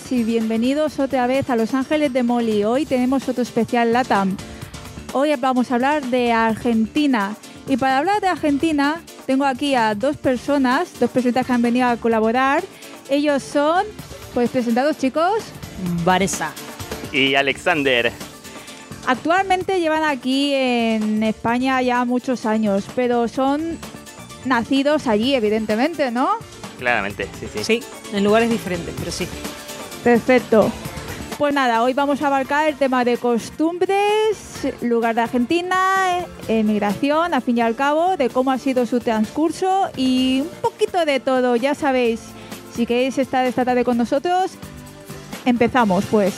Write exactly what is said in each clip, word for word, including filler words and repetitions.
todos y bienvenidos otra vez a Los Ángeles de Molly. Hoy tenemos otro especial LATAM. Hoy vamos a hablar de Argentina. Y para hablar de Argentina, tengo aquí a dos personas, dos personas que han venido a colaborar. Ellos son, pues presentados chicos. Vanessa. Y Alexander. Actualmente llevan aquí en España ya muchos años, pero son nacidos allí, evidentemente, ¿no? Claramente, sí, sí. Sí, en lugares diferentes, pero sí. Perfecto. Pues nada, hoy vamos a abarcar el tema de costumbres, lugar de Argentina, emigración, al fin y al cabo, de cómo ha sido su transcurso y un poquito de todo. Ya sabéis, si queréis estar esta tarde con nosotros, empezamos pues.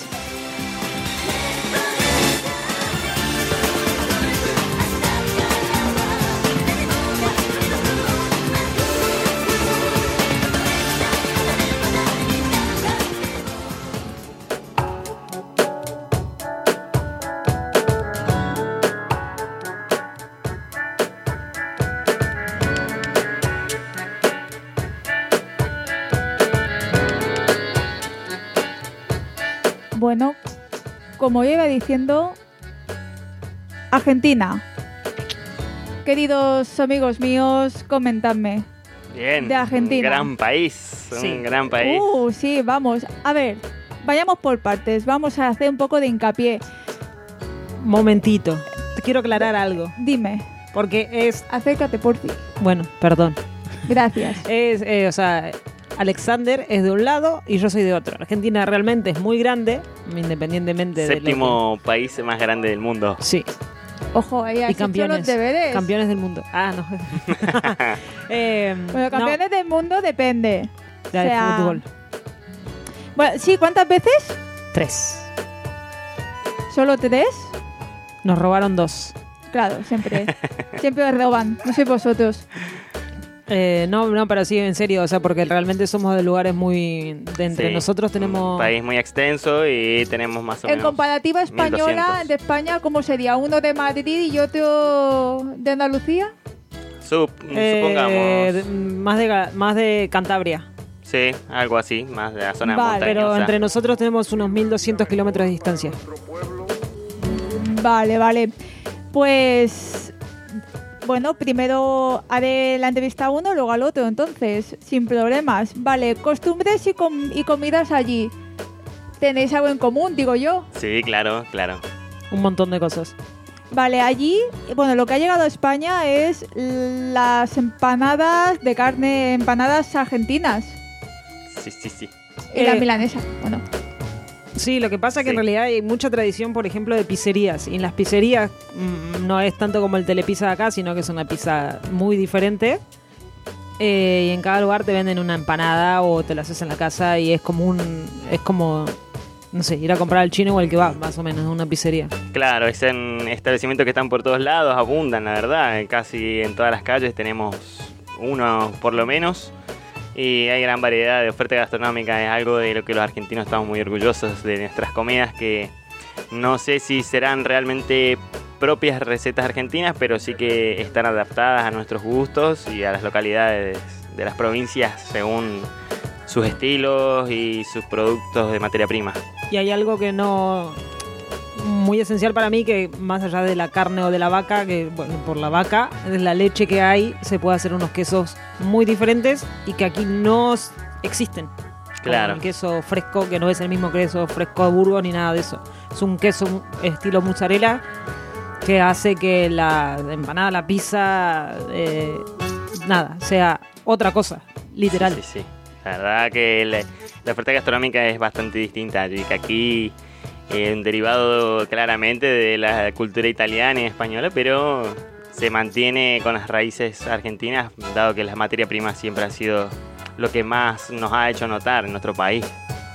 Bueno, como yo iba diciendo, Argentina. Queridos amigos míos, comentadme. Bien, de Argentina. Un gran país, Sí. un gran país. Uh, sí, vamos. A ver, vayamos por partes. Vamos a hacer un poco de hincapié. Momentito. Te quiero aclarar algo. Dime, Porque es... acércate por ti. Bueno, perdón. Gracias. Es, eh, o sea, Alexander es de un lado y yo soy de otro. Argentina realmente es muy grande, independientemente de... Séptimo país más grande del mundo. Sí. Ojo, ahí has Y hecho campeones. los deberes. Campeones del mundo. Ah, no. eh, Bueno, campeones del mundo depende. no, de o sea- fútbol. Bueno, sí, ¿cuántas veces? Tres. ¿Solo tres? Nos robaron dos. Claro, siempre. Siempre os roban, no sois vosotros. Eh, no, no, pero sí, en serio, o sea, porque realmente somos de lugares muy... De entre Sí, nosotros tenemos... Un país muy extenso y tenemos más o En menos... comparativa española, mil doscientos. de España, ¿cómo sería? ¿Uno de Madrid y otro de Andalucía? Sup- Eh, supongamos. de- más, de, Ga- más de Cantabria. Sí, algo así, más de la zona Vale, montañosa. Pero entre nosotros tenemos unos mil doscientos kilómetros de distancia. Vale, vale. Pues, bueno, primero haré la entrevista a uno, luego al otro, entonces, sin problemas. Vale, costumbres y, com- y comidas allí. ¿Tenéis algo en común, digo yo? Sí, claro, claro. Un montón de cosas. Vale, allí, bueno, lo que ha llegado a España es las empanadas de carne, empanadas argentinas. Sí, sí, sí. Y la Eh, milanesa, bueno. Sí, lo que pasa es que Sí. en realidad hay mucha tradición, por ejemplo, de pizzerías. Y en las pizzerías mm, no es tanto como el telepizza de acá, sino que es una pizza muy diferente. Eh, y en cada lugar te venden una empanada o te la haces en la casa y es como un... Es como, no sé, ir a comprar al chino o el que va, más o menos, a una pizzería. Claro, es en establecimientos que están por todos lados, abundan, la verdad. Casi en todas las calles tenemos uno por lo menos. Y hay gran variedad de oferta gastronómica. Es algo de lo que los argentinos estamos muy orgullosos de nuestras comidas, que no sé si serán realmente propias recetas argentinas, pero sí que están adaptadas a nuestros gustos y a las localidades de las provincias según sus estilos y sus productos de materia prima. Y hay algo que no... Muy esencial para mí, que más allá de la carne o de la vaca, que bueno, por la vaca, es la leche que hay, se puede hacer unos quesos muy diferentes y que aquí no s- existen. Claro. Como el queso fresco, que no es el mismo queso fresco de Burgos ni nada de eso. Es un queso mu- estilo mozzarella que hace que la empanada, la pizza, eh, nada, sea otra cosa, literal. Sí, sí, sí. La verdad que la, la oferta gastronómica es bastante distinta. Y que aquí eh, un derivado claramente de la cultura italiana y española, pero se mantiene con las raíces argentinas, dado que la materia prima siempre ha sido lo que más nos ha hecho notar en nuestro país.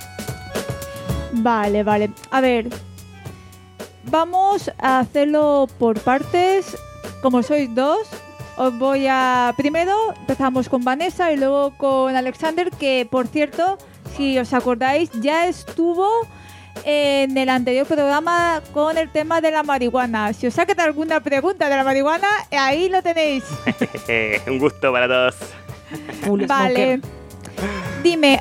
Vale, vale. A ver, vamos a hacerlo por partes. Como sois dos, os voy a... Primero empezamos con Vanessa y luego con Alexander, que por cierto, si os acordáis, ya estuvo en el anterior programa con el tema de la marihuana. Si os ha quedado alguna pregunta de la marihuana, ahí lo tenéis. Un gusto para todos. Full Vale. smoker. Dime,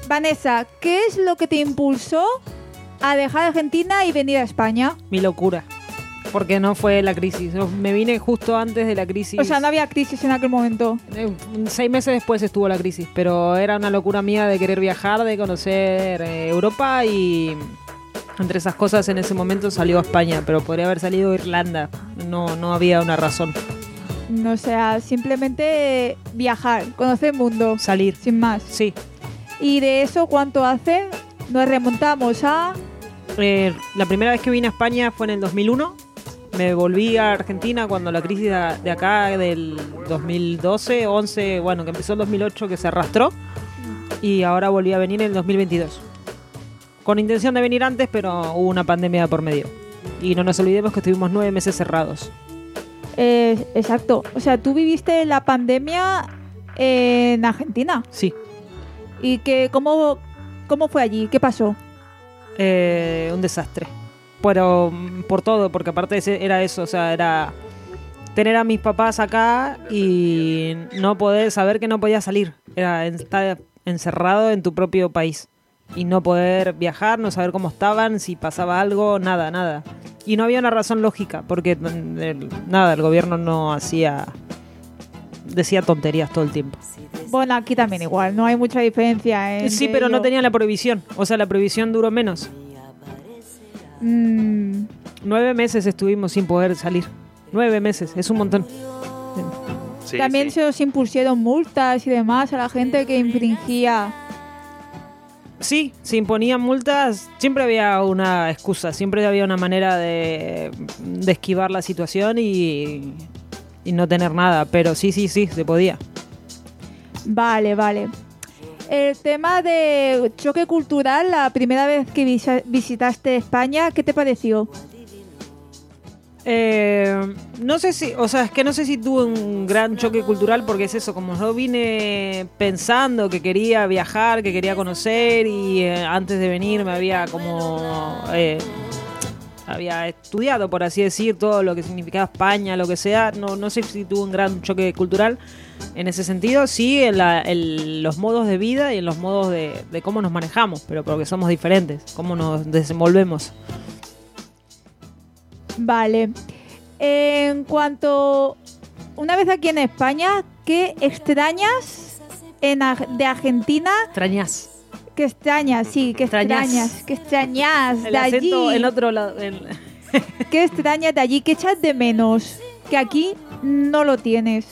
Vanessa, ¿qué es lo que te impulsó a dejar Argentina y venir a España? Mi locura. Porque no fue la crisis. Yo me vine justo antes de la crisis. O sea, no había crisis en aquel momento. Eh, Seis meses después estuvo la crisis, pero era una locura mía de querer viajar, de conocer eh, Europa y entre esas cosas en ese momento salió a España, pero podría haber salido a Irlanda. No, no había una razón. O sea, simplemente viajar, conocer el mundo, Salir. sin más. Sí. ¿Y de eso cuánto hace? Nos remontamos a... Eh, la primera vez que vine a España fue en el dos mil uno. Me volví a Argentina cuando la crisis de, de acá del dos mil doce, once, bueno, que empezó en dos mil ocho, que se arrastró. Y ahora volví a venir en el dos mil veintidós. Con intención de venir antes, pero hubo una pandemia por medio. Y no nos olvidemos que estuvimos nueve meses cerrados. Eh, exacto. O sea, tú viviste la pandemia en Argentina. Sí. ¿Y que cómo, cómo fue allí? ¿Qué pasó? Eh, un desastre. Pero mm, por todo, porque aparte ese- era eso, o sea, era tener a mis papás acá y no poder saber que no podía salir. Era en- estar encerrado en tu propio país y no poder viajar, no saber cómo estaban, si pasaba algo, nada, nada. Y no había una razón lógica, porque mm, el- nada, el gobierno no hacía, decía tonterías todo el tiempo. Bueno, aquí también igual, no hay mucha diferencia. entre Sí, pero no ello. tenía la prohibición, o sea, la prohibición duró menos. Mm, Nueve meses estuvimos sin poder salir. Nueve meses, es un montón. Sí, también sí. se os impusieron multas y demás a la gente que infringía. Sí, se imponían multas, siempre había una excusa, siempre había una manera de, de esquivar la situación y, y no tener nada, pero sí, sí, sí, se podía. Vale, vale. El tema de choque cultural, la primera vez que visa- visitaste España, ¿qué te pareció? Eh, no sé si, o sea, es que no sé si tuve un gran choque cultural porque es eso, como yo vine pensando que quería viajar, que quería conocer y eh, antes de venir me había como eh, había estudiado, por así decir, todo lo que significaba España, lo que sea, no, no sé si tuve un gran choque cultural en ese sentido, sí en, la, en los modos de vida y en los modos de, de cómo nos manejamos, pero porque somos diferentes, cómo nos desenvolvemos. Vale. En cuanto... Una vez aquí en España, ¿qué extrañas en, Ar- de Argentina? Extrañas. ¿Qué extrañas? Sí, ¿qué Extrañas. extrañas? ¿Qué extrañas El de acento allí? en otro lado. en- ¿Qué extrañas de allí? ¿Qué echas de menos? Que aquí no lo tienes.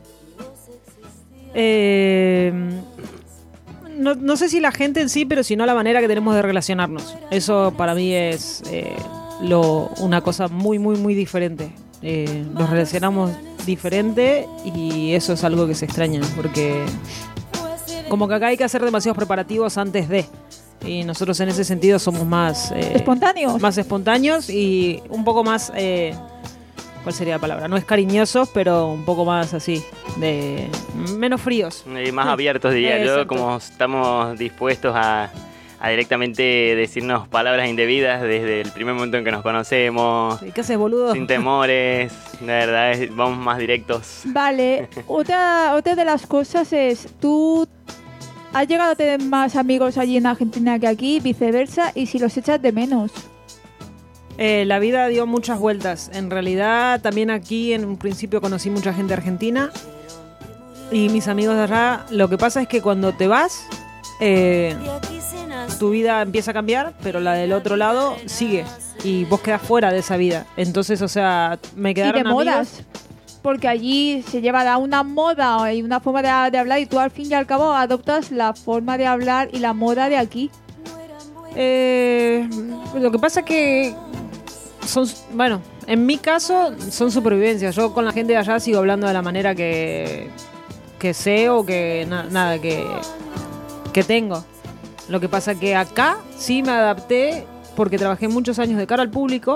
Eh, no, no sé si la gente en sí, pero sino la manera que tenemos de relacionarnos. Eso para mí es eh, lo, una cosa muy, muy, muy diferente. Eh, nos relacionamos diferente y eso es algo que se extraña, porque como que acá hay que hacer demasiados preparativos antes de. Y nosotros en ese sentido somos más... eh, ¿Espontáneos? Más espontáneos y un poco más... Eh, ¿cuál sería la palabra? No es cariñosos, pero un poco más así, de menos fríos. Y más abiertos, diría yo, Exacto. como estamos dispuestos a, a directamente decirnos palabras indebidas desde el primer momento en que nos conocemos, ¿Qué haces, boludo? sin temores, de verdad, es- vamos más directos. Vale, otra, otra de las cosas es, tú has llegado a tener más amigos allí en Argentina que aquí, viceversa, y si los echas de menos. Eh, la vida dio muchas vueltas. En realidad, también aquí en un principio conocí mucha gente argentina y mis amigos de allá. Lo que pasa es que cuando te vas, eh, tu vida empieza a cambiar, pero la del otro lado sigue y vos quedás fuera de esa vida. Entonces, o sea, me Y quedaron de amigos. modas. Porque allí se lleva una moda y una forma de, de hablar y tú al fin y al cabo adoptas la forma de hablar y la moda de aquí. Eh, lo que pasa es que son, bueno, en mi caso son supervivencias. Yo con la gente de allá sigo hablando de la manera que, que sé o que na- nada que, que tengo. Lo que pasa que acá sí me adapté porque trabajé muchos años de cara al público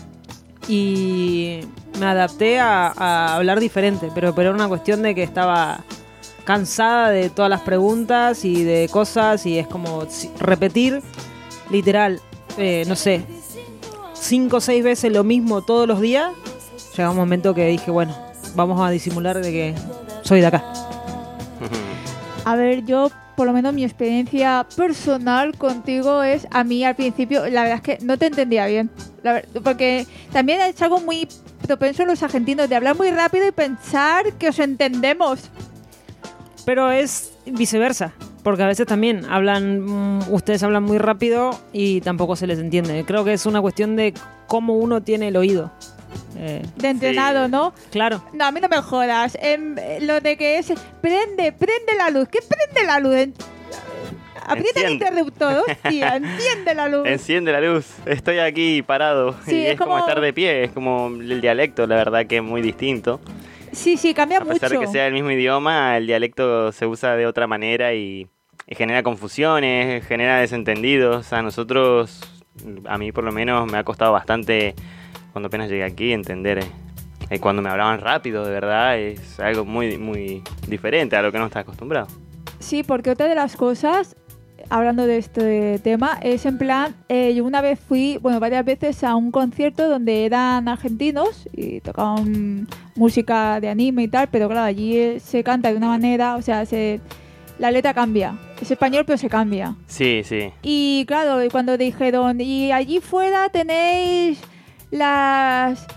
y me adapté a, a hablar diferente, pero, pero era una cuestión de que estaba cansada de todas las preguntas y de cosas y es como si- repetir literal, eh, no sé, cinco o seis veces lo mismo todos los días. Llegó un momento que dije, bueno, vamos a disimular de que soy de acá. A ver, yo, por lo menos mi experiencia personal contigo es, a mí al principio, la verdad es que no te entendía bien. La ver- porque también es algo muy propenso en los argentinos, de hablar muy rápido y pensar que os entendemos. Pero es viceversa, porque a veces también hablan, mm, ustedes hablan muy rápido y tampoco se les entiende. Creo que es una cuestión de cómo uno tiene el oído. Eh, De entrenado, Sí. ¿no? claro. No, a mí no me jodas. Em, lo de que es, prende, prende la luz. ¿Qué prende la luz? En- Aprieta el Enciende. interruptor, hostia, enciende la luz. Enciende la luz, estoy aquí parado. Sí, y es es como... como- estar de pie, es como el dialecto, la verdad que es muy distinto. Sí, sí, cambia A pesar mucho. de que sea el mismo idioma, el dialecto se usa de otra manera y, y genera confusiones, genera desentendidos. A nosotros, a mí por lo menos, me ha costado bastante cuando apenas llegué aquí entender. eh, eh, cuando me hablaban rápido, de verdad, es algo muy, muy diferente a lo que no estás acostumbrado. Sí, porque otra de las cosas, hablando de este tema, es en plan, eh, yo una vez fui, bueno, varias veces a un concierto donde eran argentinos y tocaban música de anime y tal, pero claro, allí eh, se canta de una manera, o sea, se, la letra cambia. Es español, pero se cambia. Sí, sí. Y claro, y cuando dijeron, y allí fuera tenéis las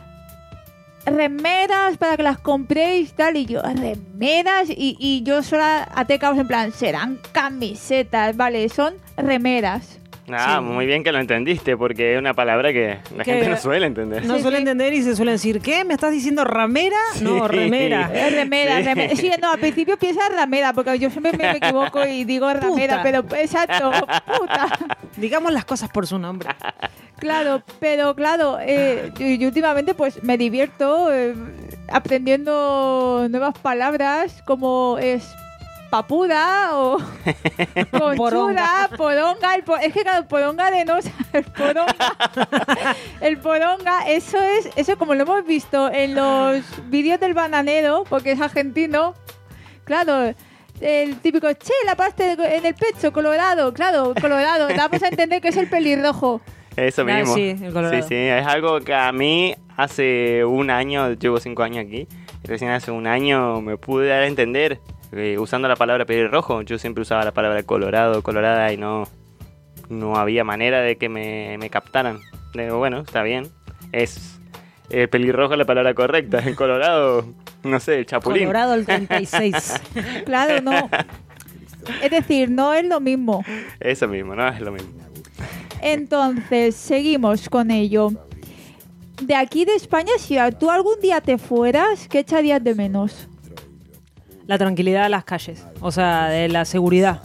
remeras para que las compréis tal, y yo, remeras, y, y yo sola até cabos en plan, serán camisetas, vale, son remeras. Ah, Sí. muy bien que lo entendiste, porque es una palabra que la Que- gente no suele entender. No Sí, suele sí. entender y se suele decir, ¿qué? ¿Me estás diciendo ramera? No, Sí. remera. Es remera, Sí. remera. Sí, no, al principio piensa ramera, porque yo siempre me equivoco y digo ramera, Puta. pero exacto, puta. Digamos las cosas por su nombre. Claro, pero claro, eh, yo, yo últimamente pues me divierto eh, aprendiendo nuevas palabras como es papuda o conchuda, Poronga. poronga, el po- es que claro, poronga de no, o sea, el poronga, el poronga, eso es, eso como lo hemos visto en los vídeos del bananero, porque es argentino, claro. El típico, che, la pasta en el pecho, colorado, claro, colorado, damos a entender que es el pelirrojo. Eso Ah, mismo. sí, el colorado. Sí, sí, es algo que a mí hace un año, llevo cinco años aquí, y recién hace un año me pude dar a entender eh, usando la palabra pelirrojo. Yo siempre usaba la palabra colorado, colorada y no, no había manera de que me, me captaran. Digo, bueno, está bien, es eh, pelirrojo la palabra correcta, el colorado, no sé, el chapulín. Colorado el treinta y seis. Claro, no. Es decir, no es lo mismo. Eso mismo, no es lo mismo. Entonces, seguimos con ello. De aquí de España, si tú algún día te fueras, ¿qué echarías de menos? La tranquilidad de las calles. O sea, de la seguridad.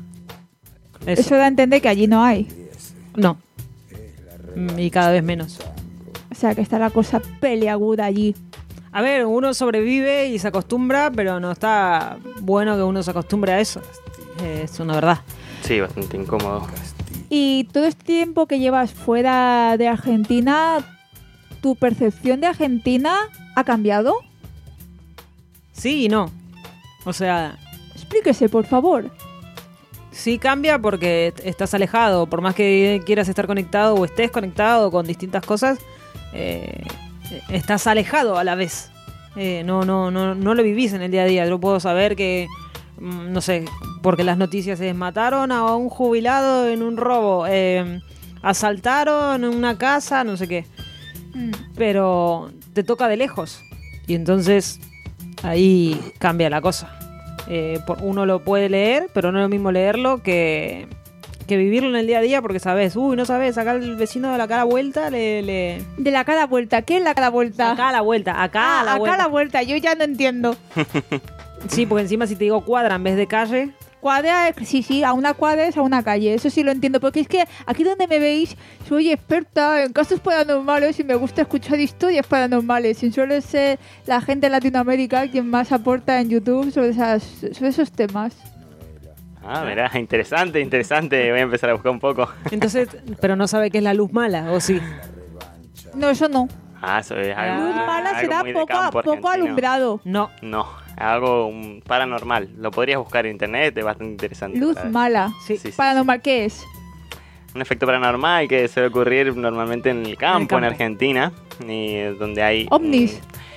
Eso. Eso da a entender que allí no hay. No. Mm, Y cada vez menos. O sea, que está la cosa peleaguda allí. A ver, uno sobrevive y se acostumbra, pero no está bueno que uno se acostumbre a eso. Es una verdad. Sí, bastante incómodo. Y todo este tiempo que llevas fuera de Argentina, ¿tu percepción de Argentina ha cambiado? Sí y no. O sea, Explíquese, por favor. sí cambia porque est- estás alejado. Por más que quieras estar conectado o estés conectado con distintas cosas, eh, estás alejado a la vez. Eh, no, no, no, no lo vivís en el día a día. Yo puedo saber que, mm, no sé, porque las noticias es mataron a un jubilado en un robo, eh, asaltaron una casa, no sé qué. Mm. Pero te toca de lejos. Y entonces ahí cambia la cosa. Eh, por- uno lo puede leer, pero no es lo mismo leerlo que, que vivirlo en el día a día, porque sabes, uy, no sabes, acá el vecino de la cara vuelta le... le... De la cara vuelta. ¿Qué es la cara vuelta? Acá a la vuelta, acá Ah, a la acá vuelta. la vuelta. Yo ya no entiendo. Sí, porque encima si te digo cuadra en vez de calle, Cuadra, es- sí, sí, a una cuadra es a una calle. Eso sí lo entiendo. Porque es que aquí donde me veis, soy experta en casos paranormales y me gusta escuchar historias paranormales. Y suele ser la gente de Latinoamérica quien más aporta en YouTube sobre, esas, sobre esos temas. Ah, mirá, interesante, interesante. Voy a empezar a buscar un poco. entonces, pero no sabe qué es la luz mala, ¿o sí? No, eso no. Ah, eso es algo, Luz mala algo será muy de poco, campo poco argentino. alumbrado. No. No, algo um, paranormal. Lo podrías buscar en internet, es bastante interesante. Luz para ver. mala. Sí. Sí, sí, Paranormal, ¿qué es? Un efecto paranormal que suele ocurrir normalmente en el campo, en, campo. Argentina, y donde hay... Ovnis. mm,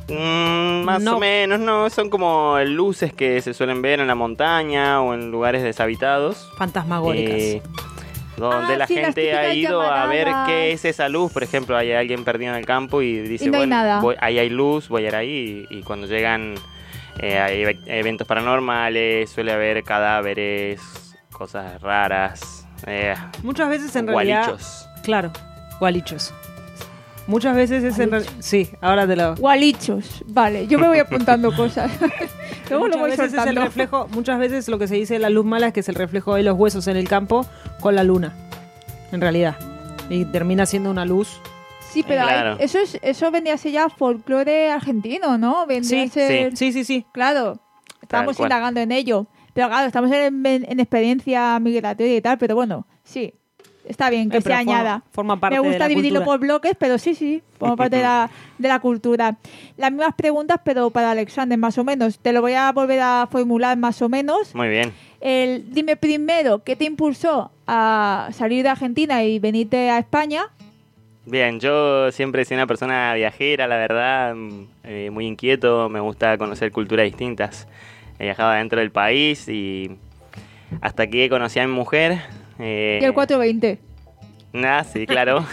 Mm, más No. o menos, no. Son como luces que se suelen ver en la montaña o en lugares deshabitados. Fantasmagóricas. Eh, donde Ah, la sí, las gente ha típicas ido a ver llamaradas. qué es esa luz. Por ejemplo, hay alguien perdido en el campo y dice, Y no hay bueno, nada. voy- ahí hay luz, voy a ir ahí. Y, y cuando llegan eh, hay e- eventos paranormales, suele haber cadáveres, cosas raras, eh, Muchas veces en realidad... gualichos. Claro, gualichos. Muchas veces es en realidad... Sí, ahora te lo... Gualichos. Vale, yo me voy apuntando cosas. Luego lo muchas voy veces es el soltando. reflejo, muchas veces lo que se dice de la luz mala es que es el reflejo de los huesos en el campo con la luna, en realidad. Y termina siendo una luz. Sí, pero hay- Claro. eso es eso vendría a ser ya folclore argentino, ¿no? Vendría Sí, a ser... Sí, sí, sí. Claro, estamos cual. indagando en ello. Pero claro, estamos en, en- en experiencia migratoria y tal, pero bueno, sí. Está bien que Eh, se pero forma- añada. forma parte Me de gusta la dividirlo cultura. por bloques, pero sí, sí, forma parte de la, de la cultura. Las mismas preguntas, pero para Alexander, más o menos. Te lo voy a volver a formular más o menos. Muy bien. El, dime primero, ¿qué te impulsó a salir de Argentina y venirte a España? Bien, yo siempre he sido una persona viajera, la verdad, mm, eh, muy inquieto, me gusta conocer culturas distintas. He viajado dentro del país y hasta que conocí a mi mujer. eh, Y el cuatrocientos veinte. Ah, sí, claro.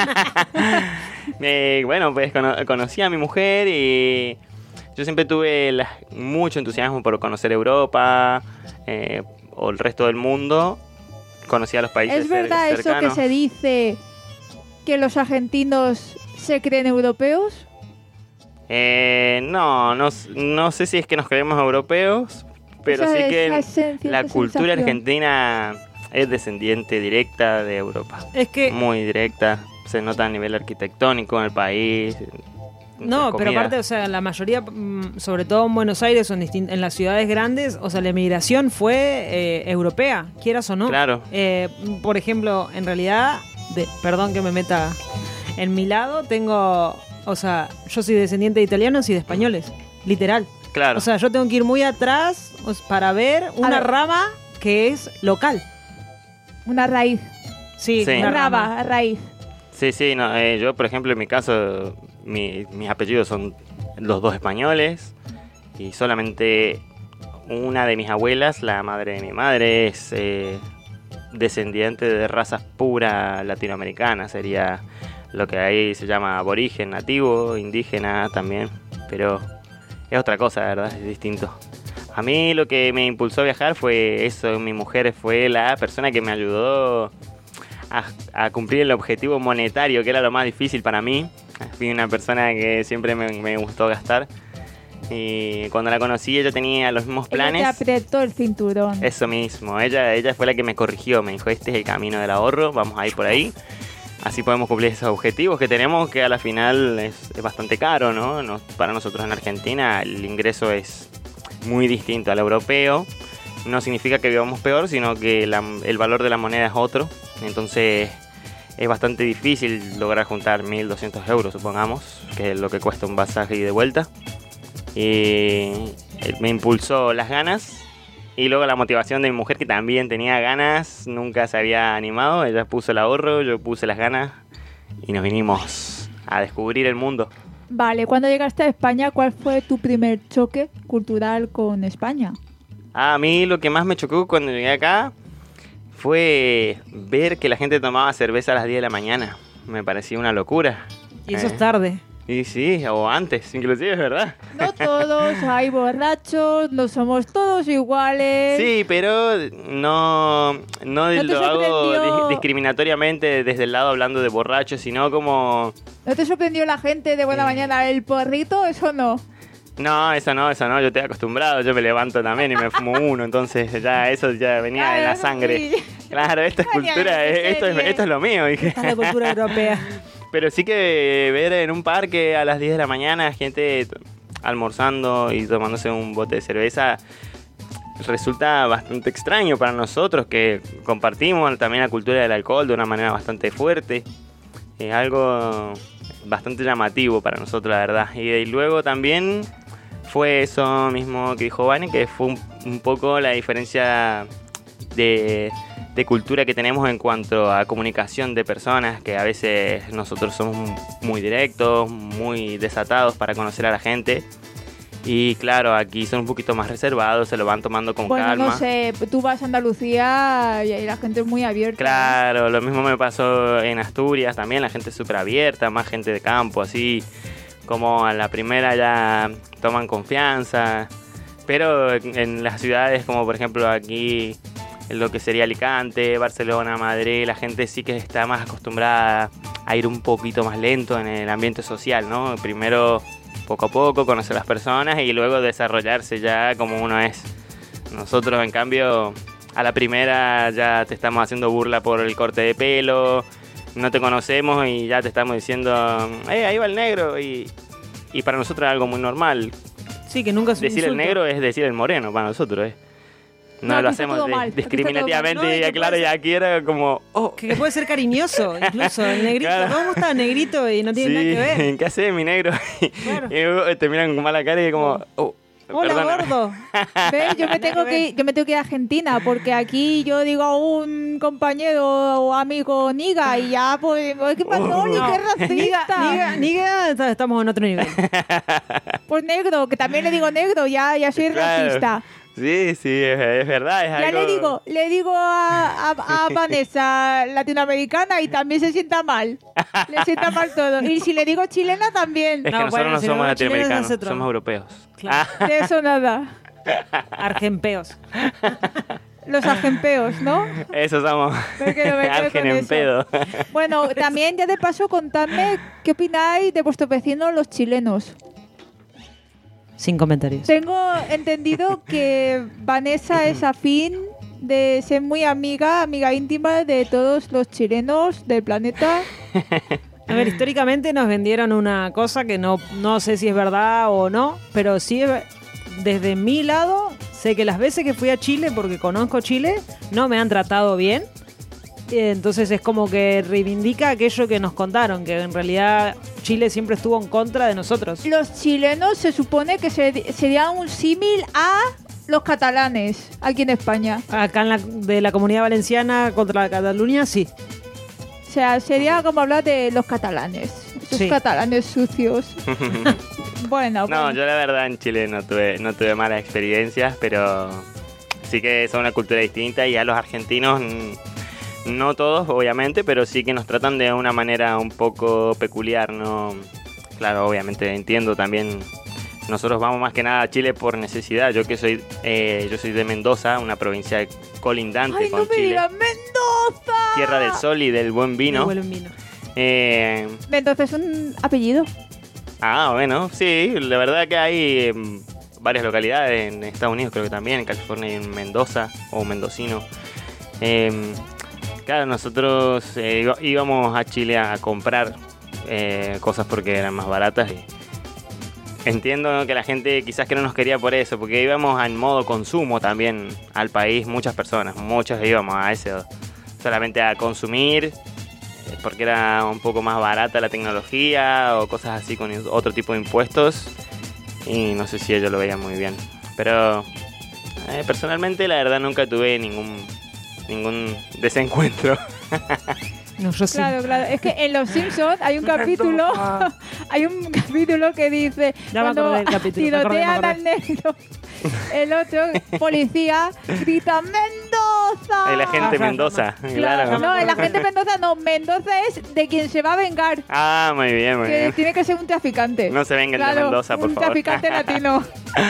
Eh, bueno, pues cono- conocí a mi mujer y yo siempre tuve la- mucho entusiasmo por conocer Europa eh, o el resto del mundo. Conocí a los países ¿Es verdad cer- eso que cercanos. se dice que los argentinos se creen europeos? Eh, no, no, s- no sé si es que nos creemos europeos, pero Esa sí es que la esencia, la esa cultura sensación. argentina es descendiente directa de Europa. Es que... Muy directa. Se nota a nivel arquitectónico en el país. en No, las pero comidas. aparte, o sea, la mayoría, mm, sobre todo en Buenos Aires o en, distin- en las ciudades grandes, o sea, la emigración fue eh, europea, quieras o no. Claro. Eh, por ejemplo, en realidad, de, perdón que me meta en mi lado, tengo, o sea, yo soy descendiente de italianos y de españoles, literal. Claro. O sea, yo tengo que ir muy atrás o s- para ver una ver. rama que es local. Una raíz. Sí, Sí. una rama. Raba, raíz. Sí, sí, no, eh, yo por ejemplo en mi caso, mi- mis apellidos son los dos españoles y solamente una de mis abuelas, la madre de mi madre, es eh, descendiente de razas pura latinoamericanas, sería lo que ahí se llama aborigen, nativo, indígena también, pero es otra cosa, ¿verdad? Es distinto. A mí lo que me impulsó a viajar fue eso, mi mujer fue la persona que me ayudó a, a cumplir el objetivo monetario, que era lo más difícil para mí. Fui una persona que siempre me, me gustó gastar. Y cuando la conocí ella tenía los mismos Ella te planes. apretó el cinturón. Eso mismo, ella, ella fue la que me corrigió, me dijo, este es el camino del ahorro, vamos a ir por ahí. Así podemos cumplir esos objetivos que tenemos, que a la final es, es bastante caro, ¿no? Nos- Para nosotros en Argentina el ingreso es muy distinto al europeo. No significa que vivamos peor, sino que la- el valor de la moneda es otro. Entonces es bastante difícil lograr juntar mil doscientos euros, supongamos, que es lo que cuesta un pasaje y de vuelta. Y eh, me impulsó las ganas y luego la motivación de mi mujer, que también tenía ganas, nunca se había animado. Ella puso el ahorro, yo puse las ganas y nos vinimos a descubrir el mundo. Vale, cuando llegaste a España, ¿cuál fue tu primer choque cultural con España? A mí lo que más me chocó cuando llegué acá fue ver que la gente tomaba cerveza a las diez de la mañana. Me parecía una locura. Y eso Eh, es tarde. Y sí, o antes, inclusive, es verdad. No todos, hay borrachos, no somos todos iguales. Sí, pero no, no, te lo hago sorprendió? dis- discriminatoriamente desde el lado hablando de borrachos, sino como... ¿No te sorprendió la gente de buena Eh. mañana el porrito? Eso no. No, eso no, eso no, yo estoy acostumbrado, yo me levanto también y me fumo uno, entonces ya eso ya venía en la Claro, sangre. sí. Claro, esto es Venía cultura, de eh, esto es, serie. esto es lo mío, dije. Esta es la cultura europea. Pero sí que ver en un parque a las diez de la mañana gente t- almorzando y tomándose un bote de cerveza resulta bastante extraño para nosotros, que compartimos también la cultura del alcohol de una manera bastante fuerte. Es algo bastante llamativo para nosotros, la verdad. Y, y luego también fue eso mismo que dijo Vane, que fue un, un poco la diferencia de, de cultura que tenemos en cuanto a comunicación de personas, que a veces nosotros somos muy directos, muy desatados para conocer a la gente. Y claro, aquí son un poquito más reservados, se lo van tomando con bueno, calma. No sé, tú vas a Andalucía y ahí la gente es muy abierta. Claro, lo mismo me pasó en Asturias también, la gente es súper abierta, más gente de campo, así como a la primera ya toman confianza. Pero en las ciudades como por ejemplo aquí, en lo que sería Alicante, Barcelona, Madrid, la gente sí que está más acostumbrada a ir un poquito más lento en el ambiente social, ¿no? Primero, poco a poco, conocer a las personas y luego desarrollarse ya como uno es. Nosotros, en cambio, a la primera ya te estamos haciendo burla por el corte de pelo, no te conocemos y ya te estamos diciendo, eh, ahí va el negro, y, y para nosotros es algo muy normal. Sí, que nunca es un Decir el insulto. negro es decir el moreno para nosotros, ¿eh? No, No, lo aquí está hacemos todo de- mal, aquí está todo mal. discriminativamente, No, y y que claro, puede y ser- aquí era como, oh, Que, que puede ser cariñoso, incluso. El negrito. Claro. ¿Cómo está negrito? Y no tiene sí, nada que ver. ¿qué haces, mi negro? Claro. Y luego te miran con mala cara y como, oh, Hola, perdona. gordo. ¿Ves? Yo me tengo que ir- yo me tengo que ir a Argentina porque aquí yo digo a un compañero o amigo niga y ya pues qué Manoli, Oh. qué Niga, racista. niga, niga, estamos en otro nivel. Pues negro, que también le digo negro, ya ya soy Claro. racista. Sí, sí, es, es verdad, es Ya algo... le digo, le digo a, a, a Vanessa latinoamericana y también se sienta mal. Le sienta mal todo. Y si le digo chilena también. Es que No, nosotros bueno, no si somos no, chilenos latinoamericanos, hace otro. somos europeos. Claro. Ah, De eso nada. Argempeos. Los agempeos, ¿no? eso somos. Me quedo- me quedo con Argen en eso. pedo. Bueno, también ya de paso contadme qué opináis de vuestros vecinos los chilenos. Sin comentarios. Tengo entendido que Vanessa es afín de ser muy amiga, amiga íntima de todos los chilenos del planeta. A ver, históricamente nos vendieron una cosa que no, no sé si es verdad o no, pero sí, es- desde mi lado, sé que las veces que fui a Chile, porque conozco Chile, no me han tratado bien. Eh, Entonces es como que reivindica aquello que nos contaron, que en realidad Chile siempre estuvo en contra de nosotros. Los chilenos se supone que se- serían un símil a los catalanes aquí en España. Acá en la, de la Comunidad Valenciana contra la Cataluña, sí. O sea, sería como hablar de los catalanes. Esos Sí. catalanes sucios. Bueno, No, bueno. yo la verdad en Chile no tuve, no tuve malas experiencias, pero sí que son una cultura distinta y a los argentinos, mm, no todos obviamente, pero sí que nos tratan de una manera un poco peculiar, ¿no? Claro, obviamente entiendo también, nosotros vamos más que nada a Chile por necesidad, yo que soy, eh, yo soy de Mendoza, una provincia colindante ¡Ay, no con me Chile, digas Mendoza! tierra del sol y del buen Me vino. huele un vino. Eh, Mendoza es un apellido. Ah, bueno, sí, la verdad que hay em, varias localidades en Estados Unidos, creo que también, en California y en Mendoza, o mendocino. Em, claro, nosotros eh, iba- íbamos a Chile a comprar eh, cosas porque eran más baratas y entiendo que la gente quizás que no nos quería por eso, porque íbamos en modo consumo también al país, muchas personas, muchos íbamos a eso, solamente a consumir, porque era un poco más barata la tecnología o cosas así con otro tipo de impuestos y no sé si ellos lo veían muy bien, pero eh, personalmente la verdad nunca tuve ningún ningún desencuentro. No, yo sí. Claro, claro. Es que en Los Simpsons hay un capítulo, hay un capítulo que dice Ya me cuando acordé del capítulo, me acordé, me tirotean acordé. al negro, el otro policía grita ¡Mendoza! Y la gente Ah, de Mendoza, Claro, claro. no, la gente de Mendoza no, Mendoza es de quien se va a vengar, Ah, muy bien, muy que bien. tiene que ser un traficante. No se venga el de Claro, Mendoza, por un favor. traficante latino.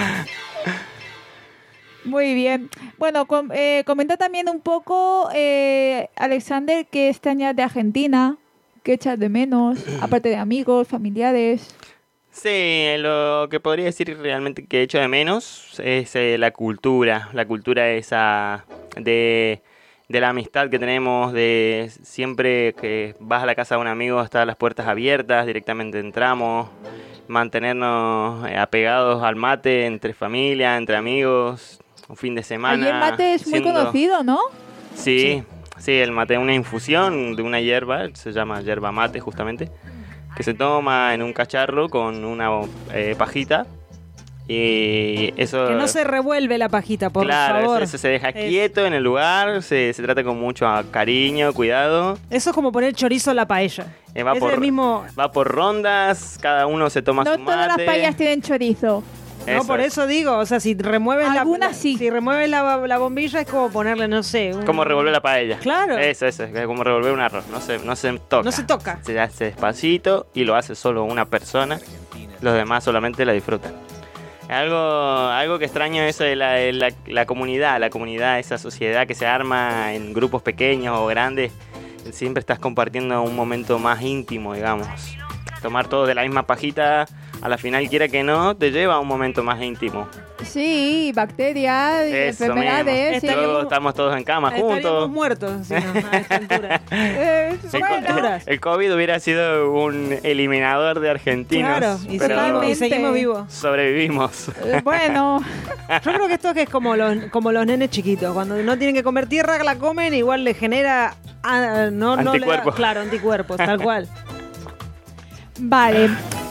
Muy bien. Bueno, com- eh, comenta también un poco, eh, Alexander, que extrañas de Argentina, que echas de menos, aparte de amigos, familiares. Sí, lo que podría decir realmente que echo de menos es eh, la cultura, la cultura esa de, de la amistad que tenemos, de siempre que vas a la casa de un amigo están las puertas abiertas, directamente entramos, mantenernos eh, apegados al mate entre familia, entre amigos, un fin de semana. Allí el mate es muy siendo- conocido, ¿no? Sí, sí, el mate es una infusión de una hierba, se llama yerba mate justamente, que se toma en un cacharro con una eh, pajita Y eso... Que no se revuelve la pajita, por claro, favor. Eso, eso se deja Es- quieto en el lugar, se, se trata con mucho cariño, cuidado. Eso es como poner chorizo en la paella. Eh, va, es por, el mismo... va por rondas, cada uno se toma No su mate. todas las paellas tienen chorizo. No, por eso digo, o sea, si remueves la, Algunas la- sí. si remueves la, la bombilla es como ponerle, no sé, un- Como revolver la paella. Claro. Eso, eso, es como revolver un arroz. No se, no se toca. No se toca. Se hace despacito y lo hace solo una persona. Los demás solamente la disfrutan. Algo, algo que extraño eso de la, de la, la comunidad, la comunidad, esa sociedad que se arma en grupos pequeños o grandes. Siempre estás compartiendo un momento más íntimo, digamos. Tomar todo de la misma pajita, a la final, quiera que no, te lleva a un momento más íntimo. Sí, bacterias, y Eso enfermedades. mismo. sí. Estaríamos- Luego estamos todos en cama Estaríamos juntos. muertos si no, a esta altura. Eh, El, bueno, Alturas. el COVID hubiera sido un eliminador de argentinos. Claro, y pero seguimos, y Totalmente. seguimos vivos. sobrevivimos. eh, bueno, Yo creo que esto es como los, como los nenes chiquitos. Cuando no tienen que comer tierra, la comen, igual les genera... ah, no, no le da- Anticuerpos. claro, anticuerpos, tal cual. vale.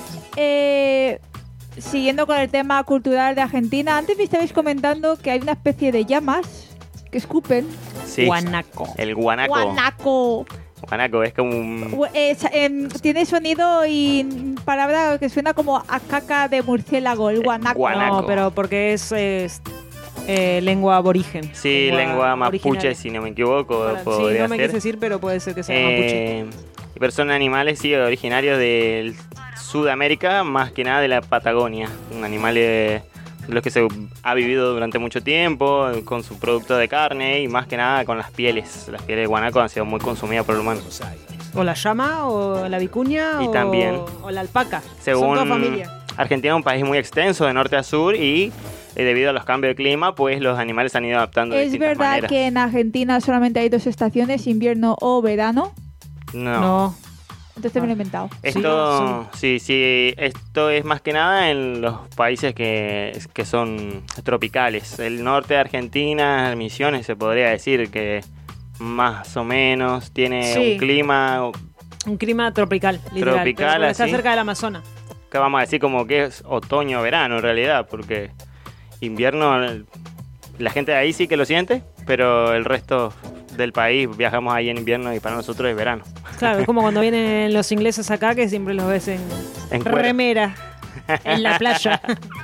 Eh, siguiendo con el tema cultural de Argentina, antes me estabais comentando que hay una especie de llamas que escupen. Sí. Guanaco. El guanaco. Guanaco. Guanaco es como un... Gu- eh, sa- em, tiene sonido y palabra que suena como a caca de murciélago, el guanaco. Guanaco. No, pero porque es, es, eh, lengua aborigen. Sí, lengua mapuche, originaria. si no me equivoco, Ahora, sí, podría no me ser. quise decir, pero puede ser que sea mapuche. Eh, pero son animales, sí, originarios del Sudamérica, más que nada de la Patagonia. Un animal de de los que se ha vivido durante mucho tiempo, con su producto de carne y más que nada con las pieles. Las pieles de guanaco han sido muy consumidas por el humano. O la llama, o la vicuña, Y o, también, o la alpaca. Según Son toda familia. Argentina es un país muy extenso de norte a sur y eh, debido a los cambios de clima, pues los animales se han ido adaptando de ¿Es distintas verdad maneras. que en Argentina solamente hay dos estaciones, invierno o verano? No. No. Entonces me lo he inventado. Esto, sí, sí, esto es más que nada en los países que, que son tropicales. El norte de Argentina, Misiones, se podría decir que más o menos tiene Sí. un clima Un clima tropical, literal. Tropical, pero está así. cerca del Amazonas. que vamos a decir como que es otoño-verano en realidad, porque invierno, eh, la gente de ahí sí que lo siente, pero el resto del país viajamos ahí en invierno y para nosotros es verano. Claro, es como cuando vienen los ingleses acá, que siempre los ves en, En cuero. remera, en la playa.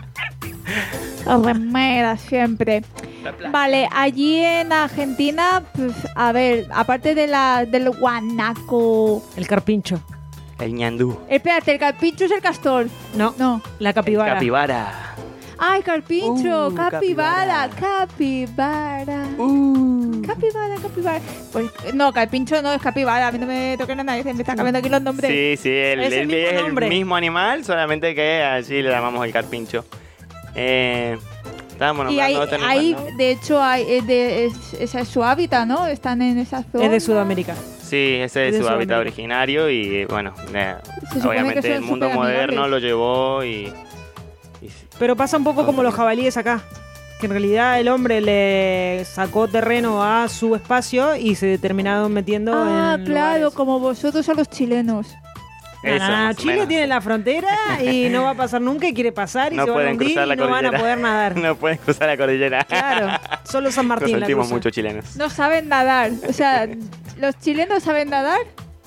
Remera siempre. Vale, allí en Argentina, pues, a ver, aparte de la, del guanaco. El carpincho. El ñandú. Espérate, el carpincho es el castor. No, No. la capibara. Capibara. Ay, carpincho, Uh, capibara, capibara. Capibara, capibara. Pues no, carpincho no es capibara. A mí no me toquen a nadie, me están cambiando aquí los nombres. Sí, sí, el, Es el el- mismo es nombre. el mismo animal, solamente que allí le llamamos el carpincho. Eh, estábamos Y ahí, nombrando otro ahí, animal, ¿no? de hecho, hay, es de, es, ese es su hábitat, ¿no? Están en esa zona. Es de Sudamérica. Sí, ese es es de su hábitat Sudamérica. originario y bueno, eh, Se supone que obviamente el son mundo superamigables. moderno lo llevó y... y- Pero pasa un poco como los jabalíes acá. Que en realidad el hombre le sacó terreno a su espacio y se terminaron metiendo Ah, en claro, lugares. como vosotros a los chilenos. No, no, Eso, no, más o Chile menos. tiene la frontera y no va a pasar nunca y quiere pasar y No se van a pueden hundir cruzar la y no van a cordillera. poder nadar. No pueden cruzar la cordillera. Claro, solo San Lo Martín la sentimos cruza. mucho chilenos. No saben nadar. O sea, ¿los chilenos saben nadar?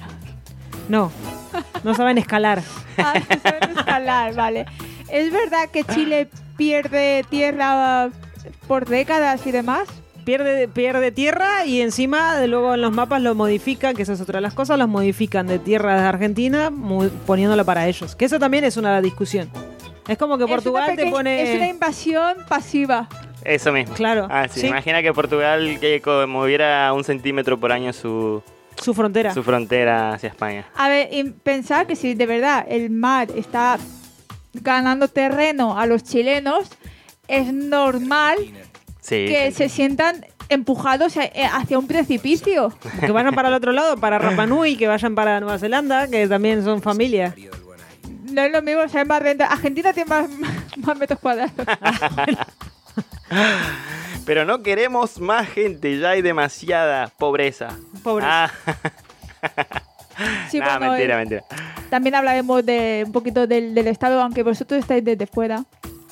No, no saben escalar. Ah, no saben escalar, vale. ¿Es verdad que Chile pierde tierra por décadas y demás? Pierde, pierde tierra y encima de- luego en los mapas lo modifican, que esa es otra de las cosas, los modifican de tierra de Argentina mu- poniéndola para ellos. Que eso también es una discusión. Es como que Es una Portugal te peque- pone... Es una invasión pasiva. Eso mismo. Claro, Ah, sí. sí. Imagina que Portugal que co- moviera un centímetro por año su, Su frontera. su frontera hacia España. A ver, y pensar que si de verdad el mar está ganando terreno a los chilenos, es normal Sí. que se sientan empujados a- eh, hacia un precipicio. Que vayan para el otro lado, para Rapa Nui, que vayan para Nueva Zelanda, que también son familia. No es lo mismo ser más renta. Argentina tiene más, más metros cuadrados. Pero no queremos más gente, ya hay demasiada pobreza. Pobreza. Ah. Sí, Nah, bueno, mentira, eh, mentira. También hablaremos de un poquito del, del Estado, aunque vosotros estáis desde fuera.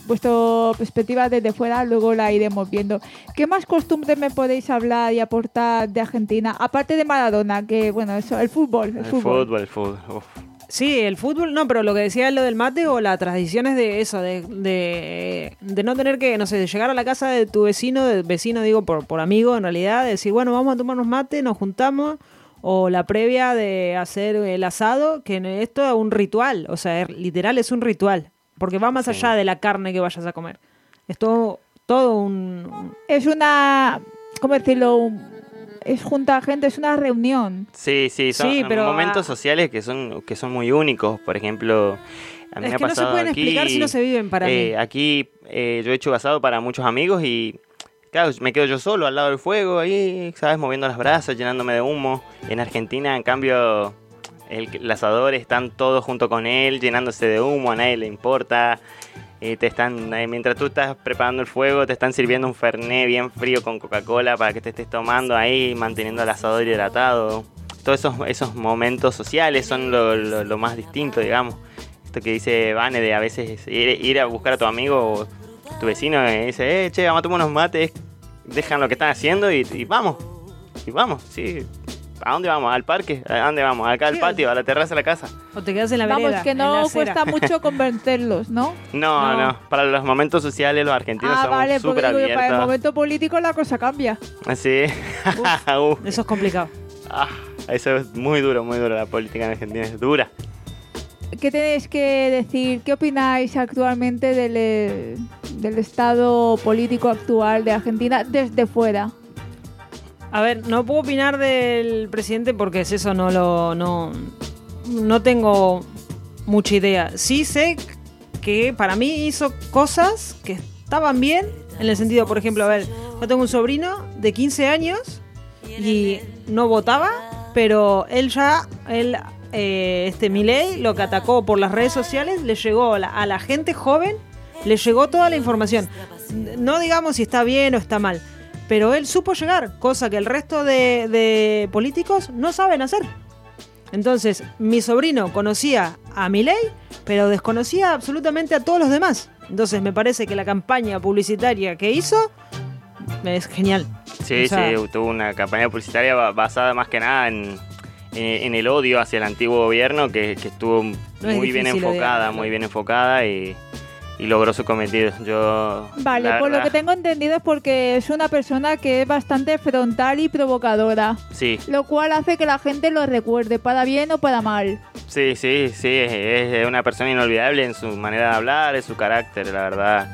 vuestra perspectiva desde fuera, luego la iremos viendo. ¿Qué más costumbres me podéis hablar y aportar de Argentina? Aparte de Maradona, que bueno, eso, el fútbol. El, El fútbol. fútbol, el fútbol. Uf. Sí, el fútbol, no, pero lo que decía lo del mate o las tradiciones de eso, de, de, de no tener que, no sé, de llegar a la casa de tu vecino, de vecino digo por, por amigo en realidad, de decir, bueno, vamos a tomarnos mate, nos juntamos, o la previa de hacer el asado, que esto es un ritual, o sea, es, literal es un ritual, porque va más Sí. allá de la carne que vayas a comer. Es todo, todo un... Es una, ¿cómo decirlo? Un- es junta gente, es una reunión. Sí, sí, son Sí, pero, momentos ah, sociales que son que son muy únicos. Por ejemplo, a mí Es me ha que no se pasado pueden aquí, explicar si no se viven para eh, mí. Aquí eh, yo he hecho asado para muchos amigos y claro, me quedo yo solo al lado del fuego ahí, ¿sabes? Moviendo las brasas, llenándome de humo. En Argentina, en cambio, el, el asador están todos junto con él, llenándose de humo, a nadie le importa. Eh, te están, eh, mientras tú estás preparando el fuego, te están sirviendo un Fernet bien frío con Coca-Cola para que te estés tomando ahí, manteniendo el asador hidratado. Todos esos, esos momentos sociales son lo, lo, lo más distinto, digamos. Esto que dice Vane de a veces ir, ir a buscar a tu amigo o tu vecino y dice, eh, che, vamos a tomar unos mates, dejan lo que están haciendo y, y vamos. Y vamos, sí. ¿A dónde vamos? ¿Al parque? ¿A dónde vamos? ¿Acá al Sí, patio? ¿A la terraza de la casa? O te quedas en la Vamos, vereda, que en la no acera. cuesta mucho convencerlos, ¿no? No, No. no, Para los momentos sociales los argentinos Ah, somos vale, porque súper digo que para el abiertos. momento político la cosa cambia. Así. Uf. Eso es complicado. Ah, eso es muy duro, muy duro. La política en Argentina es dura. ¿Qué tenéis que decir? ¿Qué opináis actualmente del, eh, del estado político actual de Argentina desde fuera? A ver, no puedo opinar del presidente porque es eso, no lo no, no tengo mucha idea. Sí sé que para mí hizo cosas que estaban bien, en el sentido, por ejemplo, a ver, yo tengo un sobrino de quince años y no votaba, pero él ya, él, eh, este Milei, lo que atacó por las redes sociales, le llegó a la, a la gente joven, le llegó toda la información. No digamos si está bien o está mal, pero él supo llegar, cosa que el resto de, de políticos no saben hacer. Entonces, mi sobrino conocía a Milei, pero desconocía absolutamente a todos los demás. Entonces, me parece que la campaña publicitaria que hizo es genial. Sí, O sea, sí, tuvo una campaña publicitaria ba- basada más que nada en, en, en el odio hacia el antiguo gobierno, que, que estuvo muy bien difícil enfocada, odiarlo. muy bien enfocada y, y logró su cometido. Yo, Vale, la por lo verdad, que tengo entendido es porque es una persona que es bastante frontal y provocadora, Sí, lo cual hace que la gente lo recuerde, para bien o para mal. sí, sí, sí, es, es una persona inolvidable en su manera de hablar, en su carácter, la verdad.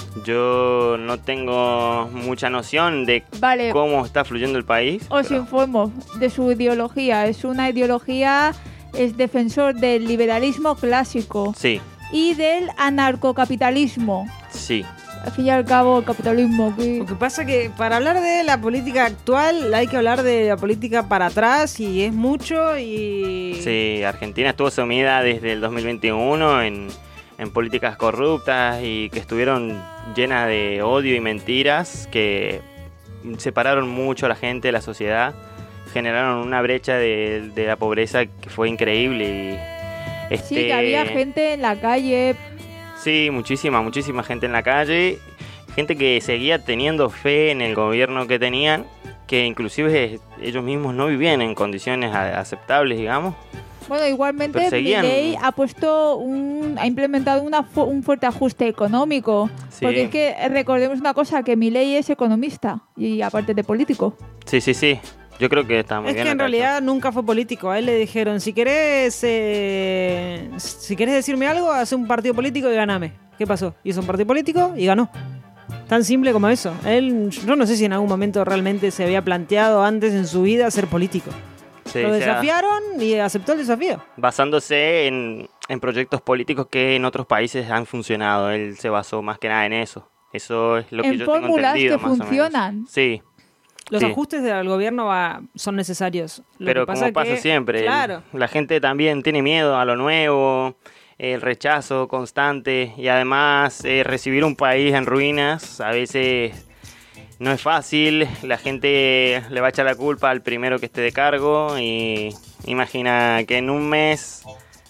Yo no tengo mucha noción de Vale, cómo está fluyendo el país. os pero- informo de su ideología. Es una ideología, es defensor del liberalismo clásico Sí, y del anarcocapitalismo. sí. Al fin y al cabo, el capitalismo. que- Lo que pasa que para hablar de la política actual hay que hablar de la política para atrás y es mucho y... Sí, Argentina estuvo sumida desde el dos mil veintiuno en, en políticas corruptas y que estuvieron llenas de odio y mentiras que separaron mucho a la gente de la sociedad, generaron una brecha de, de la pobreza que fue increíble. Y, este, Sí, que había gente en la calle. Sí, muchísima, muchísima gente en la calle, gente que seguía teniendo fe en el gobierno que tenían, que inclusive ellos mismos no vivían en condiciones a- aceptables, digamos. Bueno, igualmente Perseguían- Milei ha puesto un, ha implementado una fu- un fuerte ajuste económico. Sí. Porque es que eh, recordemos una cosa, que Milei es economista y aparte de político. Sí, sí, sí. Yo creo que está muy Es bien. que en lo ha hecho. realidad nunca fue político. A él le dijeron, si querés, eh, si querés decirme algo, haz un partido político y ganame. ¿Qué pasó? Hizo un partido político y ganó. Tan simple como eso. Él, yo no sé si en algún momento realmente se había planteado antes en su vida ser político. Sí, Lo o sea, desafiaron y aceptó el desafío. basándose en, en proyectos políticos que en otros países han funcionado. Él se basó más que nada en eso. Eso es lo que En yo tengo fórmulas entendido, que más o menos. funcionan. Sí, Los Sí. ajustes del gobierno va- son necesarios. Lo pero que pasa como pasa que- siempre, el- Claro. la gente también tiene miedo a lo nuevo, el rechazo constante y además eh, recibir un país en ruinas a veces no es fácil. La gente le va a echar la culpa al primero que esté de cargo y imagina que en un mes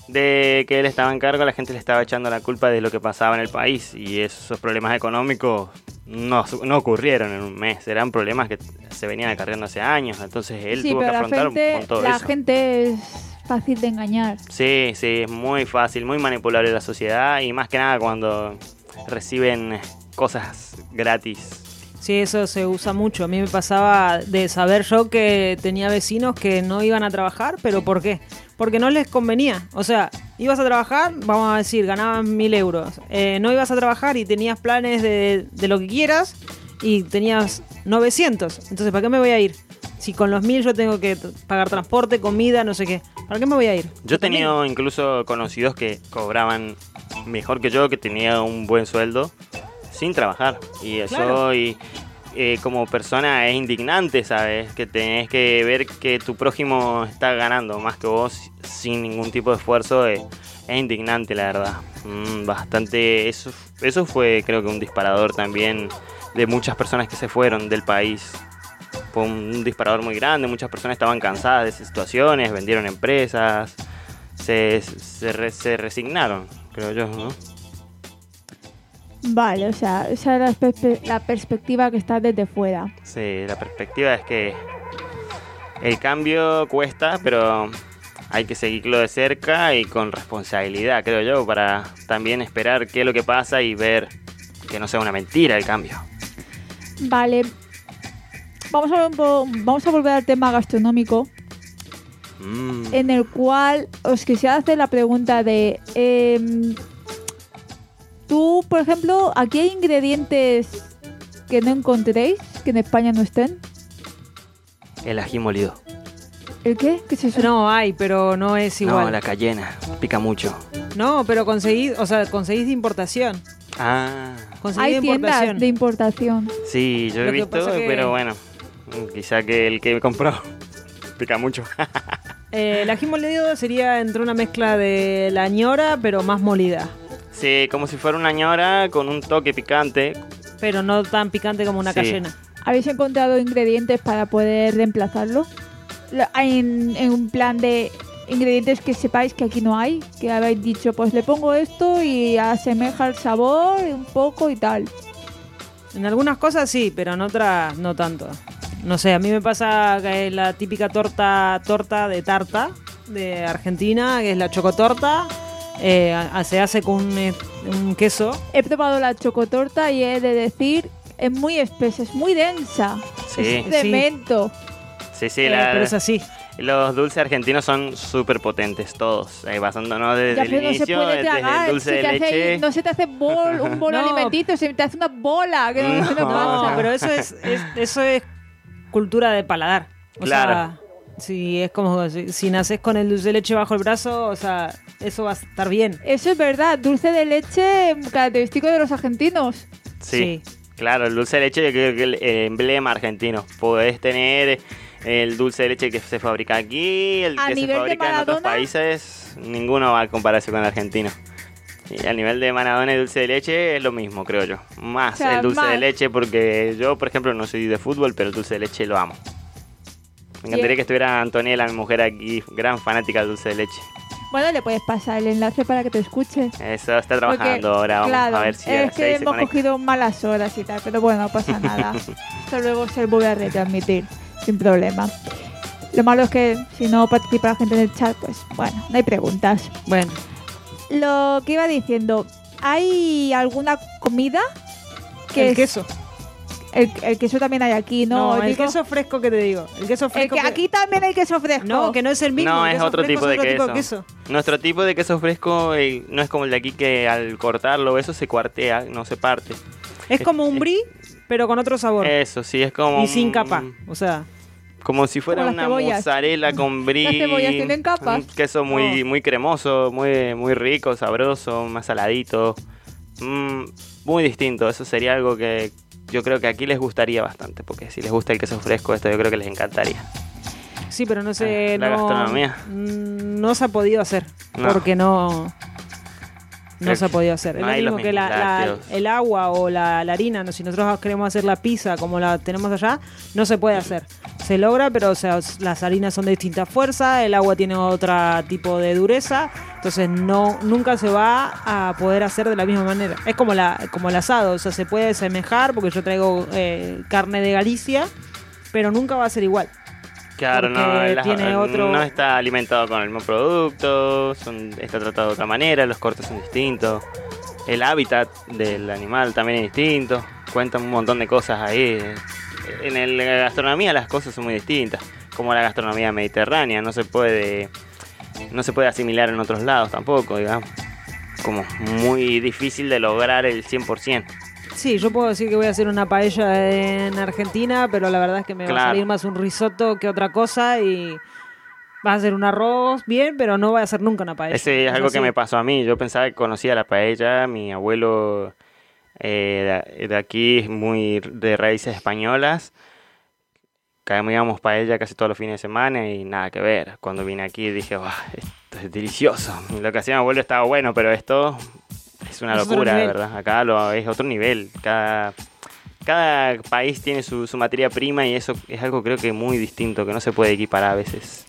de que él estaba en cargo, la gente le estaba echando la culpa de lo que pasaba en el país y esos problemas económicos no, no ocurrieron en un mes, eran problemas que se venían acarreando hace años, entonces él Sí, tuvo que pero la afrontar gente, con todo la eso. gente es fácil de engañar. Sí, sí, es muy fácil, muy manipulable la sociedad y más que nada cuando reciben cosas gratis. Sí, eso se usa mucho. A mí me pasaba de saber yo que tenía vecinos que no iban a trabajar, pero ¿por qué? Porque no les convenía. O sea, ibas a trabajar, vamos a decir, ganaban mil euros. Eh, no ibas a trabajar y tenías planes de, de lo que quieras y tenías novecientos. Entonces, ¿para qué me voy a ir? Si con los mil yo tengo que t- pagar transporte, comida, no sé qué. ¿Para qué me voy a ir? Yo he tenido incluso conocidos que cobraban mejor que yo, que tenía un buen sueldo sin trabajar. Y eso Claro. y, eh, como persona es indignante, ¿sabes? Que tenés que ver que tu prójimo está ganando más que vos sin ningún tipo de esfuerzo. eh, es indignante, la verdad. Mm, bastante. Eso, eso fue, creo que, un disparador también de muchas personas que se fueron del país. Fue un disparador muy grande, muchas personas estaban cansadas de esas situaciones, vendieron empresas, se, se, re- se resignaron, creo yo, ¿no? Vale, o sea, esa es la, perspe- la perspectiva que está desde fuera. Sí, la perspectiva es que el cambio cuesta, pero hay que seguirlo de cerca y con responsabilidad, creo yo, para también esperar qué es lo que pasa y ver que no sea una mentira el cambio. Vale, vamos a, ver un po- vamos a volver al tema gastronómico, Mm. en el cual os quisiera hacer la pregunta de... em, tú, por ejemplo, ¿aquí hay ingredientes que no encontréis, que en España no estén? El ají molido. ¿El qué? ¿Qué es eso? No hay, pero no es igual. No, la cayena, pica mucho. No, pero conseguís, o sea, conseguís de importación. Ah, Conseguís Hay de tiendas importación. de importación. sí, yo he Lo que visto, pasa que- pero bueno, quizá que el que compró pica mucho. Eh, el ají molido sería entre una mezcla de la ñora, pero más molida. Sí, como si fuera una ñora con un toque picante. Pero no tan picante como una Sí. cayena. ¿Habéis encontrado ingredientes para poder reemplazarlo? Lo- En, en un plan de ingredientes que sepáis que aquí no hay, que habéis dicho, pues le pongo esto y asemeja el sabor un poco y tal. En algunas cosas sí, pero en otras no tanto. No sé, a mí me pasa que la típica torta torta de tarta de Argentina, que es la chocotorta, eh, a- se hace con un, eh, un queso. He probado la chocotorta y he de decir, es muy espesa, es muy densa. Sí, Es cemento. sí, sí. eh, la- pero es así. los dulces argentinos son súper potentes todos. Eh, basándonos desde Ya, el pero no se inicio, puede desde el tragar. dulce se de te hace leche. ahí- no se te hace bol, un bol No. alimenticio, se te hace una bola. Que no, No. no No, pasa. pero eso es, es- eso es cultura de paladar. O Claro. sea, si es como si, si naces con el dulce de leche bajo el brazo, o sea, eso va a estar bien. Eso es verdad, dulce de leche característico de los argentinos. Sí, claro, el dulce de leche yo creo que es el emblema argentino. Podés tener el dulce de leche que se fabrica aquí, el A que se nivel de fabrica en otros Maradona. países, ninguno va a compararse con el argentino. Y al nivel de Maradona y dulce de leche es lo mismo, creo yo. Más O sea, el dulce más. de leche porque yo, por ejemplo, no soy de fútbol, pero el dulce de leche lo amo. Me encantaría Bien. que estuviera Antoniela, mi mujer aquí, gran fanática del dulce de leche. Bueno, le puedes pasar el enlace para que te escuche. Eso está trabajando Porque, ahora, vamos claro, a ver si es si ahí que se hemos conecta. cogido malas horas y tal, pero bueno, no pasa nada. Esto luego se vuelve a retransmitir sin problema. Lo malo es que si no participa la gente en el chat, pues bueno, no hay preguntas. Bueno, Lo que iba diciendo, ¿hay alguna comida que el es- queso. El, el queso también hay aquí, ¿no? No, el Digo, queso fresco que te digo. El queso el fresco. que que- aquí también hay queso fresco. No, que no es el mismo. No, el es queso otro fresco tipo es de otro queso. Nuestro tipo de queso fresco eh, no es como el de aquí que al cortarlo eso se cuartea, no se parte. Es como un brie, pero con otro sabor. Eso, sí, es como... y sin un- capa. O sea, Como si fuera Como las una cebollas. mozzarella con brie. Las cebollas tienen capas. Un queso muy, Oh. muy cremoso, muy, muy rico, sabroso, más saladito. Mm, muy distinto, eso sería algo que yo creo que aquí les gustaría bastante, porque si les gusta el queso fresco, esto yo creo que les encantaría. sí, pero no sé. Ah, la no, gastronomía. mm, No se ha podido hacer. No. Porque no. No Eh, se ha podido hacer. no es hay lo los mismo que la, mismos la- lácteos. el agua o la, la harina. ¿no? Si nosotros queremos hacer la pizza como la tenemos allá, no se puede hacer. se logra, pero o sea, las harinas son de distinta fuerza, el agua tiene otro tipo de dureza, entonces no nunca se va a poder hacer de la misma manera. Es como la como el asado, o sea, se puede semejar porque yo traigo eh, carne de Galicia, pero nunca va a ser igual. Claro, no, Porque la- tiene otro- no está alimentado con el mismo producto, son, está tratado de otra manera, los cortes son distintos, el hábitat del animal también es distinto, cuentan un montón de cosas ahí. En el- la gastronomía las cosas son muy distintas, como la gastronomía mediterránea, no se puede, no se puede asimilar en otros lados tampoco, digamos, como muy difícil de lograr el cien por ciento. Sí, yo puedo decir que voy a hacer una paella en Argentina, pero la verdad es que me va a Claro. salir más un risotto que otra cosa y va a ser un arroz bien, pero no va a ser nunca una paella. Ese es algo así. que me pasó a mí. Yo pensaba que conocía la paella. Mi abuelo eh, de, de aquí es muy de raíces españolas. Comíamos paella casi todos los fines de semana y nada que ver. Cuando vine aquí dije, "Buah, esto es delicioso". Lo que hacía mi abuelo estaba bueno, pero esto es una Es otro locura, de nivel. verdad. Acá lo, es otro nivel. Cada, cada país tiene su, su materia prima y eso es algo creo que muy distinto, que no se puede equiparar a veces.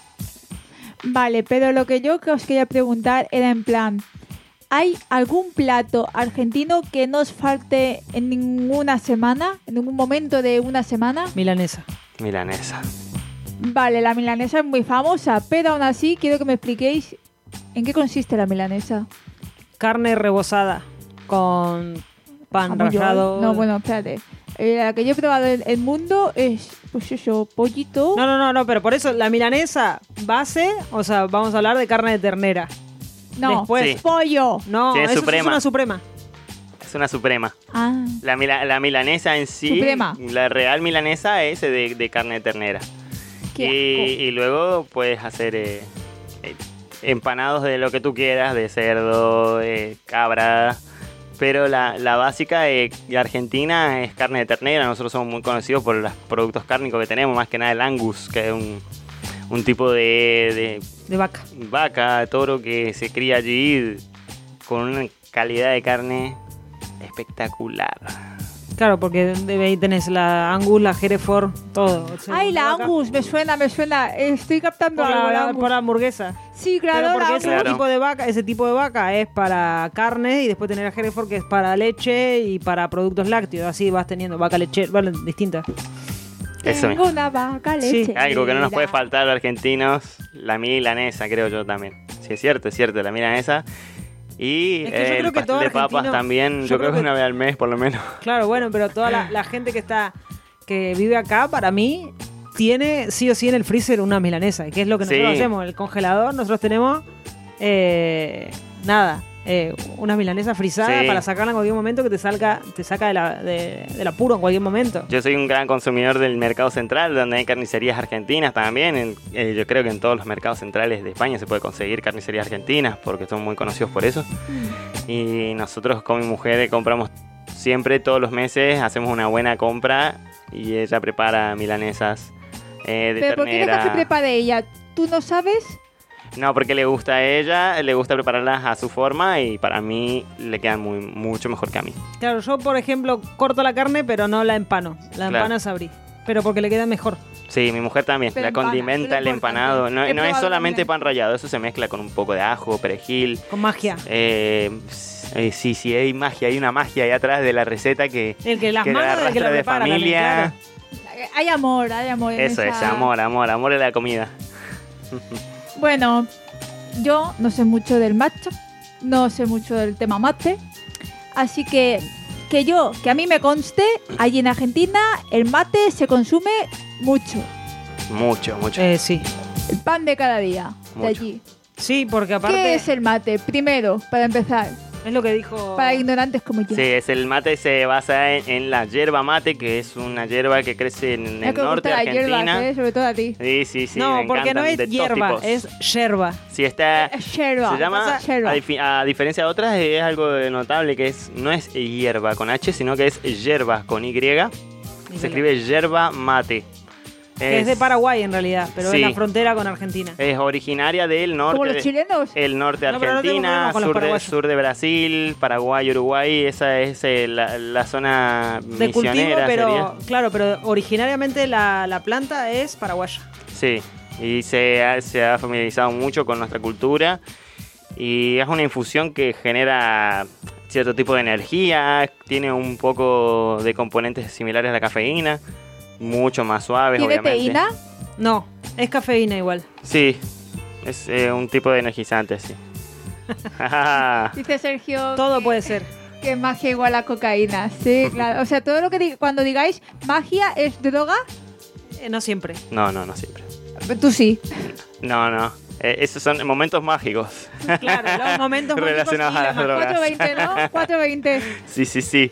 Vale, pero lo que yo que os quería preguntar era en plan, ¿hay algún plato argentino que no os falte en ninguna semana, en ningún momento de una semana? Milanesa. Milanesa. Vale, la milanesa es muy famosa, pero aún así quiero que me expliquéis en qué consiste la milanesa. Carne rebozada con pan Jamón york. rallado. No, bueno, espérate. Eh, la que yo he probado en el mundo es, pues eso, pollito. No, no, no, no, pero por eso la milanesa base, o sea, vamos a hablar de carne de ternera. No, después- Sí. pollo. No, Tiene eso suprema. es una suprema. Es una suprema. Ah, La, mila- la milanesa en sí, Suprema. la real milanesa es de, de carne de ternera. qué Y, asco. y luego puedes hacer eh, eh, empanados de lo que tú quieras, de cerdo, de cabra. Pero la, la básica de, de Argentina es carne de ternera. Nosotros somos muy conocidos por los productos cárnicos que tenemos, más que nada el Angus, que es un, un tipo de, De vaca. de vaca, toro que se cría allí con una calidad de carne espectacular. Claro, porque de ahí tenés la Angus, la Hereford, todo. O sea, Ay, la vaca. Angus, me suena, me suena. Estoy captando Por algo, la, la Angus. por la hamburguesa. Sí, claro, Pero la porque Angus. ese Claro. tipo de vaca, ese tipo de vaca es para carne y después tener la Hereford que es para leche y para productos lácteos. Así vas teniendo vaca leche, vale, distintas. Eso Tengo mismo. una vaca Sí. leche. Algo que no nos puede faltar a los argentinos, la milanesa, creo yo también. Sí, es cierto, es cierto, la milanesa. Y Es que yo eh, creo el que todo pastel de papas argentino- también, yo yo, creo creo que que- una vez al mes por lo menos. Claro, bueno, pero toda la, la gente que está que vive acá, para mí, tiene sí o sí en el freezer una milanesa, que es lo que nosotros Sí. hacemos. El congelador, nosotros tenemos eh, nada, eh, una milanesa frisada Sí. para sacarla en cualquier momento que te salga, te saca de la, de, del apuro en cualquier momento. Yo soy un gran consumidor del mercado central, donde hay carnicerías argentinas también. En- eh, yo creo que en todos los mercados centrales de España se puede conseguir carnicerías argentinas, porque son muy conocidos por eso. Y nosotros con mi mujer compramos siempre, todos los meses, hacemos una buena compra y ella prepara milanesas eh, de Pero ¿por qué ternera. dejas que prepare ella? ¿Tú no sabes? No, porque le gusta a ella, le gusta prepararlas a su forma y para mí le quedan muy, mucho mejor que a mí. Claro, yo por ejemplo corto la carne pero no la empano, la Claro. empano es abrir, pero porque le queda mejor. Sí, mi mujer también, Pero la empana, condimenta es lo el empanado. importante. No, He no es probado solamente también. pan rallado, eso se mezcla con un poco de ajo, perejil. Con magia. Eh, eh, sí, sí, hay magia, hay una magia ahí atrás de la receta que, El que las que manos del que la arrastra de prepara también, familia. claro. Hay amor, hay amor. en Eso es, esa- amor, amor, amor de la comida. Bueno, yo no sé mucho del matcha, no sé mucho del tema mate, así que que yo, que a mí me conste, allí en Argentina el mate se consume mucho, Mucho, mucho. Eh, sí. el pan de cada día de Mucho. allí. Sí, porque aparte ¿Qué es el mate? Primero, para empezar, es lo que dijo para ignorantes como yo. Sí, es el mate se basa en, en la yerba mate, que es una yerba que crece en Es el que me norte de gusta la hierba, Argentina. ¿eh? Sobre todo a ti. Sí, sí, sí. no, me porque no encantan es de todos hierba, tipos. es yerba. Sí, está... Es yerba. Se llama, pasa- yerba. a, difi- a diferencia de otras, es algo notable que es no es hierba con H, sino que es yerba con Y. Se escribe yerba mate. Que es de Paraguay en realidad, pero Sí. es la frontera con Argentina. Es originaria del norte. Como los de- chilenos. El norte de No, pero no tengo Argentina, problema con los sur, de, paraguayos. sur de Brasil, Paraguay, Uruguay. Esa es eh, la, la zona De cultivo, misionera. pero sería. claro, pero originariamente la, la planta es paraguaya. Sí, y se ha, se ha familiarizado mucho con nuestra cultura. Y es una infusión que genera cierto tipo de energía. Tiene un poco de componentes similares a la cafeína. Mucho más suaves, ¿Tiene obviamente. teína? No, es cafeína igual. Sí, es eh, un tipo de energizante, sí. Dice Sergio Todo que, puede ser. que magia igual a cocaína. Sí, claro. O sea, todo lo que di- cuando digáis magia es droga, Eh, no siempre. No, no, no siempre. tú sí. No, no. Eh, esos son momentos mágicos. Claro, los momentos mágicos Relacionados y a la las magia. drogas. cuatro veinte, ¿no? cuatro veinte. Sí, sí, sí.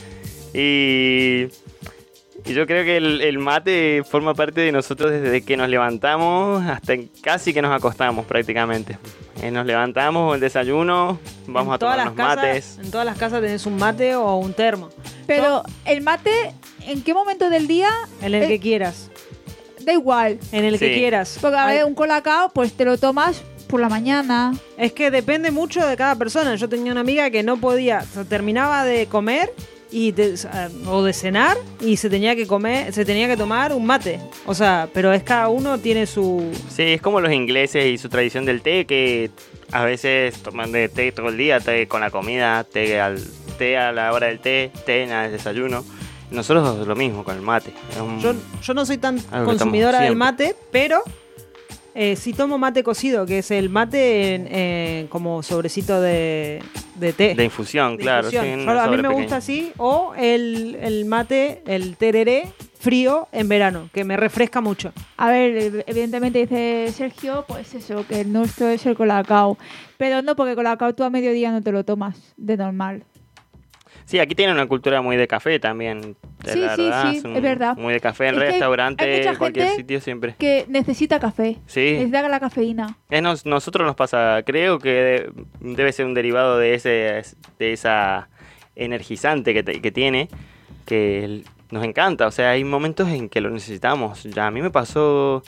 Y, y yo creo que el, el mate forma parte de nosotros desde que nos levantamos hasta casi que nos acostamos prácticamente. Eh, nos levantamos, el desayuno, vamos En a todas tomar las unos casas- mates. En todas las casas tenés un mate o un termo. Pero el mate, ¿en qué momento del día? En el Eh, que quieras. Da igual. En el que Sí. quieras. Porque a Hay- ver, un colacao, pues te lo tomas por la mañana. Es que depende mucho de cada persona. Yo tenía una amiga que no podía, o sea, terminaba de comer y te- o de cenar y se tenía que comer, se tenía que tomar un mate. O sea, pero es cada uno tiene su. Sí, es como los ingleses y su tradición del té, que a veces toman de té todo el día, té con la comida, té, al, té a la hora del té, té en el desayuno. Nosotros lo mismo con el mate. Es un- Yo, yo no soy tan Algo que consumidora tomamos del mate, pero eh, sí tomo mate cocido, que es el mate en- en como sobrecito de, de té. de infusión, de claro. infusión. sí, en un Solo a mí sobre me pequeño. gusta así, o el, el mate, el tereré frío en verano, que me refresca mucho. A ver, evidentemente dice Sergio, pues eso, que el nuestro es el colacao. Pero no, porque colacao tú a mediodía no te lo tomas de normal. Sí, aquí tienen una cultura muy de café también. de Sí, la sí, verdad, sí, son es verdad. Muy de café en Es que hay- hay restaurante, mucha en cualquier gente sitio siempre. Que necesita café. Sí. Necesita la cafeína. Es nos- nosotros nos pasa, creo que de- debe ser un derivado de ese de esa energizante que, te- que tiene, que el- nos encanta. O sea, hay momentos en que lo necesitamos. Ya a mí me pasó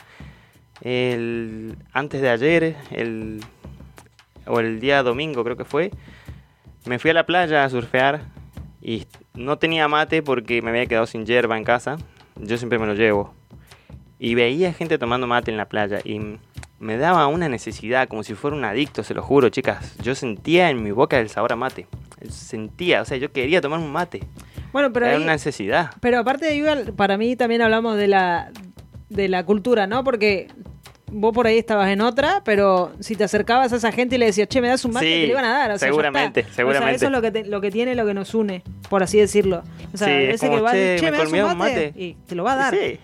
el antes de ayer, el o el día domingo creo que fue. Me fui a la playa a surfear y no tenía mate porque me había quedado sin yerba en casa. Yo siempre me lo llevo. Y veía gente tomando mate en la playa y m- me daba una necesidad, como si fuera un adicto, se lo juro, chicas. Yo sentía en mi boca el sabor a mate. Sentía, o sea, yo quería tomar un mate. Bueno, pero Era ahí- una necesidad. pero aparte de igual, para mí también hablamos de la de la cultura, ¿no? Porque vos por ahí estabas en otra, pero si te acercabas a esa gente y le decías, che, me das un mate, Sí, te lo iban a dar. O sea, ya seguramente, está. seguramente. O sea, eso es lo que, te- lo que tiene, lo que nos une, por así decirlo. O sea, Sí, a es veces como, que vas "Che, che, ¿me me das colmea un un mate? mate?" Y te lo va a dar. Y sí.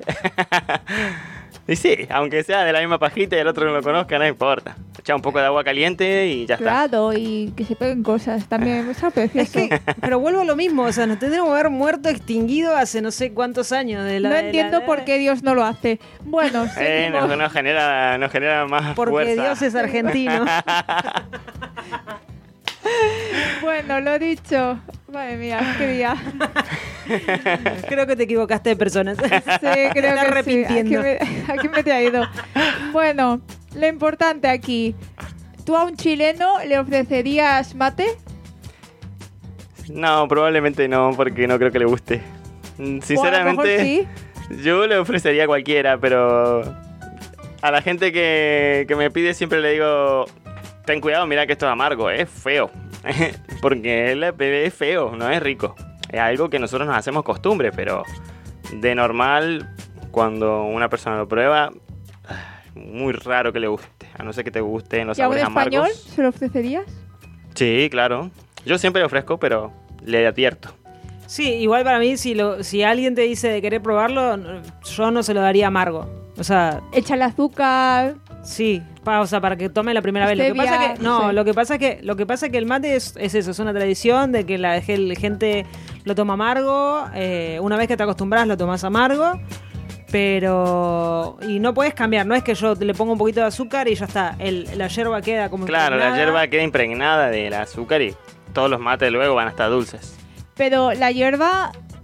Y sí, aunque sea de la misma pajita y el otro no lo conozca, no importa. Echa un poco de agua caliente y ya está. Claro, y que se peguen cosas. También es precioso. Es que, pero vuelvo a lo mismo, o sea, nos tendríamos que haber muerto, extinguido hace no sé cuántos años. De la, No de la- entiendo por qué Dios no lo hace. Bueno, Eh, seguimos. nos, nos genera, nos genera más Porque fuerza. Dios es argentino. Bueno, lo dicho. Madre mía, qué día. Creo que te equivocaste de personas. Sí, creo Te estás que sí. arrepintiendo. Aquí me, aquí me he traído. Bueno, lo importante aquí. ¿Tú a un chileno le ofrecerías mate? No, probablemente no, porque no creo que le guste. Mm, O a lo mejor Sinceramente, sí. yo le ofrecería a cualquiera, pero a la gente que, que me pide siempre le digo, ten cuidado, mira que esto es amargo, es feo. Porque el bebé es feo, no es rico. Es algo que nosotros nos hacemos costumbre, pero de normal, cuando una persona lo prueba, muy raro que le guste. A no ser que te gusten los ¿Y a un sabores español amargos. se lo ofrecerías? Sí, claro. Yo siempre le ofrezco, pero le advierto. Sí, igual para mí, si, lo, si alguien te dice de querer probarlo, no- yo no se lo daría amargo. O sea, Échale azúcar. sí, pa- o sea, para que tome la primera vez. Lo que Stevia, pasa que, no no, sé. lo que pasa que, lo que pasa que el mate es, es eso, es una tradición de que la gel- gente lo toma amargo. Eh, una vez que te acostumbras, lo tomas amargo. Pero. Y no puedes cambiar, no es que yo le pongo un poquito de azúcar y ya está. El, la yerba queda como. Claro, la impregnada. hierba queda impregnada del azúcar y todos los mates luego van a estar dulces. Pero la hierba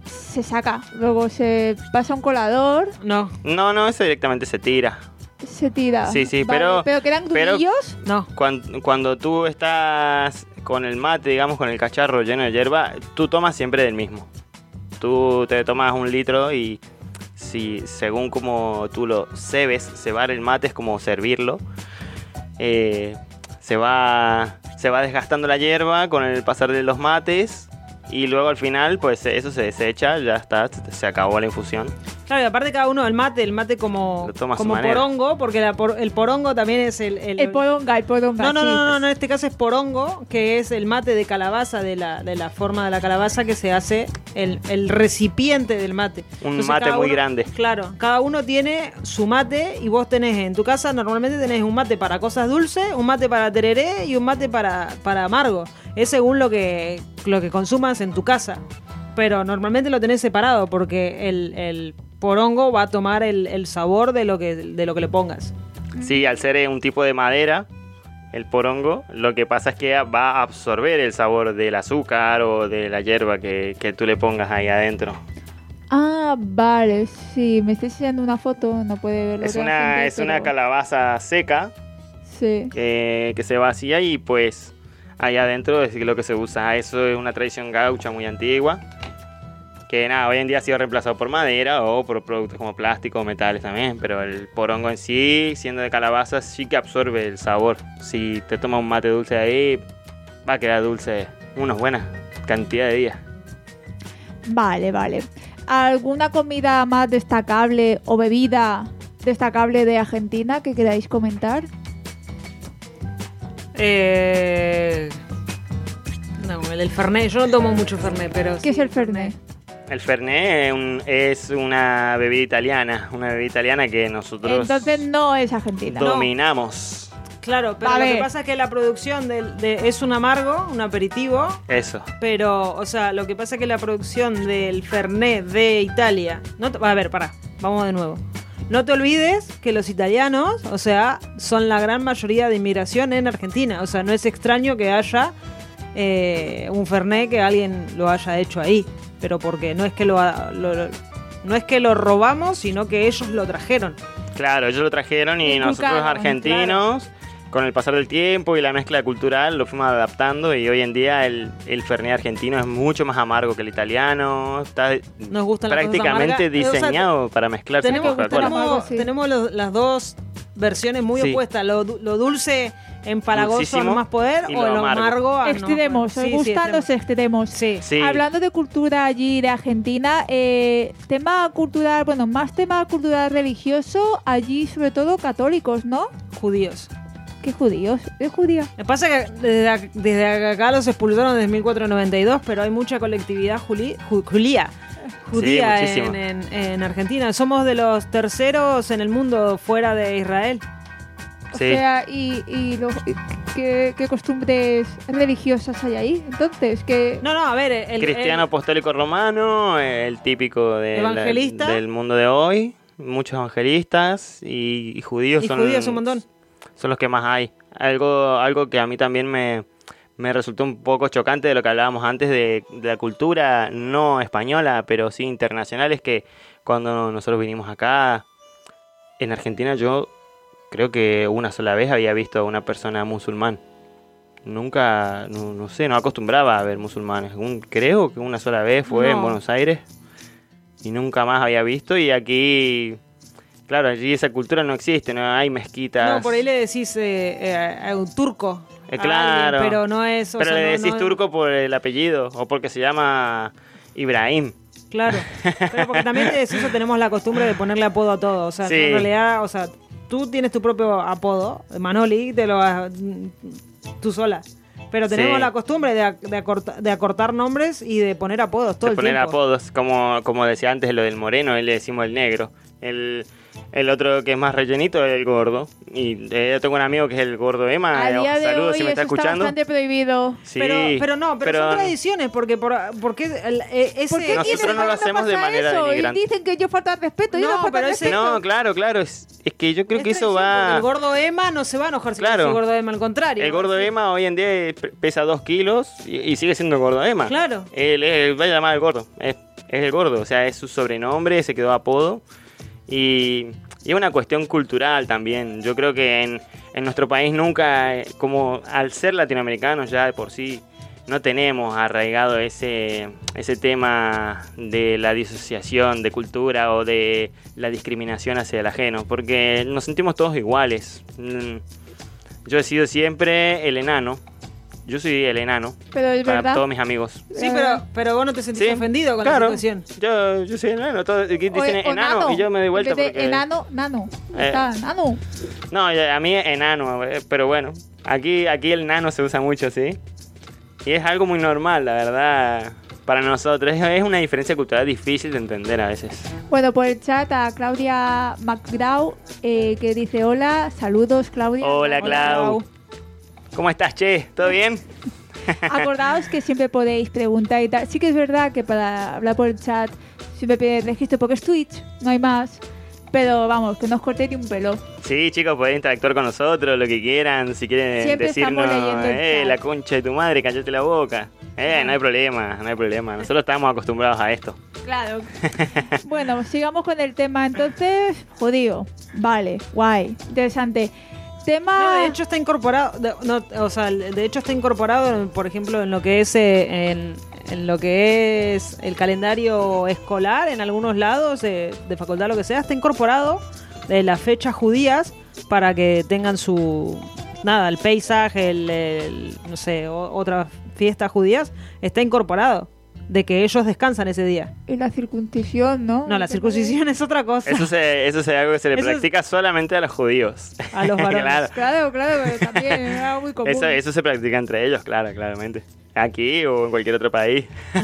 se saca. Luego se pasa a un colador, No, No, no, eso directamente se tira. se tira. Sí, sí, Vale, pero- ¿Pero quedan pero- grumillos? no. Cuando, cuando tú estás con el mate, digamos, con el cacharro lleno de hierba, tú tomas siempre del mismo. Tú te tomas un litro y si según como tú lo cebes, cebar el mate es como servirlo. eh, se va se va desgastando la hierba con el pasar de los mates y luego al final pues eso se desecha, ya está, se, se acabó la infusión. Claro, y aparte cada uno, el mate, el mate como, Lo toma a su como manera. porongo, porque la por- el porongo también es el... el- El poronga, el poronga. no, no, sí. no, no, no, en este caso es porongo, que es el mate de calabaza, de la, de la forma de la calabaza que se hace el, el recipiente del mate. Un mate cada muy uno- grande. Claro, cada uno tiene su mate y vos tenés en tu casa, normalmente tenés un mate para cosas dulces, un mate para tereré y un mate para, para amargo. Es según lo que, lo que consumas en tu casa. Pero normalmente lo tenés separado porque el, el porongo va a tomar el, el sabor de lo que, de lo que le pongas. Sí, al ser eh, un tipo de madera, el porongo, lo que pasa es que va a absorber el sabor del azúcar o de la hierba que, que tú le pongas ahí adentro. Ah, vale, sí, me está enseñando una foto, no puede verlo. Es la una, gente, es una pero- calabaza seca Sí. que, que se vacía y pues ahí adentro es lo que se usa. Eso es una tradición gaucha muy antigua. Que nada, hoy en día ha sido reemplazado por madera o por productos como plástico o metales también. Pero el porongo en sí, siendo de calabaza, sí que absorbe el sabor. Si te tomas un mate dulce ahí, va a quedar dulce unos buenas cantidad de días. Vale, vale. ¿Alguna comida más destacable o bebida destacable de Argentina que queráis comentar? Eh... No, el, el Fernet, yo no tomo mucho Fernet, pero... ¿Qué sí, es el Fernet? El Fernet es, un- es una bebida italiana, una bebida italiana que nosotros Entonces no es Argentina. dominamos. Claro, pero A lo ver. que pasa es que la producción del- de, es un amargo, un aperitivo, Eso. pero, o sea, lo que pasa es que la producción del Fernet de Italia... No te- a ver, pará, vamos de nuevo. No te olvides que los italianos, o sea, son la gran mayoría de inmigración en Argentina. O sea, no es extraño que haya eh, un Fernet que alguien lo haya hecho ahí. Pero porque no es que lo, ha- lo- lo- no es que lo robamos, sino que ellos lo trajeron. Claro, ellos lo trajeron y Inculcaron, nosotros argentinos, con el pasar del tiempo y la mezcla cultural, lo fuimos adaptando y hoy en día el, el Fernet argentino es mucho más amargo que el italiano. Está Nos gustan las cosas prácticamente amargas. Eh, o sea, diseñado para mezclarse Tenemos, con Coca-Cola. amargo, tenemos, sí. tenemos los- las dos versiones muy Sí. opuestas. Lo, du- lo dulce empalagoso Dulcísimo a más poder y o lo lo amargo. amargo a no más Extremos, poder. os Sí, sí, gustan los extremos. extremos. Sí. Sí. Hablando de cultura allí de Argentina, eh, tema cultural, bueno, más tema cultural religioso, allí sobre todo católicos, ¿no? Judíos. ¿Qué judíos? ¿Es judía? Me pasa que desde, ac- desde acá los expulsaron desde mil cuatrocientos noventa y dos, pero hay mucha colectividad juli- ju- judía. Judía muchísimo. en, en- en Argentina. Somos de los terceros en el mundo fuera de Israel. O Sí. sea, y, y lo- y ¿qué, qué costumbres religiosas hay ahí? Entonces, que No, no, a ver, el, Cristiano el- apostólico romano, el típico de la- Evangelista. del mundo de hoy. Muchos evangelistas y, y judíos y son, judíos un montón. son los que más hay. Algo, algo que a mí también me, me resultó un poco chocante de lo que hablábamos antes de, de la cultura no española, pero sí internacional, es que cuando nosotros vinimos acá, en Argentina, yo creo que una sola vez había visto a una persona musulmán. Nunca, no, no sé, no acostumbraba a ver musulmanes. Un- creo que una sola vez fue No. en Buenos Aires y nunca más había visto. Y aquí, claro, allí esa cultura no existe, no hay mezquitas. No, por ahí le decís eh, eh, a un turco. Eh, a claro. alguien, pero no es. o Pero sea, le no- decís no- turco por el apellido o porque se llama Ibrahim. Claro. Pero porque también de eso tenemos la costumbre de ponerle apodo a todo. O sea, Sí. en realidad, o sea, tú tienes tu propio apodo. Manoli, te lo has- tú sola. Pero tenemos Sí. la costumbre de, ac- de, acorta- de acortar nombres y de poner apodos todo De el poner tiempo. apodos, como, como decía antes lo del moreno, él le decimos el negro. El, El otro que es más rellenito es el gordo. Y eh, yo tengo un amigo que es el gordo Emma. A día de Saludos hoy si me está eso escuchando. bastante prohibido. Sí, pero, pero no, pero, son tradiciones, porque por, porque el, eh, ese, ¿Por qué Nosotros dicen no lo que hacemos de pasa manera eso? denigrante. Y dicen que yo falta de respeto. Yo No, no falta pero de ese- respeto. No, claro, claro. Es, es que yo creo es que eso tradición, porque va... el gordo Emma no se va a enojar si Claro. es el gordo Emma, al contrario. El gordo Sí. Emma hoy en día pe- pesa dos kilos y, y sigue siendo el gordo Emma. Claro. Él, él va a llamar al gordo. Es, es el gordo, o sea, es su sobrenombre, se quedó apodo. Y, y es una cuestión cultural también. Yo creo que en, en nuestro país nunca, eh, como al ser latinoamericanos ya de por sí, no tenemos arraigado ese, ese tema de la disociación de cultura o de la discriminación hacia el ajeno, porque nos sentimos todos iguales. Mm, Yo he sido siempre el enano. Yo soy el enano Pero es para verdad. todos mis amigos. Sí, pero, pero vos no te sentís Sí, ofendido con claro. la situación. Yo, yo soy enano. Todos dicen O- o enano nano. y yo me doy vuelta En vez de porque... enano, nano. Eh. Está, nano. No, ya- a mí es enano, eh, pero bueno, aquí, aquí el nano se usa mucho, ¿sí? Y es algo muy normal, la verdad, para nosotros. Es- Es una diferencia cultural difícil de entender a veces. Bueno, por el chat a Claudia McGraw, eh, que dice hola, saludos Claudia. Hola, Clau. ¿Cómo estás, che? ¿Todo bien? Acordaos que siempre podéis preguntar y tal. Sí que es verdad que para hablar por el chat siempre pide registro porque es Twitch, no hay más. Pero vamos, que no os cortéis ni un pelo. Sí, chicos, podéis interactuar con nosotros, lo que quieran. Si quieren Siempre decirnos, estamos leyendo el eh, chat. la concha de tu madre, cállate la boca. Eh, no hay problema, no hay problema. Nosotros estamos acostumbrados a esto. Claro. Bueno, sigamos con el tema entonces. Judío. Vale, guay, interesante. Tema... No, de hecho está incorporado, de, no, o sea, de hecho está incorporado, por ejemplo, en lo que es eh, en, en lo que es el calendario escolar en algunos lados de, de facultad, lo que sea, está incorporado de las fechas judías para que tengan su nada, el paisaje, el, el no sé, o, otras fiestas judías está incorporado de que ellos descansan ese día. Y la circuncisión, ¿no? No, la circuncisión es otra cosa. Eso, se, eso es algo que se le Eso es- practica solamente a los judíos. A los varones. Claro. Claro, claro, pero también es algo muy común. Eso, eso se practica entre ellos, claro, claramente. Aquí o en cualquier otro país.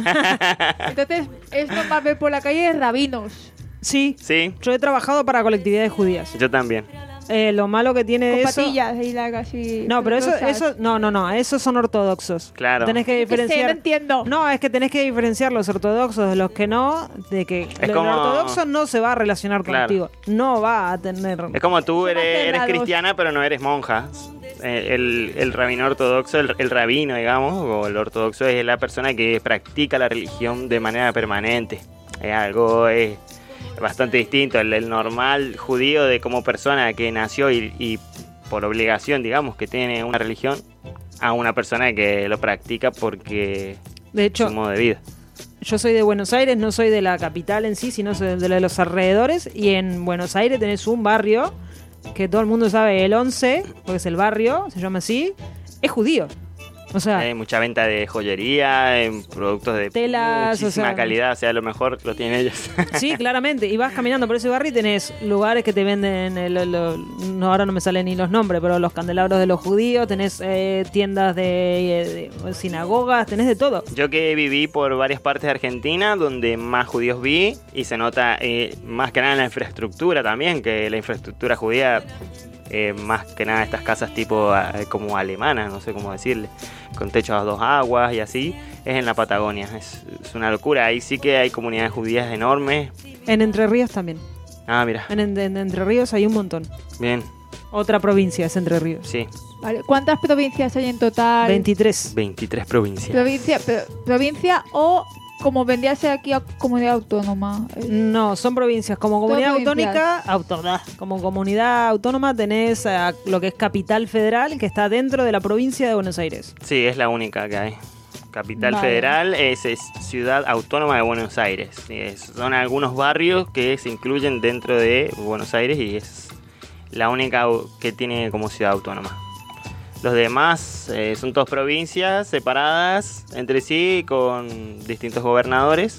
Entonces, es normal ver por la calle rabinos. Sí, Sí, yo he trabajado para colectividades judías. yo también. Eh, lo malo que tiene Con eso... patillas y largas y... No, pero eso, rosas. eso, no, no, no, esos son ortodoxos. Claro. Tenés que Yo qué sé, no diferenciar. entiendo. No, es que tenés que diferenciar los ortodoxos de los que no, de que el como- ortodoxo no se va a relacionar Claro. contigo, no va a tener. Es como tú Son eres, eres cerrados. cristiana, pero no eres monja. Eh, El, el rabino ortodoxo, el, el rabino, digamos, o el ortodoxo es la persona que practica la religión de manera permanente. Es algo es bastante distinto. El, el normal judío de como persona que nació y, y por obligación, digamos, que tiene una religión, a una persona que lo practica porque De es hecho, su modo de vida. yo soy de Buenos Aires, no soy de la capital en sí, sino soy de los alrededores. Y en Buenos Aires tenés un barrio que todo el mundo sabe, el once, porque es el barrio, se llama así, es judío. O sea, Hay mucha venta de joyería, en productos de Telas, o muchísima sea- calidad, o sea, a lo mejor lo tienen ellos. sí, claramente. Y vas caminando por ese barrio y tenés lugares que te venden, el- el- el- no, ahora no me salen ni los nombres, pero los candelabros de los judíos, tenés eh, tiendas de, de sinagogas, tenés de todo. Yo que viví por varias partes de Argentina, donde más judíos vi, y se nota eh, más que nada en la infraestructura también, que la infraestructura judía, eh, más que nada estas casas tipo eh, como alemanas, no sé cómo decirle, con techos a dos aguas y así, es en la Patagonia. Es, es una locura, ahí sí que hay comunidades judías enormes. En Entre Ríos también. Ah, mira, En, en- en Entre Ríos hay un montón. bien, Otra provincia es Entre Ríos. sí, Vale, ¿cuántas provincias hay en total? veintitrés. veintitrés provincias. Provincia, pero- provincia o como vendría a ser aquí a comunidad autónoma. Eh, No, son provincias. Como comunidad Son autónica, autónoma, como comunidad autónoma tenés a lo que es Capital Federal, que está dentro de la provincia de Buenos Aires. Sí, es la única que hay. Capital Vale. Federal es, es Ciudad Autónoma de Buenos Aires. Sí, es- son algunos barrios que se incluyen dentro de Buenos Aires y es la única au- que tiene como ciudad autónoma. Los demás eh, son todas provincias separadas entre sí con distintos gobernadores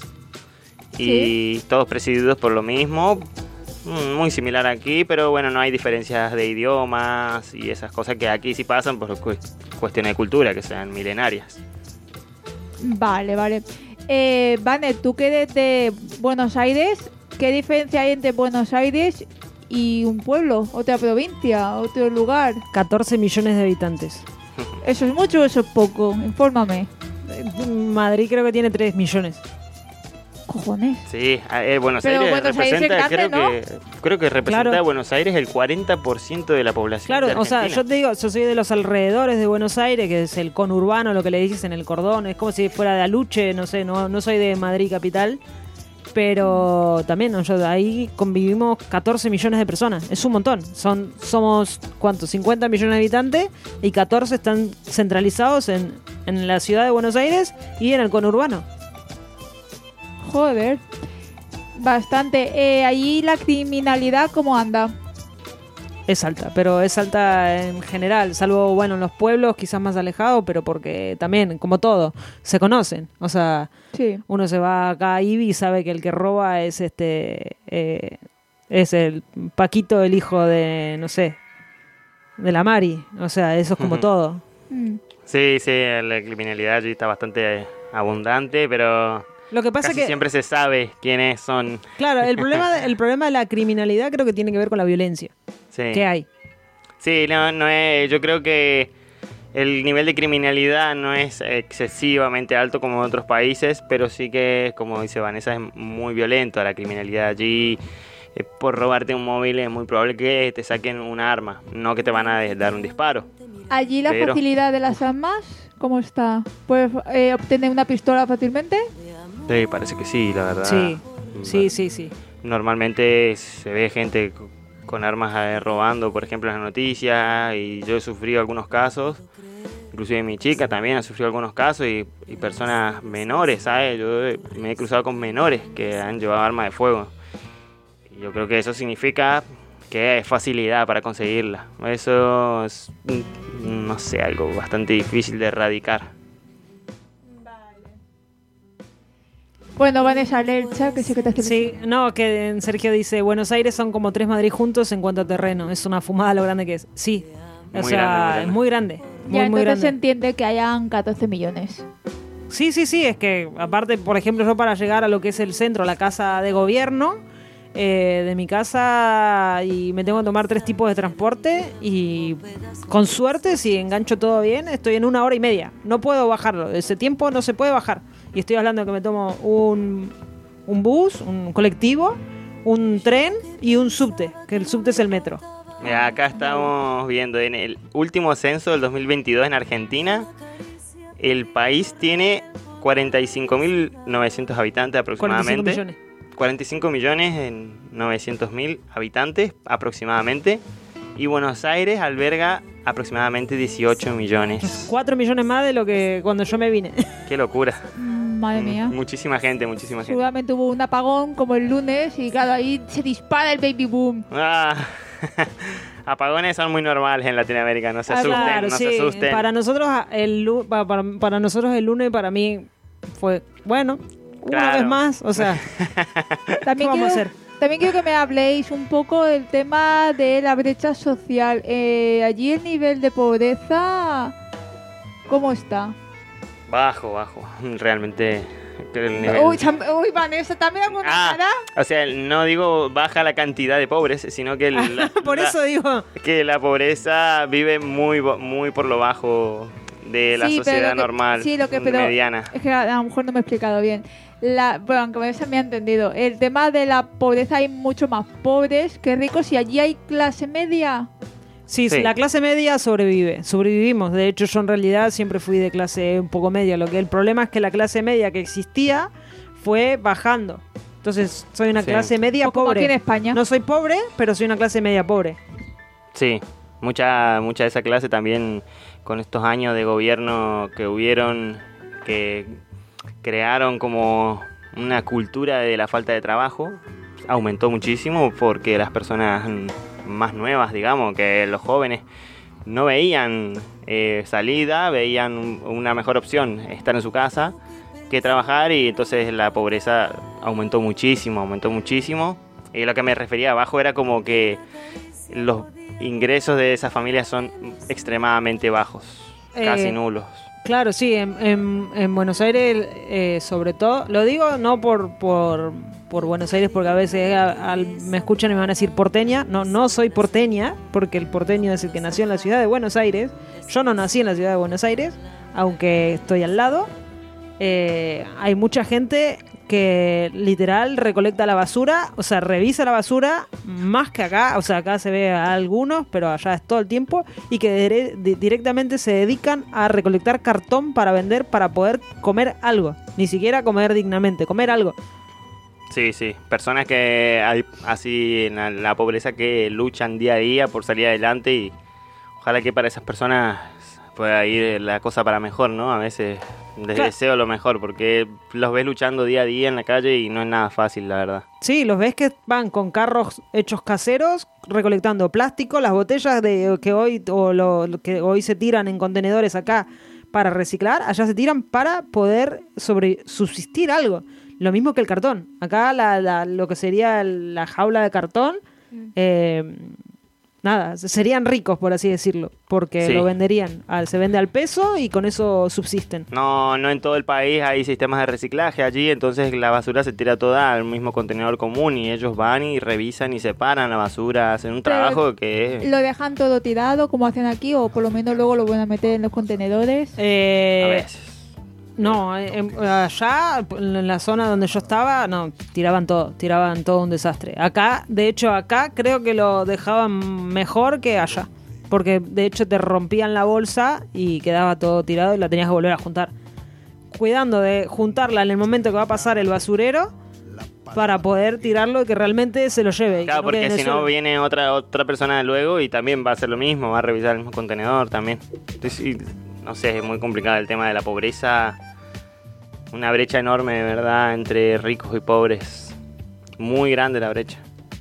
y todos presididos por lo mismo. Mm, Muy similar aquí, pero bueno, no hay diferencias de idiomas y esas cosas que aquí sí pasan por cu- cuestiones de cultura que sean milenarias. Vale, vale. Eh, Vane, tú que eres de Buenos Aires, ¿qué diferencia hay entre Buenos Aires y un pueblo, otra provincia, otro lugar. catorce millones de habitantes. ¿Eso es mucho o eso es poco? Infórmame. Madrid creo que tiene tres millones. Cojones. Sí, eh, Buenos Pero Aires Buenos Aires representa, es grande, creo, que, creo que representa Claro. a Buenos Aires el cuarenta por ciento de la población. Claro, de o sea, Argentina. yo te digo, yo soy de los alrededores de Buenos Aires, que es el conurbano, lo que le dices en el cordón, es como si fuera de Aluche, no sé, no, no soy de Madrid capital, pero también ¿no? Yo, ahí convivimos catorce millones de personas, es un montón, son somos, ¿cuántos? cincuenta millones de habitantes y catorce están centralizados en, en la ciudad de Buenos Aires y en el conurbano. Joder. Bastante. Eh, allí la criminalidad, ¿cómo anda? Es alta, pero es alta en general, salvo, bueno, en los pueblos quizás más alejados, pero porque también, como todo, se conocen. O sea, Sí. uno se va acá a Ibi y sabe que el que roba es este eh, es el Paquito, el hijo de, no sé, de la Mari. O sea, eso es como Ujú. todo. Mm. Sí, sí, la criminalidad allí está bastante eh, abundante, pero Lo que pasa casi que, siempre se sabe quiénes son. claro, el problema, de- el problema de la criminalidad creo que tiene que ver con la violencia Sí. que hay. Sí, no, no es, yo creo que el nivel de criminalidad no es excesivamente alto como en otros países, pero sí que, como dice Vanessa, es muy violento la criminalidad allí. Eh, por robarte un móvil es muy probable que te saquen un arma, no que te van a de- dar un disparo. Allí la Pero- facilidad de las armas, ¿cómo está? ¿Puedes eh, obtener una pistola fácilmente? Sí, parece que sí, la verdad. Sí, sí, sí, sí. Normalmente se ve gente co- con armas eh, robando, por ejemplo, en las noticias, y yo he sufrido algunos casos, inclusive mi chica también ha sufrido algunos casos, y, y personas menores, ¿sabes? Yo he- me he cruzado con menores que han llevado armas de fuego. Y yo creo que eso significa que hay facilidad para conseguirla. Eso es, mm, no sé, algo bastante difícil de erradicar. Bueno, Vanessa, Lercha, que sé que te hace... Sí, no, que en Sergio dice, Buenos Aires son como tres Madrid juntos en cuanto a terreno. Es una fumada lo grande que es. Sí, o Muy sea, grande, muy grande. es muy grande. Muy, Ya, muy entonces se grande. entiende que hayan catorce millones. Sí, sí, sí, es que aparte, por ejemplo, yo para llegar a lo que es el centro, la casa de gobierno eh, de mi casa, y me tengo que tomar tres tipos de transporte y con suerte, si engancho todo bien, estoy en una hora y media. No puedo bajarlo, ese tiempo no se puede bajar. Y estoy hablando de que me tomo un, un bus, un colectivo, un tren y un subte, que el subte es el metro. Mira, acá estamos viendo en el último censo del dos mil veintidós en Argentina, el país tiene cuarenta y cinco mil novecientos habitantes aproximadamente. cuarenta y cinco millones. cuarenta y cinco millones en novecientos mil habitantes aproximadamente. Y Buenos Aires alberga aproximadamente dieciocho millones. cuatro millones más de lo que cuando yo me vine. Qué locura. Mm, Madre mía. Muchísima gente, muchísima gente. Seguramente hubo un apagón como el lunes y claro, ahí se dispara el baby boom. Ah, apagones son muy normales en Latinoamérica, no se Ah, asusten, Claro, no sí. se asusten. Para nosotros el lu- pa- para, para nosotros el lunes para mí fue bueno, una Claro. vez más, o sea, También ¿qué vamos a quiero, hacer? también quiero que me habléis un poco del tema de la brecha social. Eh, allí el nivel de pobreza, ¿cómo está? Bajo, bajo. Realmente el nivel... Uy, tam- uy, Vanessa, ¿también alguna Ah, cara? o sea, no digo baja la cantidad de pobres, sino que el- la, Por la- eso digo, que la pobreza vive muy bo- muy por lo bajo de la Sí, pero sociedad lo que- normal, sí, lo que- pero- mediana. Es que a lo mejor no me he explicado bien. La, bueno, aunque Vanessa me ha entendido. El tema de la pobreza, hay mucho más pobres que ricos y allí hay clase media. sí, Sí. la clase media sobrevive, sobrevivimos. De hecho, yo en realidad siempre fui de clase un poco media. Lo que el problema es que la clase media que existía fue bajando. Entonces, soy una Sí. clase media O como pobre. aquí en España. No soy pobre, pero soy una clase media pobre. Sí, mucha mucha de esa clase también con estos años de gobierno que hubieron, que crearon como una cultura de la falta de trabajo, aumentó muchísimo porque las personas más nuevas, digamos, que los jóvenes no veían eh, salida, veían un- una mejor opción estar en su casa que trabajar, y entonces la pobreza aumentó muchísimo, aumentó muchísimo. Y lo que me refería abajo era como que los ingresos de esas familias son extremadamente bajos, Eh, casi nulos. Claro, sí, en, en- en Buenos Aires, eh, sobre todo, lo digo no por, por, por Buenos Aires, porque a veces a, a, me escuchan y me van a decir porteña. No, no soy porteña, porque el porteño es el que nació en la ciudad de Buenos Aires. Yo no nací en la ciudad de Buenos Aires, aunque estoy al lado. Eh, hay mucha gente que literal recolecta la basura, o sea, revisa la basura más que acá, o sea, acá se ve a algunos, pero allá es todo el tiempo, y que dire- di- directamente se dedican a recolectar cartón para vender, para poder comer algo, ni siquiera comer dignamente, comer algo. Sí, sí, personas que hay así en la, la pobreza que luchan día a día por salir adelante y ojalá que para esas personas pueda ir la cosa para mejor, ¿no? A veces les Claro. deseo lo mejor porque los ves luchando día a día en la calle y no es nada fácil, la verdad. Sí, los ves que van con carros hechos caseros recolectando plástico, las botellas de que hoy o lo, lo que hoy se tiran en contenedores acá para reciclar, allá se tiran para poder sobre subsistir algo. Lo mismo que el cartón. Acá la, la, lo que sería la jaula de cartón, eh, nada, serían ricos, por así decirlo, porque Sí. lo venderían, al, se vende al peso y con eso subsisten. No, no en todo el país hay sistemas de reciclaje allí, entonces la basura se tira toda al mismo contenedor común y ellos van y revisan y separan la basura, hacen un Pero trabajo que es... ¿Lo dejan todo tirado como hacen aquí o por lo menos luego lo van a meter en los contenedores? Eh, A veces. No, eh, em, allá en la zona donde yo estaba, no, tiraban todo, tiraban todo un desastre. Acá, de hecho, acá creo que lo dejaban mejor que allá, porque de hecho te rompían la bolsa y quedaba todo tirado y la tenías que volver a juntar. Cuidando de juntarla en el momento que va a pasar el basurero para poder tirarlo y que realmente se lo lleve. y que Claro, no quede porque en el si no suelo. viene otra otra persona luego y también va a hacer lo mismo, va a revisar el mismo contenedor también. Entonces, y, no sé, es muy complicado el tema de la pobreza. Una brecha enorme, de verdad, entre ricos y pobres. Muy grande la brecha.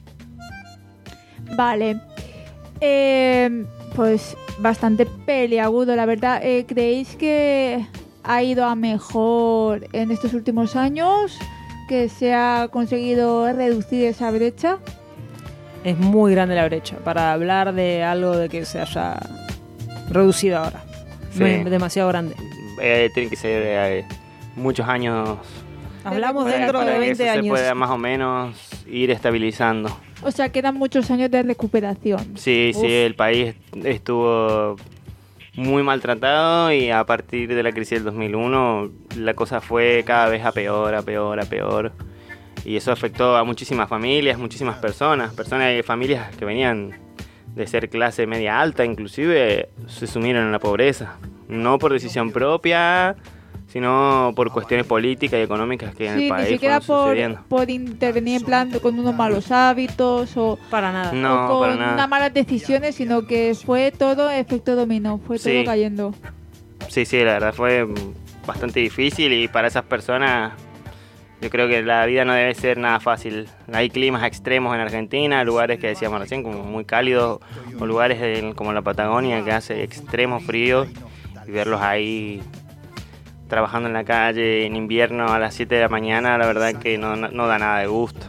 Vale. Eh, pues bastante peliagudo, la verdad. Eh, ¿Creéis que ha ido a mejor en estos últimos años? ¿Que se ha conseguido reducir esa brecha? Es muy grande la brecha para hablar de algo de que se haya reducido ahora. Sí. No es demasiado grande. Eh, tiene que ser eh, muchos años Hablamos Para- dentro para de que veinte eso se años. pueda más o menos ir estabilizando. O sea, quedan muchos años de recuperación. Sí, Uf. sí, el país estuvo muy maltratado y a partir de la crisis del dos mil uno la cosa fue cada vez a peor, a peor, a peor. Y eso afectó a muchísimas familias, muchísimas personas, personas y familias que venían de ser clase media alta, inclusive se sumieron en la pobreza. No por decisión propia, sino por cuestiones políticas y económicas que en Sí, el ni país siquiera fueron por, sucediendo. por intervenir en plan con unos malos hábitos o, Para nada. No, o para con nada. unas malas decisiones, sino que fue todo efecto dominó, fue Sí. todo cayendo. Sí, sí, la verdad fue bastante difícil y para esas personas yo creo que la vida no debe ser nada fácil. Hay climas extremos en Argentina, lugares que decíamos recién como muy cálidos, o lugares en- como la Patagonia que hace extremo frío y verlos ahí trabajando en la calle en invierno a las siete de la mañana, la verdad que no, no, no da nada de gusto.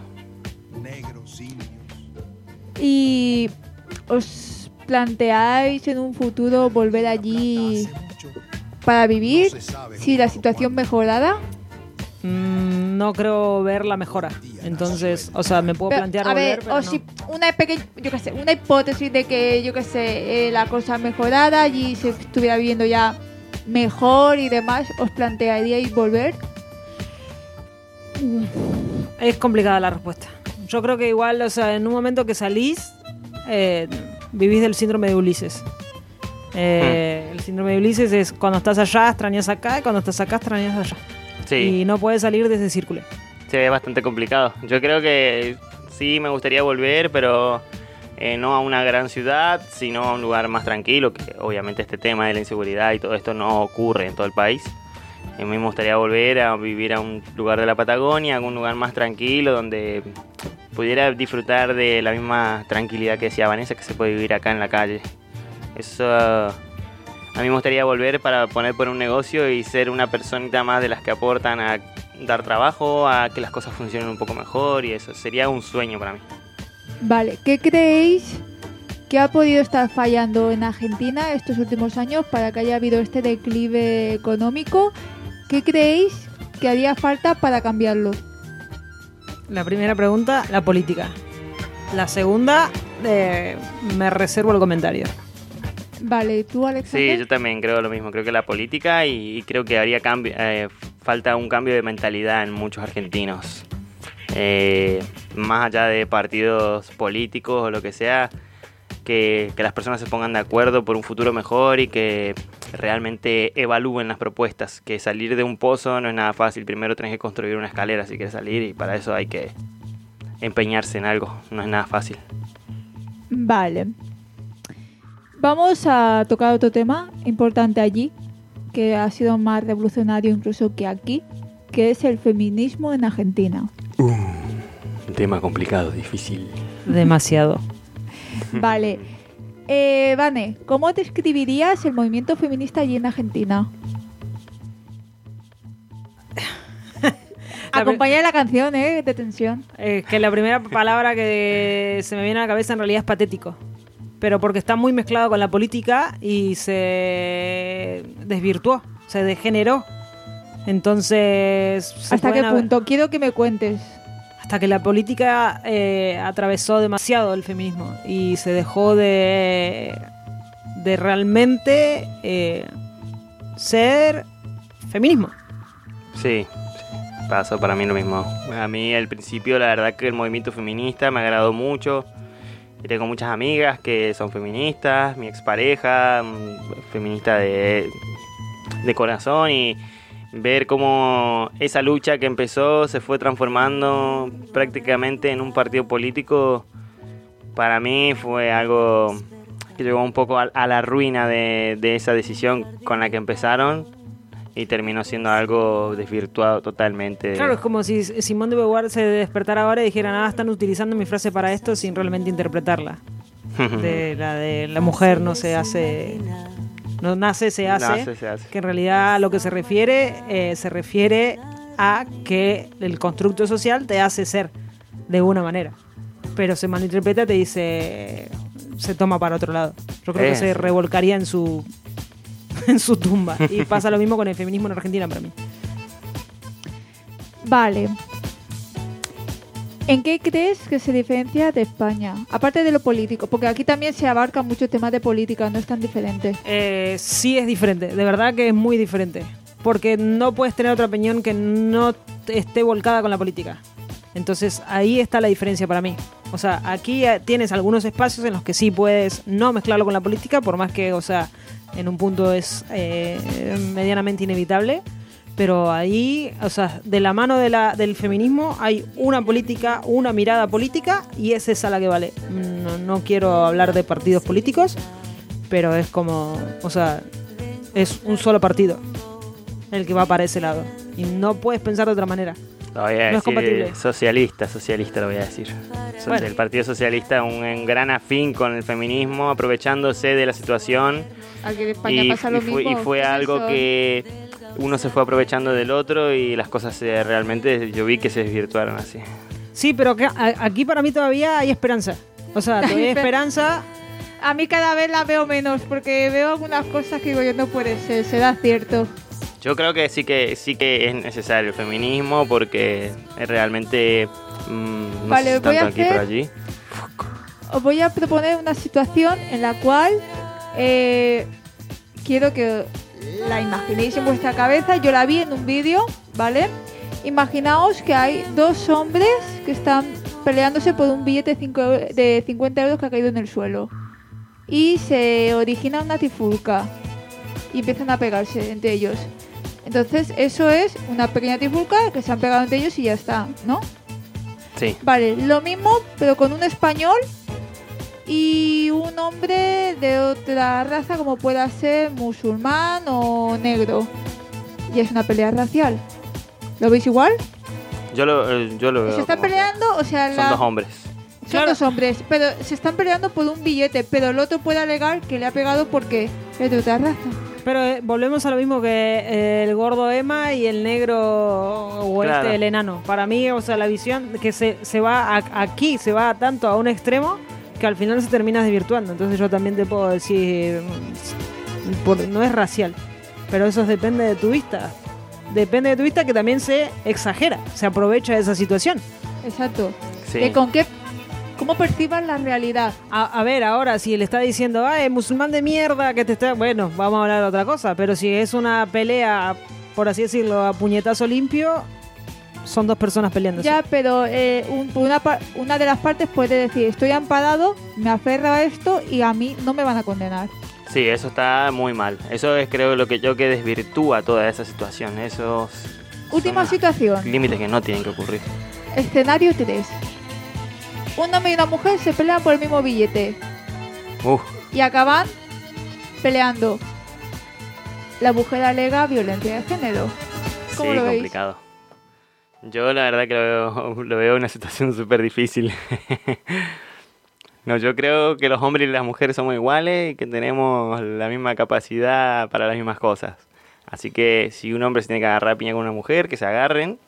¿Y os planteáis en un futuro volver allí para vivir si la situación mejorara? Mm, no creo ver la mejora. Entonces, o sea, me puedo Pero, plantear a volver, ver, pero o no. si una pequeña, yo qué sé, una hipótesis de que, yo qué sé, eh, la cosa mejorara, allí se estuviera viviendo ya mejor y demás, ¿os plantearíais volver? Es complicada la respuesta. Yo creo que igual, o sea, en un momento que salís, eh, vivís del síndrome de Ulises. Eh, El síndrome de Ulises es cuando estás allá, extrañas acá, y cuando estás acá, extrañas allá. Sí. Y no puedes salir de ese círculo. Sí, es bastante complicado. Yo creo que sí me gustaría volver, pero eh, no a una gran ciudad, sino a un lugar más tranquilo, que obviamente este tema de la inseguridad y todo esto no ocurre en todo el país. A mí me gustaría volver a vivir a un lugar de la Patagonia, a un lugar más tranquilo, donde pudiera disfrutar de la misma tranquilidad que decía Vanessa, que se puede vivir acá en la calle. Eso... A mí me gustaría volver para poner por un negocio y ser una personita más de las que aportan a dar trabajo, a que las cosas funcionen un poco mejor y eso sería un sueño para mí. Vale, ¿qué creéis que ha podido estar fallando en Argentina estos últimos años para que haya habido este declive económico? ¿Qué creéis que haría falta para cambiarlo? La primera pregunta, la política. La segunda, eh, me reservo el comentario. Vale, ¿tú, Alexander? Sí, yo también creo lo mismo. Creo que la política y, y creo que haría cambio, eh, falta un cambio de mentalidad en muchos argentinos. Eh, más allá de partidos políticos o lo que sea, que, que las personas se pongan de acuerdo por un futuro mejor y que realmente evalúen las propuestas. Que salir de un pozo no es nada fácil. Primero tenés que construir una escalera si quieres salir y para eso hay que empeñarse en algo. No es nada fácil. Vale. Vamos a tocar otro tema importante allí, que ha sido más revolucionario incluso que aquí, que es el feminismo en Argentina. Uh, un tema complicado, difícil. Demasiado. Vale. Eh, Vane, ¿cómo describirías el movimiento feminista allí en Argentina? Acompaña la canción, ¿eh? De tensión. Eh, que la primera palabra que se me viene a la cabeza en realidad es patético. Pero porque está muy mezclado con la política y se desvirtuó, se degeneró. Entonces... se ¿Hasta qué pueden haber- punto? Quiero que me cuentes. Hasta que la política eh, atravesó demasiado el feminismo y se dejó de, de realmente eh, ser feminismo. Sí, sí, pasó para mí lo mismo. A mí al principio la verdad que el movimiento feminista me agradó mucho. Y tengo muchas amigas que son feministas, mi expareja, mm, feminista de, de corazón, y ver cómo esa lucha que empezó se fue transformando prácticamente en un partido político, para mí fue algo que llegó un poco a, a la ruina de, de esa decisión con la que empezaron y terminó siendo algo desvirtuado totalmente. Claro, es como si Simón de Beauvoir se despertara ahora y dijera, nada, están utilizando mi frase para esto sin realmente interpretarla. De la de la mujer no se hace... No nace, se hace, Nace, se hace. que en realidad a lo que se refiere, eh, se refiere a que el constructo social te hace ser de una manera. Pero se malinterpreta, te dice, se toma para otro lado. Yo creo Eh. que se revolcaría en su, en su tumba. Y pasa lo mismo con el feminismo en Argentina para mí. Vale. ¿En qué crees que se diferencia de España? Aparte de lo político, porque aquí también se abarca mucho temas de política, no es tan diferente. Eh, sí es diferente, de verdad que es muy diferente. Porque no puedes tener otra opinión que no esté volcada con la política. Entonces ahí está la diferencia para mí. O sea, aquí eh, tienes algunos espacios en los que sí puedes no mezclarlo con la política, por más que, o sea, en un punto es eh, medianamente inevitable. Pero ahí, o sea, de la mano de la, del feminismo hay una política, una mirada política, y es esa la que vale. No, no quiero hablar de partidos políticos, pero es como, o sea, es un solo partido el que va para ese lado. Y no puedes pensar de otra manera. Lo voy a No es decir compatible. socialista, socialista lo voy a decir. So- Bueno. El Partido Socialista, un, un gran afín con el feminismo, aprovechándose de la situación. Aquí en España Y, pasa lo y fue, mismo. y fue ¿Qué es algo eso? que uno se fue aprovechando del otro y las cosas se, realmente yo vi que se desvirtuaron así. Sí, pero que, a- aquí para mí todavía hay esperanza. O sea, todavía hay esperanza. A mí cada vez la veo menos, porque veo algunas cosas que digo yo, no puede ser, será cierto. Yo creo que sí que sí que es necesario el feminismo porque es realmente mm, no Vale, sé si voy a tanto aquí hacer- por allí. Os voy a proponer una situación en la cual eh, quiero que la imaginéis en vuestra cabeza. Yo la vi en un vídeo, ¿vale? Imaginaos que hay dos hombres que están peleándose por un billete de cinco eu- de cincuenta euros que ha caído en el suelo. Y se origina una trifulca. Y empiezan a pegarse entre ellos. Entonces, eso es una pequeña trifulca que se han pegado entre ellos y ya está, ¿no? Sí. Vale, lo mismo, pero con un español y un hombre de otra raza, como pueda ser musulmán o negro. Y es una pelea racial. ¿Lo veis igual? Yo lo, eh, yo lo veo. Se están como que peleando, o sea, Son la- dos hombres. son Claro. dos hombres, pero se están peleando por un billete, pero el otro puede alegar que le ha pegado porque es de otra raza. Pero eh, volvemos a lo mismo que eh, el gordo Emma y el negro o Claro. este el enano. Para mí, o sea, la visión que se, se va a- aquí, se va tanto a un extremo que al final se termina desvirtuando. Entonces yo también te puedo decir, mm, por- no es racial, pero eso depende de tu vista. Depende de tu vista, que también se exagera, se aprovecha de esa situación. Exacto. Sí. De con qué, cómo perciban la realidad. A, a ver, ahora, si le está diciendo, ay, musulmán de mierda, que te está... Bueno, vamos a hablar de otra cosa, pero si es una pelea, por así decirlo, a puñetazo limpio, son dos personas peleándose. Ya, pero eh, un- una, par- una de las partes puede decir, estoy amparado, me aferro a esto y a mí no me van a condenar. Sí, eso está muy mal. Eso es, creo, lo que yo que desvirtúa toda esa situación. Esos Última son situación. límites que no tienen que ocurrir. Escenario tres. Un hombre y una mujer se pelean por el mismo billete Uf, y acaban peleando. La mujer alega violencia de género. sí, ¿Cómo lo veis? complicado. Yo la verdad que lo veo, lo veo una situación súper difícil. No, yo creo que los hombres y las mujeres somos iguales y que tenemos la misma capacidad para las mismas cosas. Así que si un hombre se tiene que agarrar a piña con una mujer, que se agarren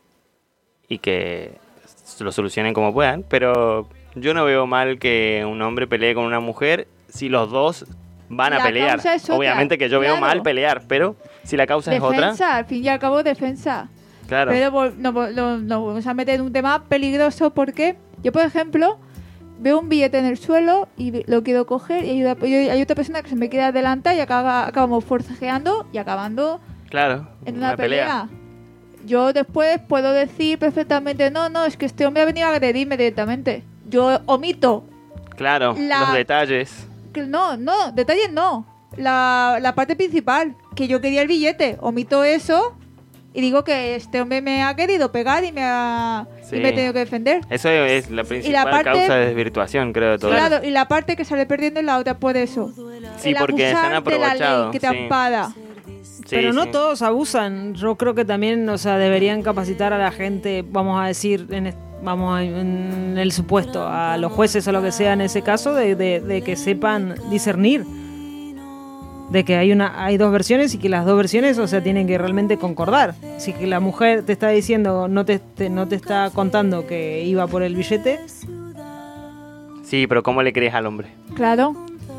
y que lo solucionen como puedan. Pero yo no veo mal que un hombre pelee con una mujer si los dos van a La pelear. causa es otra, Obviamente que yo veo claro. mal pelear, pero si la causa es otra, Defensa, al fin y al cabo defensa. claro. Pero vol- no, vol- no- nos vamos a meter en un tema peligroso porque yo, por ejemplo, veo un billete en el suelo y vi- lo quiero coger y hay, una- y hay otra persona que se me quiere adelantar y acaba, acabamos forcejeando y acabando Claro, en una, pelea. Yo después puedo decir perfectamente, no, no, es que este hombre ha venido a agredirme directamente. Yo omito. Claro, La- los detalles. Que no, no, detalles no. La, la parte principal, que yo quería el billete. Omito eso y digo que este hombre me ha querido pegar y me ha, y Sí. me he tenido que defender. Eso es la principal parte- causa de desvirtuación, creo, de todo. Claro, y la parte que sale perdiendo es la otra por eso. Sí, El porque abusar están de la ley aprovechados. que te sí. ampara. Sí, Pero no sí. todos abusan. Yo creo que también, o sea, deberían capacitar a la gente, vamos a decir, en, est- vamos a- en el supuesto, a los jueces o lo que sea en ese caso, de, de- de que sepan discernir. De que hay una hay dos versiones y que las dos versiones, o sea, tienen que realmente concordar. Si que la mujer te está diciendo, no te, te- no te está contando que iba por el billete, Sí, pero ¿cómo le crees al hombre? Claro.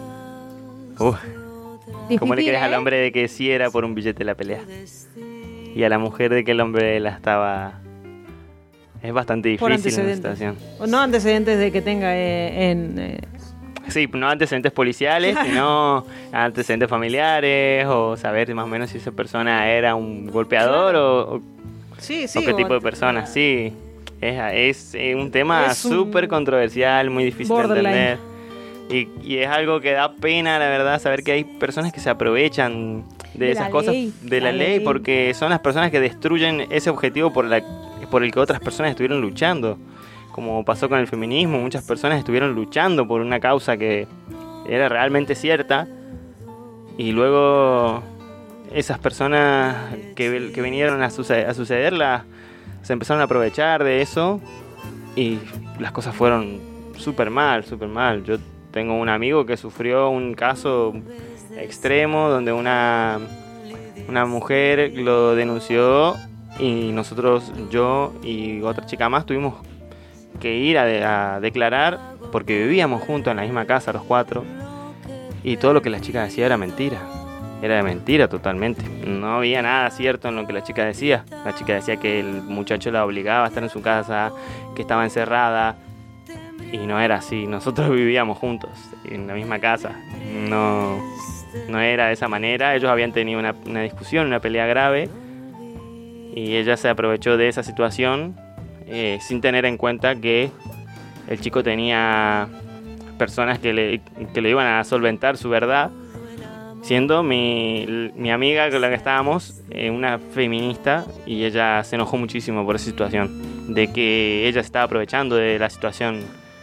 Uf, ¿cómo le Difícil, crees al ¿eh? hombre de que sí era por un billete la pelea? Y a la mujer de que el hombre la estaba... Es bastante por difícil la antecedentes. situación. O no antecedentes de que tenga eh, en... eh, Sí, no antecedentes policiales, sino antecedentes familiares o saber más o menos si esa persona era un golpeador o, o- sí, sí. o qué o- tipo de persona. Sí, es, es eh, un tema Es un súper controversial, muy difícil de borderline. entender. Y, y es algo que da pena, la verdad, saber que hay personas que se aprovechan de, De esas la cosas ley. de la, La ley ley. porque son las personas que destruyen ese objetivo por, la, por el que otras personas estuvieron luchando. Como pasó con el feminismo, muchas personas estuvieron luchando por una causa que era realmente cierta y luego esas personas que, que vinieron a, suce- a sucederla se empezaron a aprovechar de eso y las cosas fueron súper mal, súper mal. Yo tengo un amigo que sufrió un caso extremo donde una, una mujer lo denunció y nosotros, yo y otra chica más, tuvimos que ir a, de- a declarar porque vivíamos juntos en la misma casa los cuatro y todo lo que la chica decía era mentira, era de mentira totalmente, no había nada cierto en lo que la chica decía. La chica decía que el muchacho la obligaba a estar en su casa, que estaba encerrada y no era así. Nosotros vivíamos juntos en la misma casa, no, no era de esa manera. Ellos habían tenido una, una discusión, una pelea grave y ella se aprovechó de esa situación eh, sin tener en cuenta que el chico tenía personas que le, que le iban a solventar su verdad, siendo mi, mi amiga con la que estábamos eh, una feminista, y ella se enojó muchísimo por esa situación, de que ella se estaba aprovechando de la situación,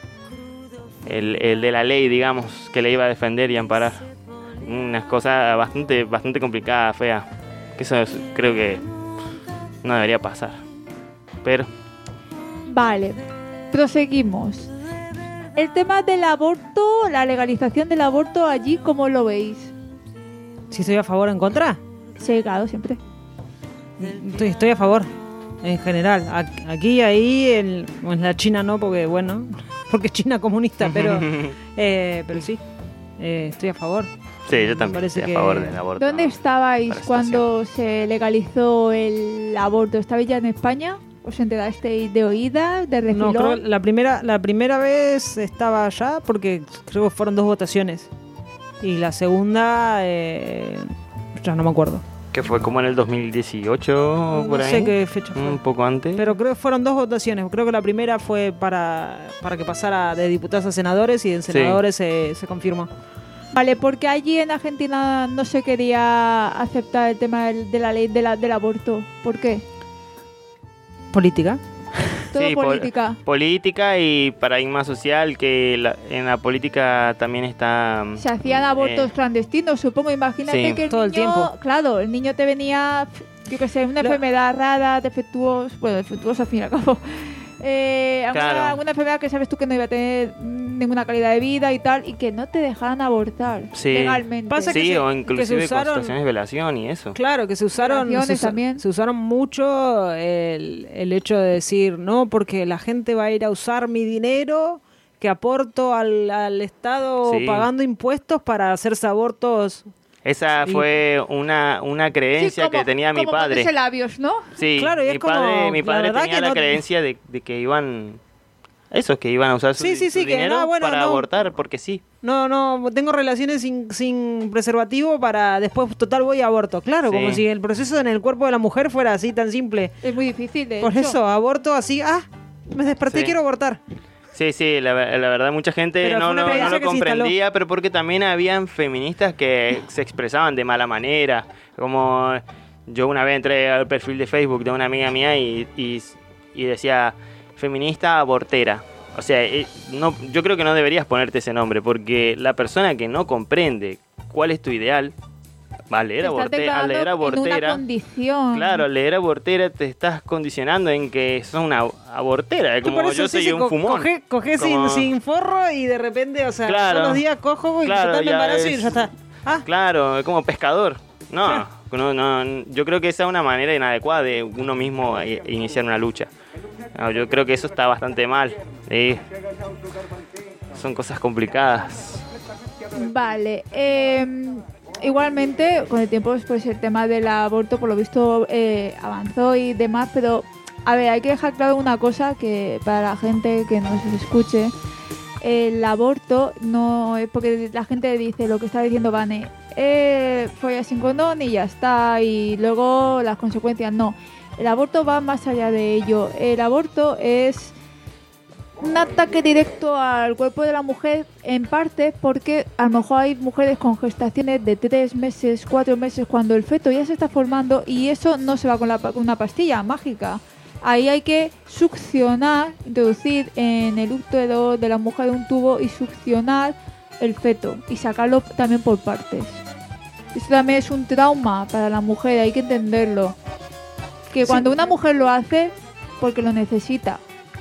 el, el de la ley, digamos, que le iba a defender y amparar. Unas cosas bastante, bastante complicadas, feas, que eso es- creo que no debería pasar, pero... Vale, proseguimos. El tema del aborto, la legalización del aborto allí, ¿cómo lo veis? Si estoy a favor o en contra, Sí, claro, siempre. estoy, estoy a favor, en general. Ac- Aquí, ahí, en, en la China no, porque bueno, porque es China comunista, pero, eh, pero sí, eh, estoy a favor. Sí, yo Me también parece estoy a que- favor del aborto. ¿Dónde estabais para cuando se legalizó el aborto? ¿Estabais ya en España? ¿Os enterasteis de oídas, de refilón? No, creo la primera, la primera vez estaba allá porque creo que fueron dos votaciones. Y la segunda, eh, ya no me acuerdo. Que fue como en el dos mil dieciocho, No por ahí. sé qué fecha fue. Un poco antes. Pero creo que fueron dos votaciones. Creo que la primera fue para, para que pasara de diputados a senadores y en Sí. senadores se, se confirmó. Vale, porque allí en Argentina no se quería aceptar el tema del- de la ley de la- del aborto. ¿Por qué? Política. Todo Sí, pol- política. Política y paradigma social, que la- en la política también está... mm, Se hacían abortos eh, clandestinos, supongo. Imagínate Sí. que el Todo el niño, tiempo. claro, el niño te venía, yo qué sé, una Lo- enfermedad rara, defectuoso, bueno, defectuoso al fin y al cabo. Eh, alguna, Claro. alguna enfermedad que sabes tú que no iba a tener mm, ninguna calidad de vida y tal, y que no te dejaran abortar Sí. legalmente. Pasa que Sí, se- o que inclusive se usaron- con situaciones de violación y eso. Claro, que se usaron, se, Violaciones usa- también. se usaron mucho el, el hecho de decir, no, porque la gente va a ir a usar mi dinero que aporto al, al Estado Sí. pagando impuestos para hacerse abortos. Esa Sí. fue una, una Sí, creencia como- que tenía mi como padre. ponerse labios, ¿no? Sí, Claro, y mi es como, padre, mi la padre verdad tenía que la no- creencia de, de que iban... Esos que iban a usar su, Sí, sí, su sí, que dinero no, bueno, para no. abortar, porque sí. No, no, tengo relaciones sin, sin preservativo para después, total, voy a aborto. Claro, Sí. como si el proceso en el cuerpo de la mujer fuera así tan simple. Es muy difícil, de Por hecho. eso, aborto así, ah, me desperté y Sí. quiero abortar. Sí, sí, la, ver- la verdad mucha gente Pero no fue una lo, no creencia lo que se instaló. comprendía, pero porque también habían feministas que se expresaban de mala manera. Como yo una vez entré al perfil de Facebook de una amiga mía y, y, y decía feminista abortera. O sea, eh, no, yo creo que no deberías ponerte ese nombre, porque la persona que no comprende cuál es tu ideal, va a leer, Te aborte- estás al leer declarando en una abortera, condición. claro, al leer abortera te estás condicionando en que sos una abortera, Tú como por eso yo sí, soy sí, un co- fumón. Coge, coge Como- sin, sin forro y de repente, o sea, Claro. todos los días cojo y Claro, ya me ya embarazo y es- ya está. Ah, Claro, como pescador. No, Claro. no, no, yo creo que esa es una manera inadecuada de uno mismo i- iniciar una lucha. No, yo creo que eso está bastante mal. Sí. Son cosas complicadas. Vale. eh, igualmente, con el tiempo, pues el tema del aborto, por lo visto, eh, avanzó y demás, pero, a ver, hay que dejar claro una cosa que para la gente que nos escuche, el aborto no es porque la gente dice lo que está diciendo Vane, eh, fue sin condón y ya está, y luego las consecuencias, no. El aborto va más allá de ello. El aborto es un ataque directo al cuerpo de la mujer, en parte porque a lo mejor hay mujeres con gestaciones de tres meses, cuatro meses, cuando el feto ya se está formando, y eso no se va con, la, con una pastilla mágica. Ahí hay que succionar, introducir en el útero de la mujer un tubo y succionar el feto y sacarlo también por partes. Esto también es un trauma para la mujer, hay que entenderlo. Que cuando una mujer lo hace, porque lo necesita.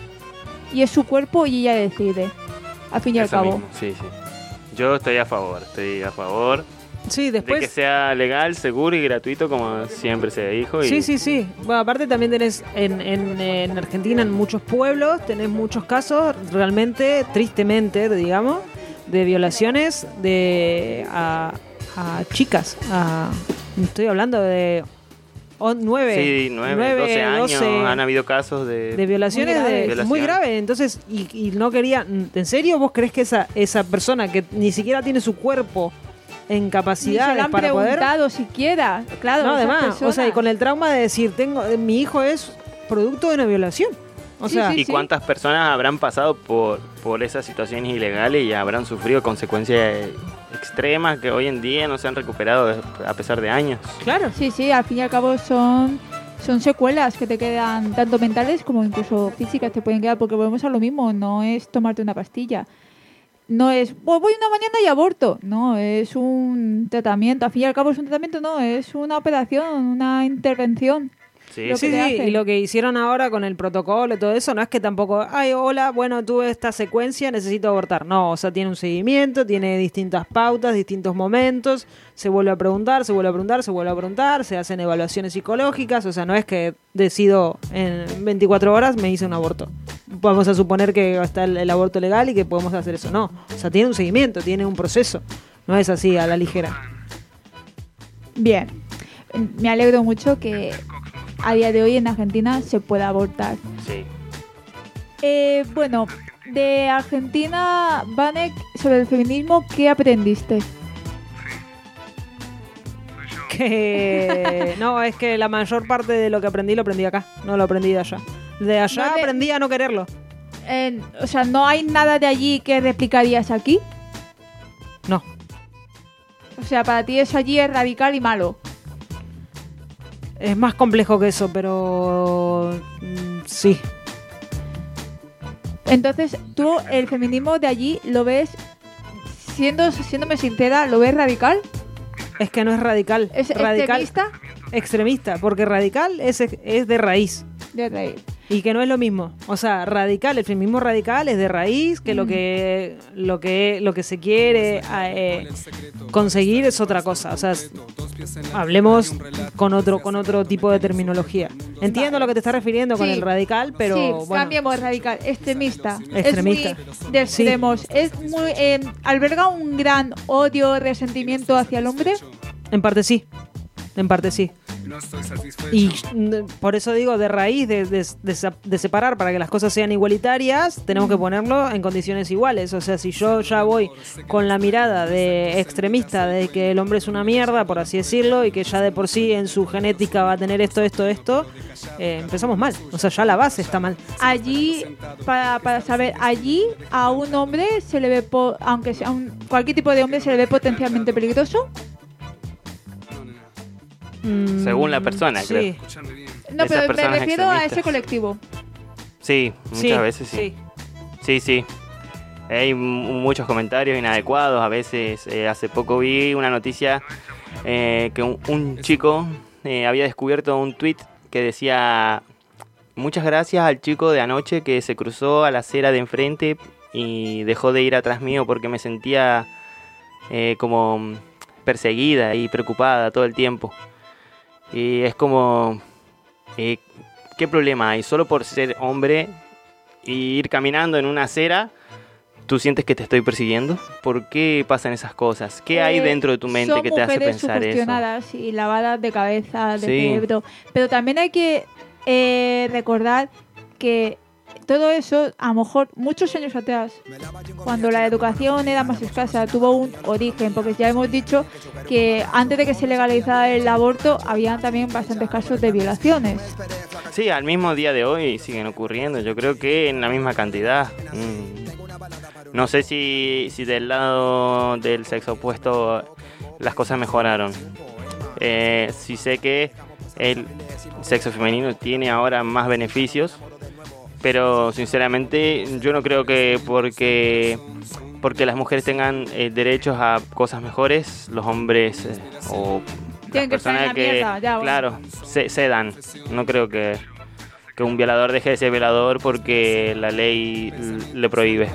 Y es su cuerpo y ella decide, al fin y al Eso cabo. mismo, sí, sí. Yo estoy a favor, estoy a favor sí, de que después... sea legal, seguro y gratuito como siempre se dijo. Y Sí, sí, sí. Bueno, aparte también tenés en, en, en Argentina, en muchos pueblos, tenés muchos casos, realmente, tristemente, digamos, de violaciones de a, a chicas. A, estoy hablando de o- nueve, Sí, nueve, doce años han habido casos de... de violaciones Muy de- graves. muy Violación. graves. Entonces, y, y no quería. ¿En serio vos crees que esa, esa persona que ni siquiera tiene su cuerpo en Ni se capacidades lo han para poder? preguntado siquiera. Claro, No, esas además, o personas. sea, y con el trauma de decir, tengo, mi hijo es producto de una violación. O Sí, sea, sí. ¿Y cuántas personas habrán pasado por, por esas situaciones ilegales y habrán sufrido consecuencias extremas que hoy en día no se han recuperado de- a pesar de años? claro. Sí, sí, al fin y al cabo son, son secuelas que te quedan tanto mentales como incluso físicas te pueden quedar, porque volvemos a lo mismo, no es tomarte una pastilla. No es, "Pues voy una mañana y aborto". No, es un tratamiento. Al fin y al cabo es un tratamiento, no, es una operación, una intervención. Sí, Lo Sí, que te sí, hacen. y lo que hicieron ahora con el protocolo y todo eso, no es que tampoco, ay, hola, bueno, tuve esta secuencia, necesito abortar. No, o sea, tiene un seguimiento, tiene distintas pautas, distintos momentos, se vuelve a preguntar, se vuelve a preguntar, se vuelve a preguntar, se hacen evaluaciones psicológicas, o sea, no es que decido en veinticuatro horas me hice un aborto. Vamos a suponer que está el, el aborto legal y que podemos hacer eso. No, o sea, tiene un seguimiento, tiene un proceso, no es así a la ligera. Bien, me alegro mucho que a día de hoy en Argentina se puede abortar. Sí. Eh, bueno, de Argentina, Vanek, sobre el feminismo, ¿qué aprendiste? Que no, es que la mayor parte de lo que aprendí lo aprendí acá, no lo aprendí de allá. De allá No le- aprendí a no quererlo. Eh, o sea, ¿no hay nada de allí que replicarías aquí? No. O sea, para ti eso allí es radical y malo. Es más complejo que eso, pero mm, sí. Entonces, tú el feminismo de allí lo ves, siendo siéndome sincera, ¿lo ves radical? Es que no es radical. ¿Es radical, extremista? Extremista, porque radical es, es de raíz. De reír. Y que no es lo mismo. O sea, radical, el feminismo radical es de raíz, que lo que lo que lo que se quiere eh, conseguir es otra cosa. O sea, es- hablemos con otro con otro tipo de terminología. Entiendo a lo que te estás refiriendo con Sí. el radical, pero sí, bueno, cambiemos radical. Extremista. Extremista. Es muy de extremos. Es muy, eh, alberga un gran odio, resentimiento hacia el hombre. en parte sí. En parte sí. Y mm, por eso digo, de raíz, de, de- de sa- de separar para que las cosas sean igualitarias, tenemos que ponerlo en condiciones iguales. O sea, si yo ya voy con la mirada de extremista de que el hombre es una mierda, por así decirlo, y que ya de por sí en su genética va a tener esto, esto, esto, eh, empezamos mal. O sea, ya la base está mal. Allí, para, para saber, allí a un hombre se le ve, po- aunque sea un, cualquier tipo de hombre se le ve potencialmente peligroso. Mm, Según la persona, sí. creo. No, Esas pero me personas refiero a ese extremistas. colectivo. Sí, muchas Sí, veces sí. Sí, sí. Hay m- muchos comentarios inadecuados. A veces, eh, hace poco vi una noticia eh, que un, un chico eh, había descubierto un tweet que decía: muchas gracias al chico de anoche que se cruzó a la acera de enfrente y dejó de ir atrás mío porque me sentía eh, como perseguida y preocupada todo el tiempo. Y es como, eh, ¿qué problema hay? Solo por ser hombre y ir caminando en una acera, ¿tú sientes que te estoy persiguiendo? ¿Por qué pasan esas cosas? ¿Qué hay Eh, dentro de tu mente son que te hace mujeres pensar eso? sugestionadas y lavadas de cabeza, de Sí. cerebro. Pero también hay que eh, recordar que todo eso, a lo mejor muchos años atrás, cuando la educación era más escasa, tuvo un origen, porque ya hemos dicho que antes de que se legalizara el aborto, había también bastantes casos de violaciones. Sí, al mismo día de hoy siguen ocurriendo. Yo creo que en la misma cantidad. Mm. No sé si, si del lado del sexo opuesto las cosas mejoraron. Eh, sí sé que el sexo femenino tiene ahora más beneficios, pero sinceramente yo no creo que porque porque las mujeres tengan eh, derechos a cosas mejores, los hombres eh, o Tienen que estar en personas la que, mierda, ya, bueno. claro, se, cedan. No creo que, que un violador deje de ser violador porque la ley l- le prohíbe.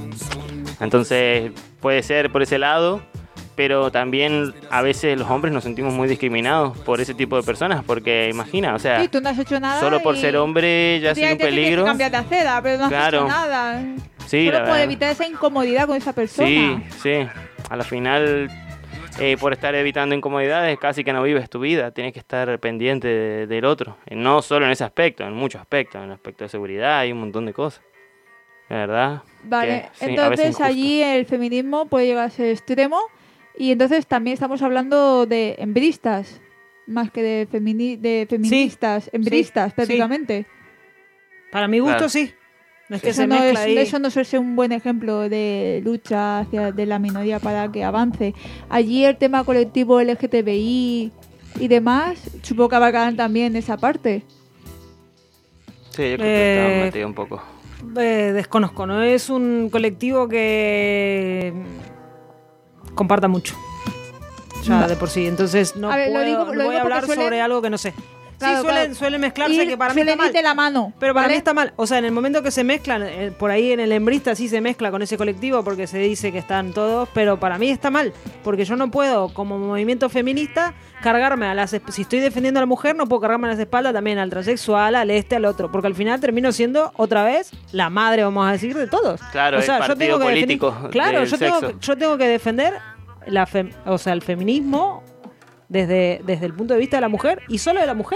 Entonces puede ser por ese lado, pero también a veces los hombres nos sentimos muy discriminados por ese tipo de personas, porque imagina, o sea, Sí, tú no has hecho nada. solo por y ser hombre ya soy un directamente tienes peligro. que cambiar de acera, pero no has Claro. hecho nada. Sí, Solo la por verdad. evitar esa incomodidad con esa persona. Sí, sí. A la final, eh, por estar evitando incomodidades, casi que no vives tu vida. Tienes que estar pendiente de- del otro. Eh, No solo en ese aspecto, en muchos aspectos. En el aspecto de seguridad hay un montón de cosas. La verdad. Vale, que, sí, a veces entonces injusto. allí el feminismo puede llegar a ser extremo y entonces también estamos hablando de embristas, más que de, femini de feministas, embristas sí. prácticamente. Para mi gusto, Claro. sí. Es que Eso se no, es, mezcla ahí. eso no suele ser un buen ejemplo de lucha hacia de la minoría para que avance. Allí el tema colectivo L G T B I y demás, supongo que abarcarán también esa parte. Sí, yo creo que Eh, estaba metido un poco. Eh, desconozco, no es un colectivo que mm, comparta mucho. Ya Va. de por sí, entonces no A ver, lo puedo, digo- lo no digo voy a porque hablar suelen- sobre algo que no sé. Claro, sí, suelen, claro. suelen mezclarse, Ir- que para mí está suelen ir mal. de la mano. Pero para ¿vale? mí está mal. O sea, en el momento que se mezclan, eh, por ahí en el hembrista sí se mezcla con ese colectivo porque se dice que están todos, pero para mí está mal. Porque yo no puedo, como movimiento feminista, cargarme a las... esp- Si estoy defendiendo a la mujer, no puedo cargarme a las espaldas también al transexual, al este, al otro. Porque al final termino siendo, otra vez, la madre, vamos a decir, de todos. Claro, o sea, el yo partido tengo que defender- político Claro, del yo tengo, sexo. que- yo tengo que defender la fem- o sea, el feminismo desde, desde el punto de vista de la mujer y solo de la mujer.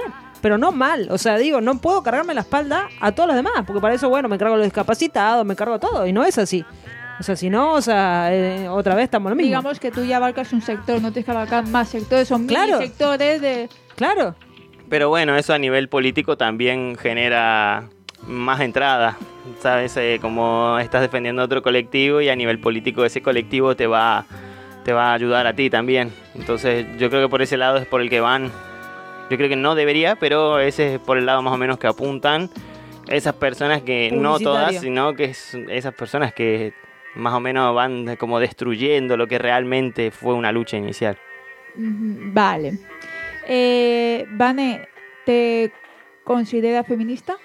pero no mal. O sea, digo, no puedo cargarme la espalda a todos los demás, porque para eso, bueno, me cargo a los discapacitados, me cargo a todo, y no es así. O sea, si no, o sea, eh, otra vez estamos lo mismo. Digamos que tú ya abarcas un sector, no tienes que abarcar más sectores, son Claro. mini sectores de... Claro. Pero bueno, eso a nivel político también genera más entrada, ¿sabes? Eh, como estás defendiendo otro colectivo y a nivel político ese colectivo te va, te va a ayudar a ti también. Entonces yo creo que por ese lado es por el que van. Yo creo que no debería, pero ese es por el lado más o menos que apuntan esas personas que, no todas, Publicitario. sino que es esas personas que más o menos van como destruyendo lo que realmente fue una lucha inicial. Ujú, Vale. Eh, Vane, ¿te consideras feminista?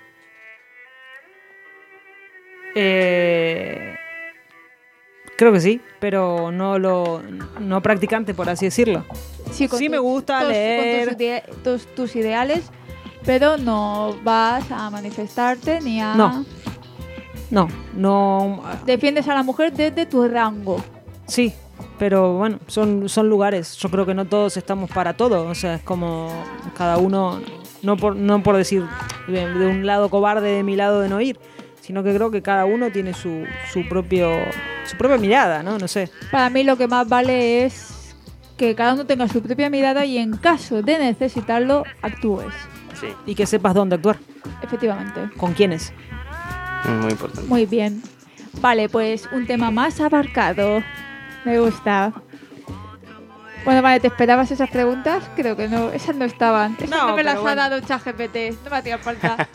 Eh, creo que sí, pero no lo no practicante, por así decirlo. Sí, con Sí me gusta tus- leer. Con tus, ide- tus- tus ideales, pero no vas a manifestarte ni a... No. No, no. Defiendes a la mujer desde tu rango. Sí, pero bueno, son, son lugares. Yo creo que no todos estamos para todo. O sea, es como cada uno, no por, no por decir de, de un lado cobarde, de mi lado de no ir, sino que creo que cada uno tiene su, su propio su propia mirada, ¿no? No sé. Para mí lo que más vale es que cada uno tenga su propia mirada y en caso de necesitarlo, actúes. Sí, Y que sepas dónde actuar, Efectivamente. con quiénes. muy importante. Muy bien. Vale, pues un tema más abarcado. Me gusta. Bueno, vale, ¿te esperabas esas preguntas? Creo que no, esas no estaban. Esas no, No, me las pero ha bueno. dado ChatGPT, no me hacía falta.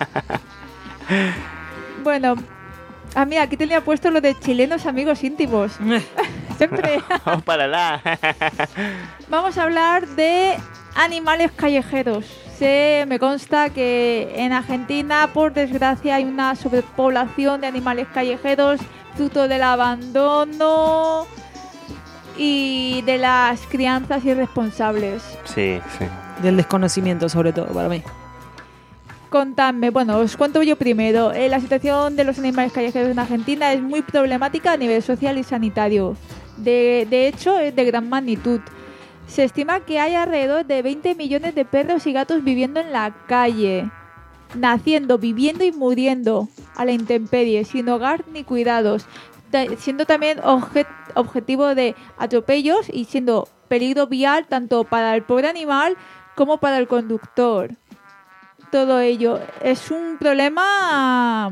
Bueno, ah, mira, aquí tenía puesto lo de chilenos amigos íntimos. Siempre. Vamos para la. Vamos a hablar de animales callejeros. Se me consta que en Argentina, por desgracia, hay una sobrepoblación de animales callejeros fruto del abandono y de las crianzas irresponsables. Sí, sí. Del desconocimiento, sobre todo, para mí. Contadme, bueno, os cuento yo primero. Eh, la situación de los animales callejeros en Argentina es muy problemática a nivel social y sanitario. De, de hecho, es de gran magnitud. Se estima que hay alrededor de veinte millones de perros y gatos viviendo en la calle, naciendo, viviendo y muriendo a la intemperie, sin hogar ni cuidados, ta- siendo también obje- objetivo de atropellos y siendo peligro vial tanto para el pobre animal como para el conductor. Todo ello es un problema.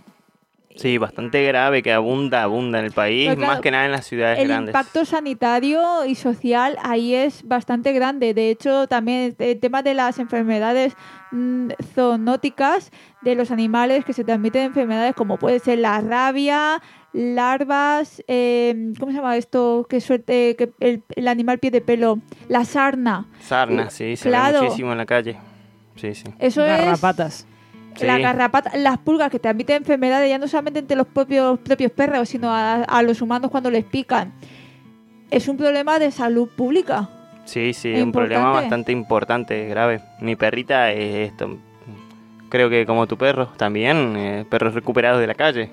Sí, bastante grave, que abunda, abunda en el país, Pero claro, más que nada en las ciudades El grandes. impacto sanitario y social ahí es bastante grande. De hecho, también el tema de las enfermedades mm, zoonóticas de los animales que se transmiten enfermedades como puede ser la rabia, larvas, eh, ¿cómo se llama esto? Que suerte que el, el animal pierde pelo, la sarna. Sarna, sí, se Claro. ve muchísimo en la calle. Sí, sí. Eso Garrapatas. es Sí. la garrapata, las pulgas que transmiten enfermedades ya no solamente entre los propios propios perros, sino a, a los humanos cuando les pican. Es un problema de salud pública. Sí, sí, Es es un problema importante. bastante importante, grave. Mi perrita es esto. Creo que como tu perro, también, eh, perros recuperados de la calle.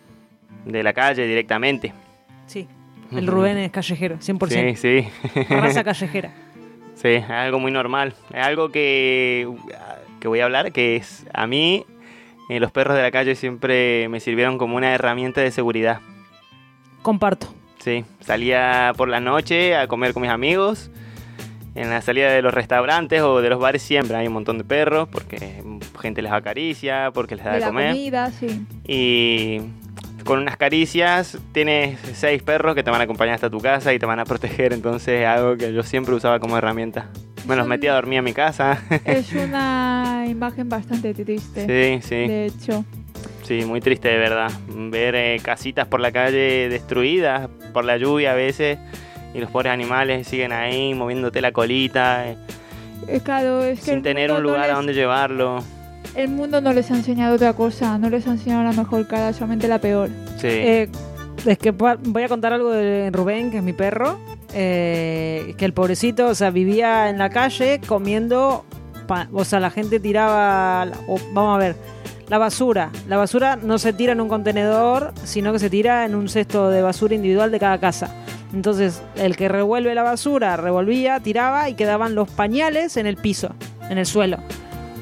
De la calle directamente. Sí. El Rubén es callejero, cien por ciento. Sí, sí. Raza callejera. Sí, es algo muy normal. Es algo que, que voy a hablar, que es a mí, eh, los perros de la calle siempre me sirvieron como una herramienta de seguridad. Comparto. Sí, salía por la noche a comer con mis amigos. En la salida de los restaurantes o de los bares siempre hay un montón de perros porque gente les acaricia, porque les da De de la comer. comida, sí. Y con unas caricias tienes seis perros que te van a acompañar hasta tu casa y te van a proteger. Entonces es algo que yo siempre usaba como herramienta. Me los Son- metía a dormir a mi casa. Es una imagen bastante triste. Sí, sí, De hecho, sí, muy triste de verdad. Ver eh, casitas por la calle destruidas por la lluvia a veces y los pobres animales siguen ahí moviéndote la colita eh, Eh, claro, es que sin el tener mundo un no lugar a les- donde llevarlo. El mundo no les ha enseñado otra cosa, no les ha enseñado la mejor cara, solamente la peor. Sí, Eh, es que pa- voy a contar algo de Rubén, que es mi perro. eh, que el pobrecito, o sea, vivía en la calle comiendo. pa- o sea, la gente tiraba. la- o- vamos a ver. La basura. La basura no se tira en un contenedor, sino que se tira en un cesto de basura individual de cada casa. Entonces, el que revuelve la basura revolvía, tiraba y quedaban los pañales en el piso, en el suelo.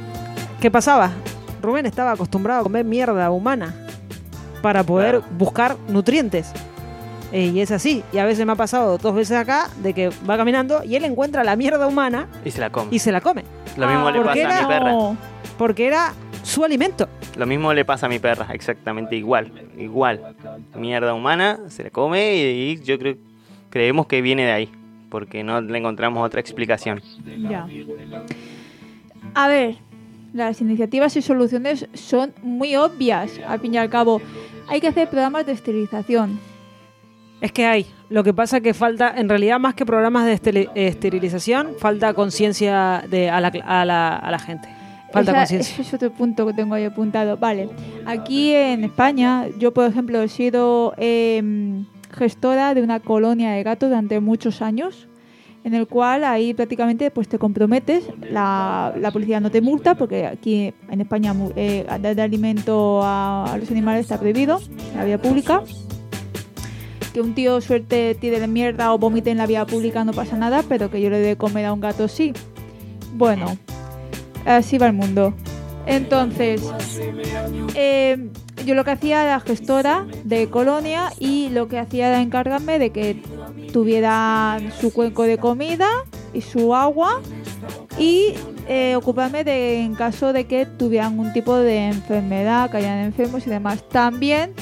¿Qué pasaba? Rubén estaba acostumbrado a comer mierda humana para poder Claro. buscar nutrientes. Eh, y es así. Y a veces me ha pasado dos veces acá de que va caminando y él encuentra la mierda humana Y se la come. y se la come. Lo mismo Ah, le porque pasa a era- mi perra. No. Porque era su alimento. Lo mismo le pasa a mi perra, exactamente igual. Igual. Mierda humana, se la come y, y yo creo creemos que viene de ahí. Porque no le encontramos otra explicación. Ya. A ver, las iniciativas y soluciones son muy obvias. Al fin y al cabo, hay que hacer programas de esterilización. Es que hay. Lo que pasa que falta, en realidad, más que programas de esteri- esterilización, falta conciencia de a la, a, la, a la gente. Falta Esa- conciencia. Ese es otro punto que tengo ahí apuntado. Vale, aquí en España, yo por ejemplo he sido eh, gestora de una colonia de gatos durante muchos años, en el cual ahí prácticamente pues te comprometes, la, la policía no te multa, porque aquí en España mu- eh, dar alimento a, a los animales está prohibido en la vía pública. Que un tío suerte tire de mierda o vomite en la vía pública no pasa nada, pero que yo le dé comer a un gato sí. Bueno, así va el mundo. Entonces, eh, yo lo que hacía era gestora de colonia y lo que hacía era encargarme de que tuvieran su cuenco de comida y su agua y eh, ocuparme de en caso de que tuvieran un tipo de enfermedad, que hayan enfermos y demás. También,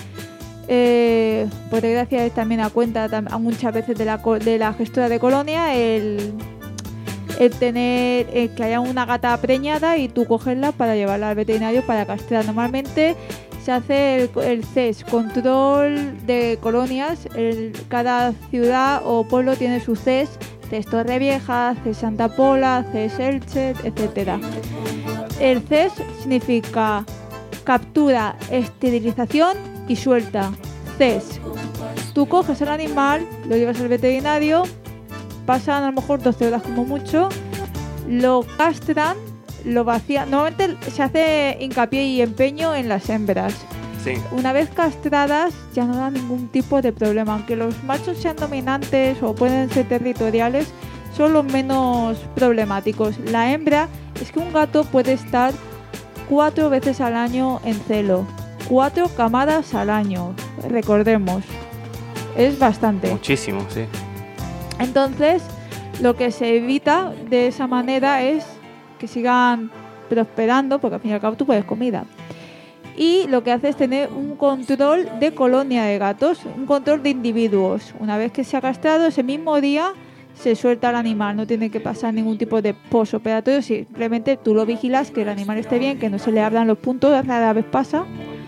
eh, por desgracia, es también a cuenta tam- a muchas veces de la, co- de la gestora de colonia el el tener eh, que haya una gata preñada y tú cogerla para llevarla al veterinario para castrar. Normalmente se hace el, el C E S, control de colonias. El- cada ciudad o pueblo tiene su C E S, C E S Torrevieja, C E S Santa Pola, C E S Elche, etcétera. El C E S significa captura, esterilización y suelta. C E S. Tú coges el animal, lo llevas al veterinario, pasan a lo mejor doce horas como mucho, lo castran, lo vacían. Normalmente se hace hincapié y empeño en las hembras. Sí. Una vez castradas ya no da ningún tipo de problema, aunque los machos sean dominantes o pueden ser territoriales, son los menos problemáticos. La hembra es que un gato puede estar cuatro veces al año en celo, cuatro camadas al año, recordemos, es bastante. Muchísimo, sí. Entonces, lo que se evita de esa manera es que sigan prosperando, porque al fin y al cabo tú puedes comida. Y lo que hace es tener un control de colonia de gatos, un control de individuos. Una vez que se ha castrado, ese mismo día se suelta el animal, no tiene que pasar ningún tipo de posoperatorio, simplemente tú lo vigilas, que el animal esté bien, que no se le abran los puntos, rara vez pasa.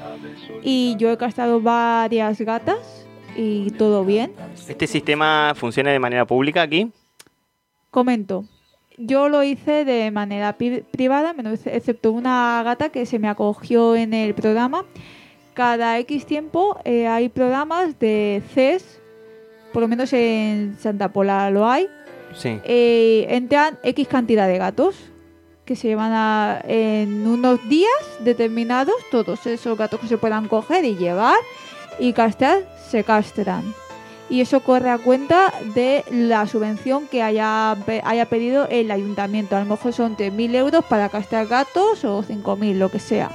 Y yo he castrado varias gatas y todo bien. ¿Este sistema funciona de manera pública aquí? Comento, yo lo hice de manera pi- privada, menos excepto una gata que se me acogió en el programa. Cada X tiempo eh, hay programas de C E S, por lo menos en Santa Pola lo hay. Sí. Eh, entran X cantidad de gatos que se llevan a, en unos días determinados, todos esos gatos que se puedan coger y llevar y castrar, se castran. Y eso corre a cuenta de la subvención que haya, pe- haya pedido el ayuntamiento. A lo mejor son tres mil euros para castrar gatos o cinco mil, lo que sea.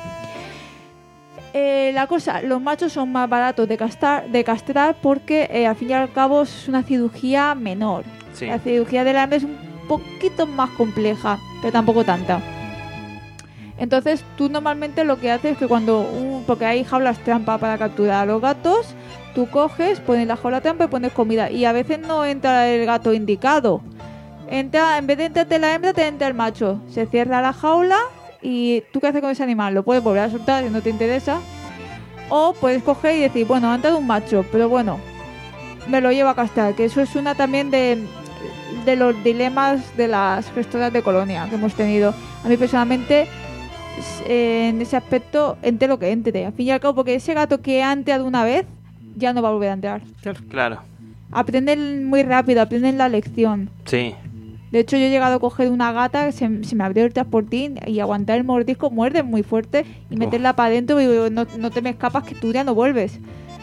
Eh, la cosa, los machos son más baratos de castrar, de castrar porque eh, al fin y al cabo es una cirugía menor. Sí. La cirugía del hembra es un poquito más compleja, pero tampoco tanta. Entonces tú normalmente lo que haces es que cuando, un, porque hay jaulas trampa para capturar a los gatos, tú coges, pones la jaula trampa y pones comida. Y a veces no entra el gato indicado. Entra, en vez de entrarte la hembra, te entra el macho. Se cierra la jaula y ¿tú qué haces con ese animal? Lo puedes volver a soltar si no te interesa. O puedes coger y decir, bueno, ha entrado un macho, pero bueno, me lo llevo a castrar. Que eso es una también de, de los dilemas de las gestoras de colonia que hemos tenido. A mí personalmente, eh, en ese aspecto, entre lo que entre. Al fin y al cabo, porque ese gato que ha entrado una vez, ya no va a volver a entrar. Claro. Aprenden muy rápido, aprenden la lección. Sí. De hecho, yo he llegado a coger una gata que se, se me abrió el transportín y aguantar el mordisco, muerde muy fuerte y meterla para adentro y digo, no, no te me escapas que tú ya no vuelves.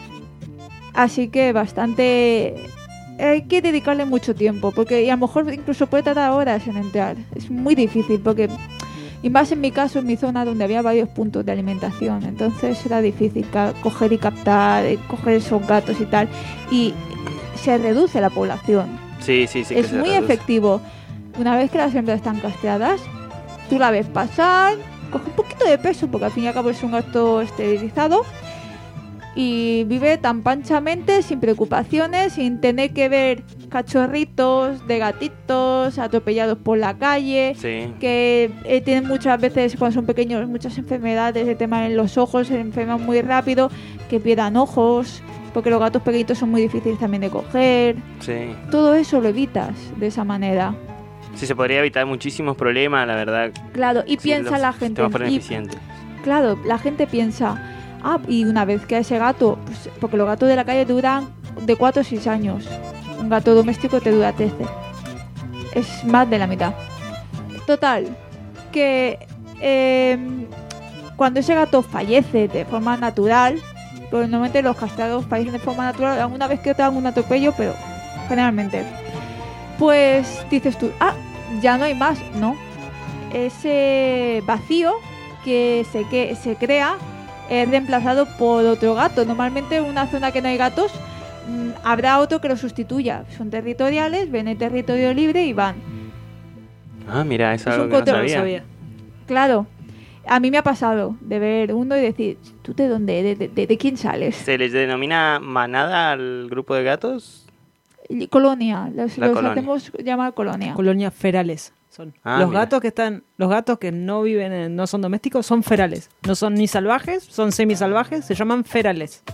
Así que bastante... Hay que dedicarle mucho tiempo, porque y a lo mejor incluso puede tardar horas en entrar. Es muy difícil, porque Y más en mi caso, en mi zona donde había varios puntos de alimentación. Entonces era difícil ca- coger y captar, eh, coger esos gatos y tal. Y se reduce la población. Sí, sí, sí. que Es se muy reduce. efectivo. Una vez que las hembras están castradas, tú la ves pasar, coge un poquito de peso, porque al fin y al cabo es un gato esterilizado. Y vive tan panchamente, sin preocupaciones, sin tener que ver cachorritos de gatitos atropellados por la calle, Sí. que eh, tienen muchas veces, cuando son pequeños, muchas enfermedades de tema en los ojos, se enferman muy rápido, que pierdan ojos, porque los gatos pequeñitos son muy difíciles también de coger. Sí. Todo eso lo evitas de esa manera. Sí, se podría evitar muchísimos problemas, la verdad. Claro, y Sí, piensa los la gente. sistemas fueran y- eficientes. Claro, la gente piensa, ah, y una vez que ese gato, pues, porque los gatos de la calle duran de cuatro a seis años, un gato doméstico te dura trece, es más de la mitad. Total, que eh, cuando ese gato fallece de forma natural, pues normalmente los castrados fallecen de forma natural, alguna vez que otra un atropello, pero generalmente, pues dices tú, ah, ya no hay más, no. Ese vacío que se, que se crea es reemplazado por otro gato. Normalmente en una zona que no hay gatos mmm, habrá otro que lo sustituya. Son territoriales, ven el territorio libre y van. Ah, mira, eso es Es algo un que no control, No sabía. sabía. Claro, a mí me ha pasado de ver uno y decir, ¿tú de dónde? ¿De, de, de- de quién sales? ¿Se les denomina manada al grupo de gatos? Y Colonia, los, La los colonia. hacemos llamar colonia. Colonias ferales son. Ah, los mira. gatos que están, los gatos que no viven, en- no son domésticos, son ferales. No son ni salvajes, son semisalvajes, se llaman ferales.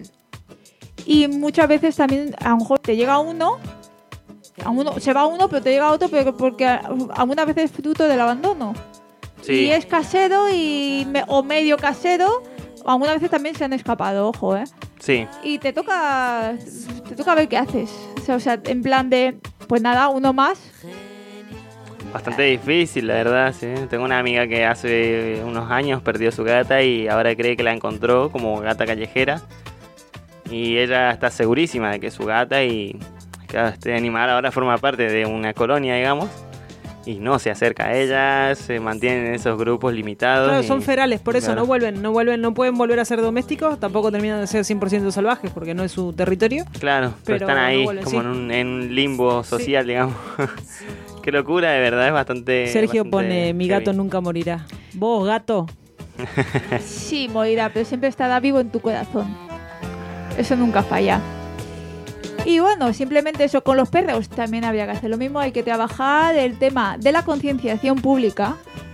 Y muchas veces también a lo mejor te llega uno, a uno se va uno, pero te llega otro, pero porque a- algunas veces es fruto del abandono. Sí. Y es casero y me- o medio casero, algunas veces también se han escapado, ojo, ¿eh? Sí. Y te toca te toca ver qué haces. O sea, o sea, en plan de, pues nada, uno más. Bastante difícil, la verdad, sí. Tengo una amiga que hace unos años perdió su gata y ahora cree que la encontró como gata callejera. Y ella está segurísima de que es su gata y claro, este animal ahora forma parte de una colonia, digamos. Y no se acerca a ella, se mantienen en esos grupos limitados. Claro, y- son ferales, por eso claro. no vuelven, no vuelven, no pueden volver a ser domésticos, tampoco terminan de ser cien por ciento salvajes porque no es su territorio. Claro, pero, Pero están no ahí vuelven, como sí. en, un, en un limbo social, digamos. Qué locura, de verdad, es bastante... Sergio bastante pone, mi gato heavy". nunca morirá. Vos, gato. Sí, morirá, pero siempre estará vivo en tu corazón. Eso nunca falla. Y bueno, simplemente eso, con los perros también habría que hacer lo mismo. Hay que trabajar el tema de la concienciación pública.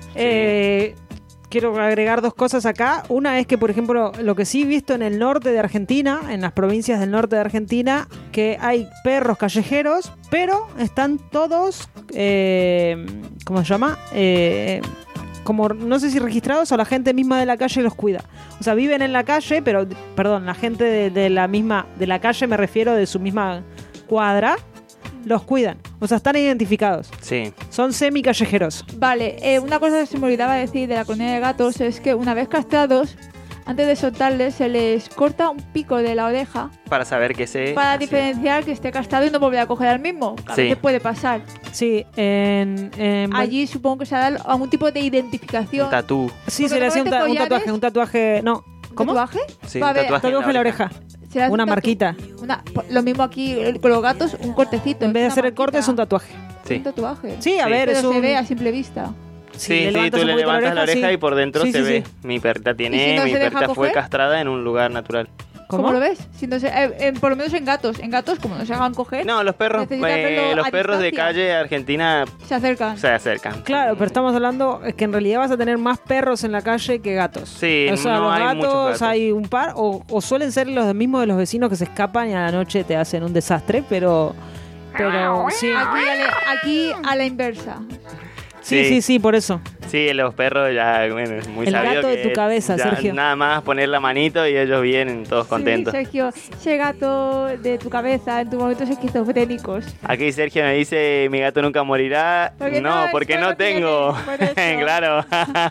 Eh, quiero agregar dos cosas acá. Una es que, por ejemplo, lo que sí he visto en el norte de Argentina, en las provincias del norte de Argentina, que hay perros callejeros, pero están todos, eh, ¿cómo se llama? Eh, como, no sé si registrados o la gente misma de la calle los cuida. O sea, viven en la calle, pero, perdón, la gente de, de la misma, de la calle me refiero, de su misma cuadra, los cuidan. O sea, están identificados. Sí, Son semi callejeros. Vale, eh, una cosa que se me olvidaba decir de la colonia de gatos es que una vez castrados, antes de soltarles, se les corta un pico de la oreja para saber que se... para así. diferenciar que esté castrado y no volver a coger al mismo. A Sí. veces puede pasar. Sí, en, en Allí supongo que se hará algún tipo de identificación. Un tatú. sí porque se le hacía un, ta- un normalmente tatuaje, un tatuaje, no, ¿cómo? ¿Tatuaje? Sí, Va a un haber- tatuaje. Tatuaje en la oreja, se le hace una un tatu- marquita. Una, lo mismo aquí eh, con los gatos, un cortecito. En vez de una hacer el corte marquita, es un tatuaje. Sí, Un tatuaje. Sí, a Sí. ver, Pero es se un... ve a simple vista. sí, le sí, levantas tú un le poquito levantas la oreja sí. y por dentro Sí, se sí, ve. sí. Mi perrita ¿Y tiene, si no mi se deja perrita fue coger? castrada en un lugar natural. ¿Cómo? ¿Cómo lo ves? Si no se- eh, eh, por lo menos en gatos. En gatos, como no se hagan coger, No, los perros, Necesitas eh, verlo los a perros de distancia. calle argentina se acercan. se acercan. Claro, pero estamos hablando es que en realidad vas a tener más perros en la calle que gatos. Sí, o sea, no los hay gatos, muchos gatos. hay un par, o, o suelen ser los mismos de los vecinos que se escapan y a la noche te hacen un desastre, pero... Pero sí, Aquí a, la, aquí a la inversa. sí, sí, Sí. sí, por eso. Sí, los perros ya, bueno, es muy El sabido gato de que tu cabeza, ya Sergio. Nada más poner la manito y ellos vienen todos contentos. Sí, Sergio, ese gato de tu cabeza en tus momentos esquizofrénicos. Aquí Sergio me dice, mi gato nunca morirá. Porque no, no, es porque que no no tiene, tengo. por eso. Claro.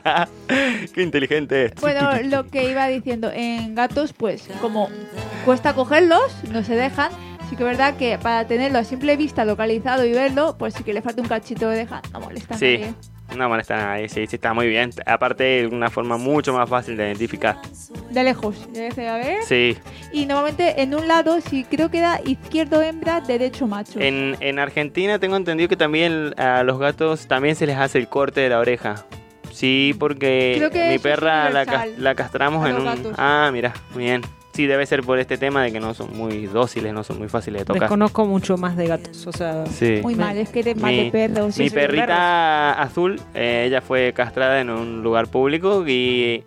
Qué inteligente. Bueno, lo que iba diciendo, en gatos, pues como cuesta cogerlos, no se dejan. Sí que es verdad que para tenerlo a simple vista localizado y verlo, pues sí que le falta un cachito de oreja, no molesta a Sí. nadie. No molesta a nadie, sí, sí, está muy bien. Aparte, una forma mucho más fácil de identificar. De lejos, ya dice, a ver. Sí. Y normalmente en un lado, si creo que da izquierdo hembra, derecho macho. En, en Argentina tengo entendido que también a los gatos también se les hace el corte de la oreja. Sí, porque Creo que mi eso es perra la, universal cas- la castramos a en los un... gatos. Ah, mira, bien. Sí, debe ser por este tema de que no son muy dóciles, no son muy fáciles de tocar. Desconozco mucho más de gatos, o sea... Sí. Muy Me- mal, es que eres mal Mi- de perros. Mi sí, perrita azul, eh, ella fue castrada en un lugar público y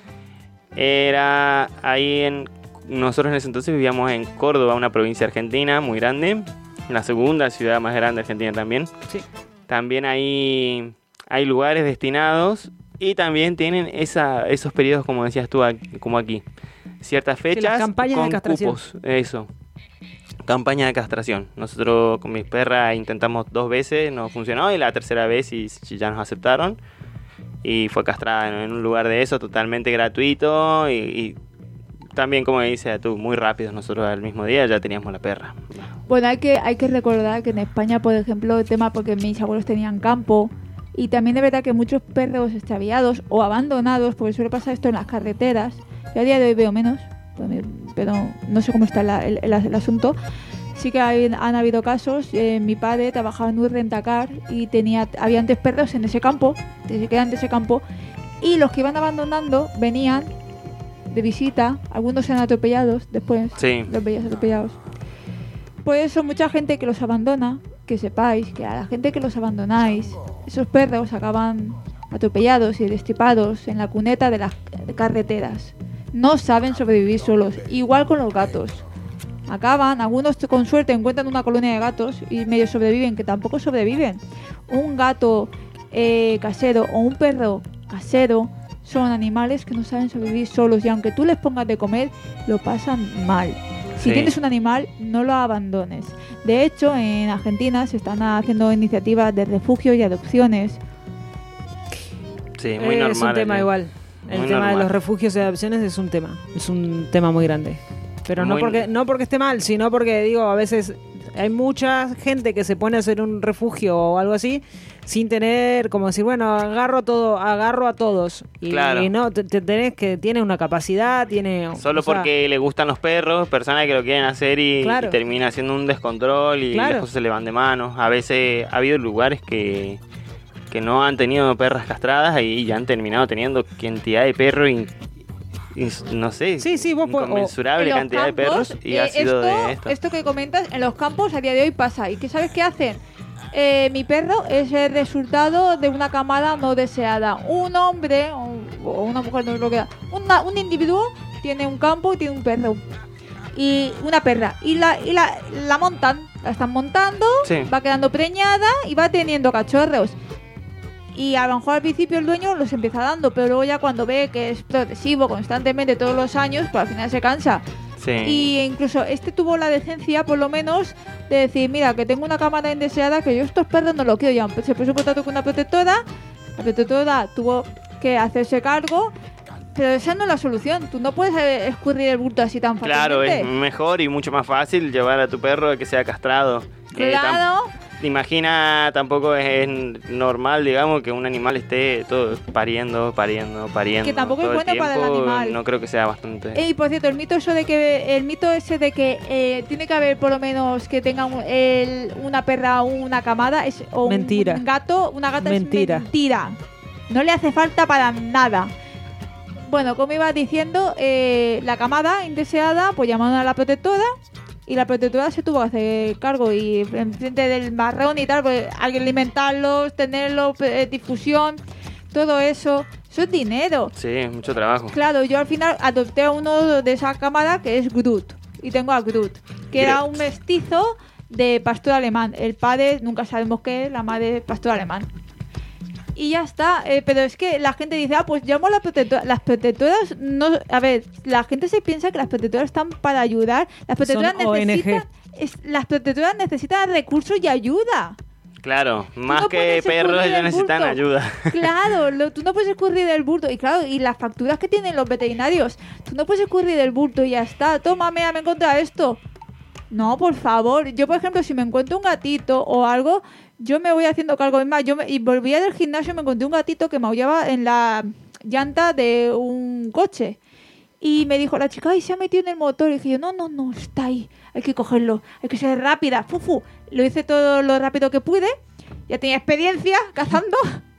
era ahí en... Nosotros en ese entonces vivíamos en Córdoba, una provincia argentina muy grande, la segunda ciudad más grande de Argentina también. Sí. También hay, hay lugares destinados y también tienen esa, esos periodos, como decías tú, aquí- como aquí. Ciertas fechas las campañas de con castración. cupos, eso. Campaña de castración. Nosotros con mis perras intentamos dos veces, no funcionó, y la tercera vez y, y ya nos aceptaron. Y fue castrada en, en un lugar de eso, totalmente gratuito y, y también, como dices tú, muy rápido. Nosotros al mismo día ya teníamos la perra. Bueno, hay que, hay que recordar que en España, por ejemplo, el tema porque mis abuelos tenían campo y también de verdad que muchos perros extraviados o abandonados, porque suele pasar esto en las carreteras, yo a día de hoy veo menos, pero no sé cómo está la- el, el- el asunto. Sí que hay- han habido casos. Eh, mi padre trabajaba en un rentacar y tenía, había antes perros en ese campo, que se quedan de ese campo, y los que iban abandonando venían de visita, algunos eran atropellados después, Sí. los veías atropellados. Por eso mucha gente que los abandona, que sepáis que a la gente que los abandonáis, esos perros acaban atropellados y destripados en la cuneta de las carreteras. No saben sobrevivir solos, igual con los gatos. Acaban, algunos con suerte encuentran una colonia de gatos y medio sobreviven, que tampoco sobreviven. Un gato eh, casero o un perro casero son animales que no saben sobrevivir solos y aunque tú les pongas de comer, lo pasan mal. Si Sí. tienes un animal, no lo abandones. De hecho, en Argentina se están haciendo iniciativas de refugio y adopciones. Sí, muy Eh, normal. es un tema allá. igual. El Muy tema de normal. los refugios y adopciones es un tema. Es un tema muy grande. Pero no Muy- porque, no porque esté mal, sino porque, digo, a veces hay mucha gente que se pone a hacer un refugio o algo así sin tener, como decir, bueno, agarro todo, agarro a todos. Y, Claro. y no, te, te tenés que, tiene una capacidad, tiene... Solo o sea, porque le gustan los perros, personas que lo quieren hacer y, Claro. y termina haciendo un descontrol y Claro. las cosas se le van de manos. A veces ha habido lugares que, que no han tenido perras castradas y ya han terminado teniendo cantidad de perros y, y no sé, Sí, sí, vos po- o- inconmensurable En los cantidad de campos, perros y eh, ha sido esto, de esto. esto que comentas, en los campos a día de hoy pasa. ¿Y qué sabes qué hacen? Eh, mi perro es el resultado de una camada no deseada. Un hombre o, o una mujer, no es lo que da. Una- un individuo tiene un campo y tiene un perro. Y una perra. Y la, y la, la montan. La están montando, Sí. va quedando preñada y va teniendo cachorros. Y a lo mejor al principio el dueño los empieza dando, pero luego ya cuando ve que es progresivo constantemente todos los años, pues al final se cansa. Sí. Y incluso este tuvo la decencia, por lo menos, de decir, mira, que tengo una cámara indeseada, que yo estos perros no lo quiero. Ya se puso en contacto con una protectora, la protectora tuvo que hacerse cargo, pero esa no es la solución. Tú no puedes eh, escurrir el bulto así tan Claro, es fácilmente. mejor y mucho más fácil llevar a tu perro a que sea castrado. Eh, tam- Claro, Imagina, tampoco es, es normal, digamos, que un animal esté todo pariendo, pariendo, pariendo. Que tampoco es todo el bueno para el tiempo. animal. No creo que sea bastante. y por cierto, el mito eso de que el mito ese de que eh, tiene que haber por lo menos que tenga un- el- una perra o una camada es o Mentira. un gato, una gata Mentira. es mentira. No le hace falta para nada. Bueno, como iba diciendo, eh, la camada indeseada, pues llamaron a la protectora y la protectora se tuvo que hacer cargo y en frente del marrón y tal, pues alimentarlos, tenerlos, eh, difusión, todo eso, eso es dinero. Sí, mucho trabajo. Claro, yo al final adopté a uno de esa cámara que es Groot. Y tengo a Groot, que era un mestizo de pastor alemán. El padre nunca sabemos qué es, la madre es pastor alemán. Y ya está, eh, pero es que la gente dice, ah, pues llamo a la protectora. Las protectoras, no, a ver, la gente se piensa que las protectoras están para ayudar. Las protectoras Son O N G. necesitan, es- las protectoras necesitan recursos y ayuda. Claro, más no que puedes perros escurrir ellos el necesitan bulto. ayuda. Claro, lo- tú no puedes escurrir el bulto. Y claro, y las facturas que tienen los veterinarios, tú no puedes escurrir el bulto y ya está. Toma, mira, me he encontrado esto. No, por favor. Yo, por ejemplo, si me encuentro un gatito o algo, yo me voy haciendo cargo. Es más, yo me, y volvía del gimnasio y me encontré un gatito que maullaba en la llanta de un coche. Y me dijo la chica, ay, se ha metido en el motor. Y dije yo, no, no, no, está ahí. Hay que cogerlo. Hay que ser rápida. Fufu. Lo hice todo lo rápido que pude. Ya tenía experiencia cazando.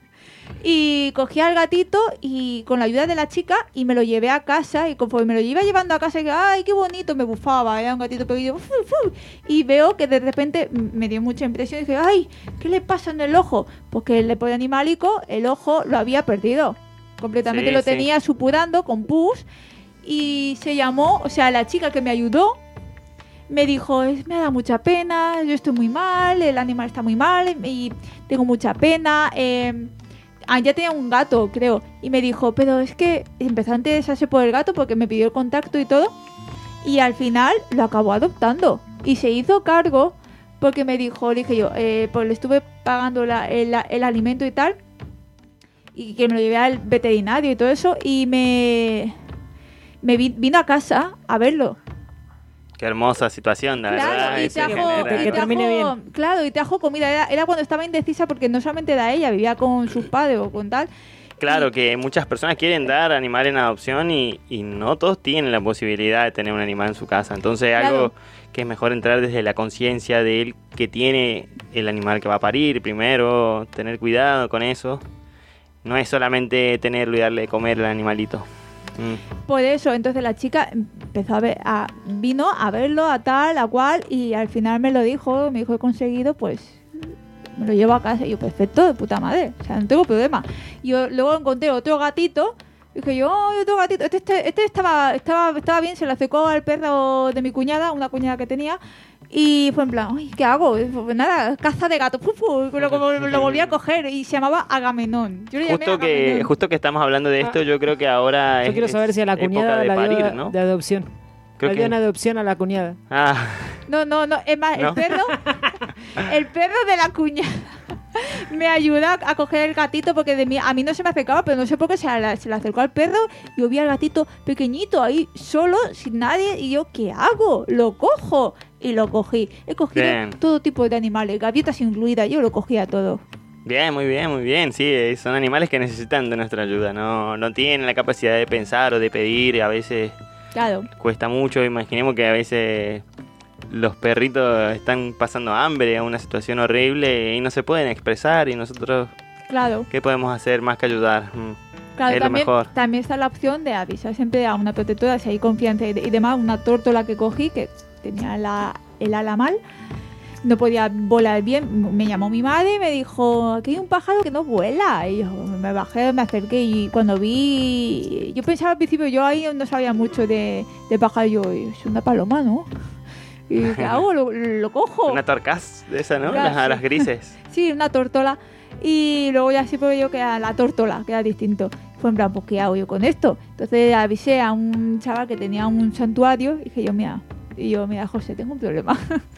Y cogí al gatito y con la ayuda de la chica y me lo llevé a casa. Y conforme me lo iba llevando a casa, y ay, qué bonito, me bufaba. Era un gatito pequeño. Y veo que de repente me dio mucha impresión. Y dije, ay, ¿qué le pasa en el ojo? Porque el pobre animalico, el ojo lo había perdido. Completamente Sí, lo sí. tenía supurando con pus. Y se llamó, o sea, la chica que me ayudó me dijo, "Es- me da mucha pena, yo estoy muy mal, el animal está muy mal y tengo mucha pena. Eh, ah, ya tenía un gato, creo. Y me dijo, pero es que empezó a interesarse por el gato porque me pidió el contacto y todo. Y al final lo acabó adoptando. Y se hizo cargo porque me dijo, le dije yo, eh, pues le estuve pagando la- el, el alimento y tal. Y que me lo llevé al veterinario y todo eso. Y me... me vi- vino a casa a verlo. Qué hermosa situación, la verdad. Claro, y eso trajo, genera- que y trajo- termine bien. claro, y trajo comida. Era, era cuando estaba indecisa porque no solamente era ella, vivía con sus padres o con tal. Claro Y- que muchas personas quieren dar animal en adopción y, y no todos tienen la posibilidad de tener un animal en su casa. Entonces Claro. algo que es mejor entrar desde la conciencia de él que tiene el animal que va a parir primero, tener cuidado con eso. No es solamente tenerlo y darle de comer al animalito. Mm. Por eso, entonces la chica empezó a ver, a- vino a verlo, a tal, a cual, y al final me lo dijo, me dijo, he conseguido, pues me lo llevo a casa. Y yo, perfecto, de puta madre, o sea, no tengo problema. Y yo luego encontré otro gatito, dije yo, oh, otro gatito, este, este, este estaba, estaba, estaba bien, se le acercó al perro de mi cuñada, una cuñada que tenía, y fue en plan, uy, ¿qué hago? Pues nada, caza de gatos, ¡puf! Lo, lo, lo volví a coger y se llamaba Agamenón. Yo le llamé Justo que, Agamenón. justo que estamos hablando de esto, yo creo que ahora Yo es, quiero saber es si a la época cuñada de la dio parir, ¿no? de adopción. Creo La dio que- en adopción a la cuñada. Ah, No, no, no, es más, ¿No? el perro, el perro de la cuñada me ayuda a coger el gatito porque de mí, a mí no se me acercaba, pero no sé por qué se, la- se le acercó al perro. Yo vi al gatito pequeñito ahí, solo, sin nadie, y yo, ¿qué hago? Lo cojo. Y lo cogí. He cogido Bien. todo tipo de animales, gaviotas incluidas, yo lo cogía todo. bien, muy bien, muy bien. Sí, eh, son animales que necesitan de nuestra ayuda. No, no tienen la capacidad de pensar o de pedir. A veces Claro, cuesta mucho. Imaginemos que a veces los perritos están pasando hambre, una situación horrible y no se pueden expresar. Y nosotros, claro. ¿qué podemos hacer más que ayudar? Mm. Claro, Es lo también, mejor. también está la opción de avisar siempre a una protectora si hay confianza y, de- y demás. Una tórtola que cogí que tenía la, el ala mal, no podía volar bien. Me llamó mi madre y me dijo, aquí hay un pájaro que no vuela. Y yo me bajé, me acerqué y cuando vi... Yo pensaba al principio, yo ahí no sabía mucho de, de pájaro. Yo, es una paloma, ¿no? Y ¿qué hago? Lo, lo cojo. Una torcaz de esa, ¿no? Claro, Las, a sí. las grises. Sí, una tórtola. Y luego ya sí porque yo que era la tórtola, que era distinto. Fue en plan, pues ¿qué hago yo con esto? Entonces avisé a un chaval que tenía un santuario y dije yo, mira, y yo, mira, José, tengo un problema.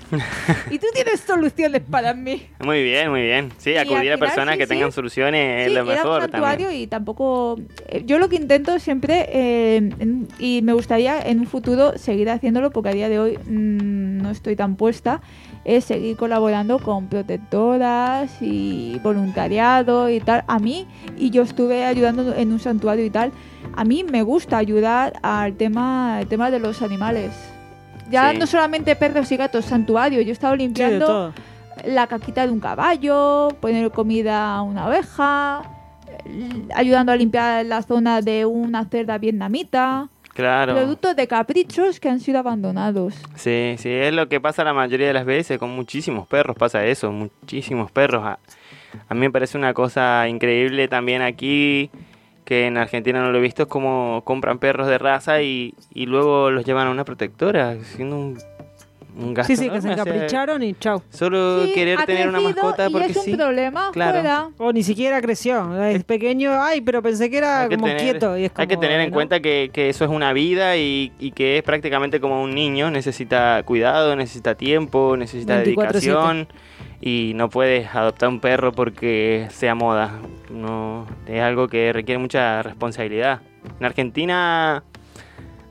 Y tú tienes soluciones para mí. Muy bien, muy bien. Sí, Y acudir al a final, personas sí, que sí. tengan soluciones Sí, es lo era un mejor santuario también. y tampoco... eh, Yo lo que intento siempre, eh, en- y me gustaría en un futuro seguir haciéndolo porque a día de hoy mm, no estoy tan puesta, es seguir colaborando con protectoras y voluntariado y tal. A mí, y yo estuve ayudando en un santuario y tal, a mí me gusta ayudar al tema, al tema de los animales. Ya Sí. no solamente perros y gatos, santuario. Yo he estado Sí, de limpiando todo. la caquita de un caballo, poner comida a una oveja, eh, ayudando a limpiar la zona de una cerda vietnamita. Claro. Productos de caprichos que han sido abandonados. Sí, sí, es lo que pasa la mayoría de las veces, con muchísimos perros pasa eso, muchísimos perros. A, a mí me parece una cosa increíble también aquí, que en Argentina no lo he visto, es como compran perros de raza y, y luego los llevan a una protectora, siendo un, un gasto Sí, sí, que se enorme, o sea, encapricharon y chau. solo Sí, querer ha tener una crecido mascota y porque es un sí. problema Claro. fuera. O ni siquiera creció. Es pequeño. Ay, pero pensé que era Hay que como tener- quieto. Y es hay que como, tener en ¿no? cuenta que, que eso es una vida y, y que es prácticamente como un niño, necesita cuidado, necesita tiempo, necesita veinticuatro siete. dedicación y no puedes adoptar un perro porque sea moda. No, es algo que requiere mucha responsabilidad. En Argentina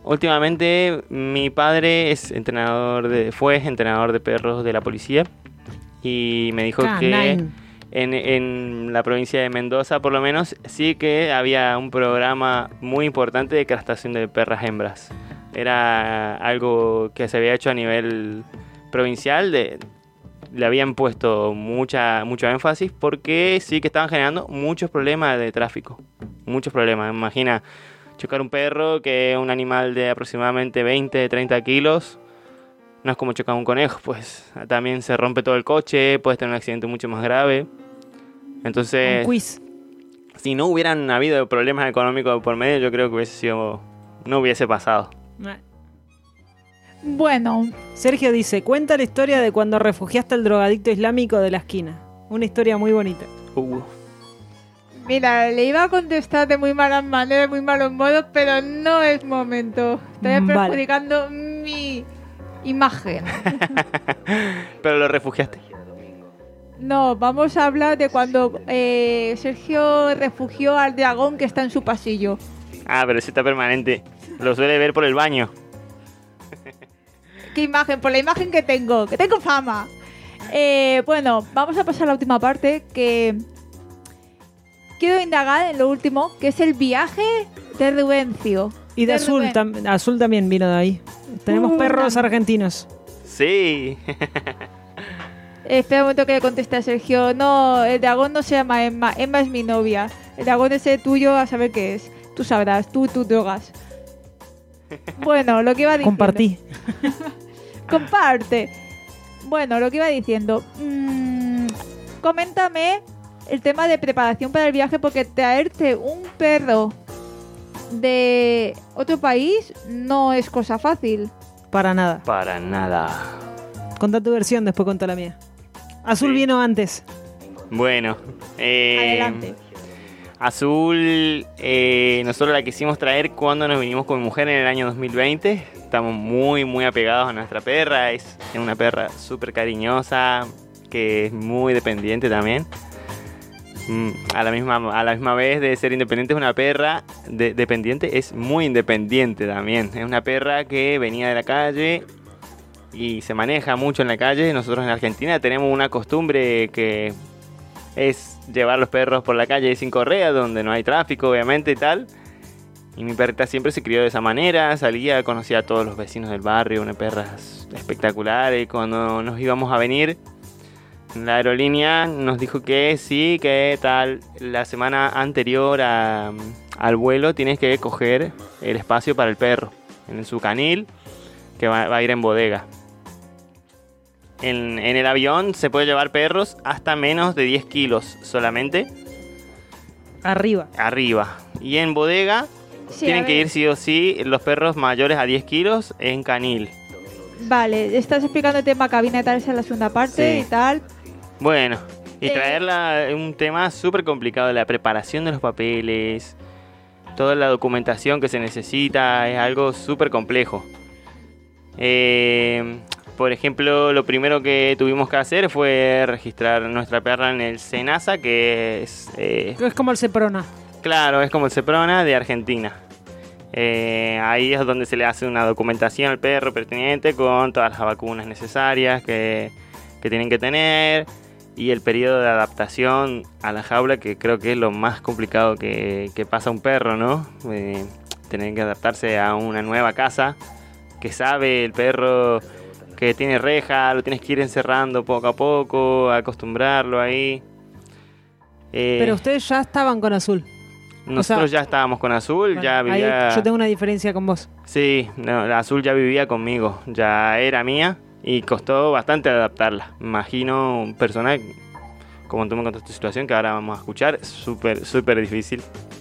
últimamente mi padre es entrenador de, fue entrenador de perros de la policía y me dijo Canine. que en, en la provincia de Mendoza, por lo menos, sí que había un programa muy importante de castración de perras hembras. Era algo que se había hecho a nivel provincial, de, le habían puesto mucha mucho énfasis porque sí que estaban generando muchos problemas de tráfico. Muchos problemas. Imagina chocar un perro, que es un animal de aproximadamente veinte, treinta kilos. No es como chocar un conejo, pues también se rompe todo el coche, puedes tener un accidente mucho más grave. Entonces, Un quiz. si no hubieran habido problemas económicos por medio, yo creo que hubiese sido, no hubiese pasado. Bueno, Sergio dice, cuenta la historia de cuando refugiaste al drogadicto islámico de la esquina. Una historia muy bonita. Uh. mira, le iba a contestar de muy malas maneras, muy malos modos, pero no es momento. Estoy Vale. perjudicando mi imagen. Pero lo refugiaste. No, vamos a hablar de cuando eh, Sergio refugió al dragón que está en su pasillo. Ah, pero ese está permanente. Lo suele ver por el baño. ¿Qué imagen? Por la imagen que tengo, que tengo fama. Eh, bueno, vamos a pasar a la última parte, que quiero indagar en lo último, que es el viaje de Rubencio. Y de, De Azul, Rubén. tam- Azul también vino de ahí. Tenemos Uh, perros tam- argentinos. Sí. Eh, espera un momento que le conteste a Sergio. No, el dragón no se llama Emma. Emma es mi novia. El dragón ese tuyo, a saber qué es. Tú sabrás, tú, tú drogas. Bueno, lo que iba diciendo. Compartí. Comparte. Bueno, lo que iba diciendo. Mm, coméntame el tema de preparación para el viaje, porque traerte un perro de otro país no es cosa fácil. Para nada. Para nada. Contá tu versión, después contá la mía. Azul Sí. vino antes. Bueno. Eh, Adelante. Azul, eh, nosotros la quisimos traer cuando nos vinimos con mi mujer en el año dos mil veinte. Estamos muy, muy apegados a nuestra perra. Es una perra súper cariñosa, que es muy dependiente también. Mm, A la misma, a la misma vez de ser independiente, es una perra de- dependiente, es muy independiente también. Es una perra que venía de la calle y se maneja mucho en la calle. Nosotros en Argentina tenemos una costumbre que es llevar los perros por la calle sin correa, donde no hay tráfico, obviamente, y tal. Y mi perrita siempre se crió de esa manera, salía, conocía a todos los vecinos del barrio, una perra espectacular. Y cuando nos íbamos a venir, la aerolínea nos dijo que sí, que tal, la semana anterior a- al vuelo tienes que coger el espacio para el perro en su canil, que va, va a ir en bodega. En, en el avión se puede llevar perros hasta menos de diez kilos solamente Arriba. arriba. Y en bodega Sí, a tienen que ver. ir sí o sí los perros mayores a diez kilos en canil. Vale, estás explicando el tema cabina y tal, esa es la segunda parte Sí. y tal. Bueno, y Eh. traerla es un tema súper complicado, la preparación de los papeles, toda la documentación que se necesita, es algo súper complejo. Eh, por ejemplo, lo primero que tuvimos que hacer fue registrar nuestra perra en el SENASA, que es, eh, Es como el Seprona. claro, es como el SEPRONA de Argentina. Eh, ahí es donde se le hace una documentación al perro pertinente con todas las vacunas necesarias que, que tienen que tener y el periodo de adaptación a la jaula, que creo que es lo más complicado que, que pasa un perro, ¿no? Eh, tener que adaptarse a una nueva casa que sabe el perro que tiene reja, lo tienes que ir encerrando poco a poco, acostumbrarlo ahí. Eh, Pero ustedes ya estaban con Azul. nosotros o sea, ya estábamos con Azul, ya Bueno, ahí vivía... yo tengo una diferencia con vos. Sí, no, la Azul ya vivía conmigo, ya era mía y costó bastante adaptarla. Me imagino un personaje, como tú me contaste tu situación, que ahora vamos a escuchar, súper, súper difícil.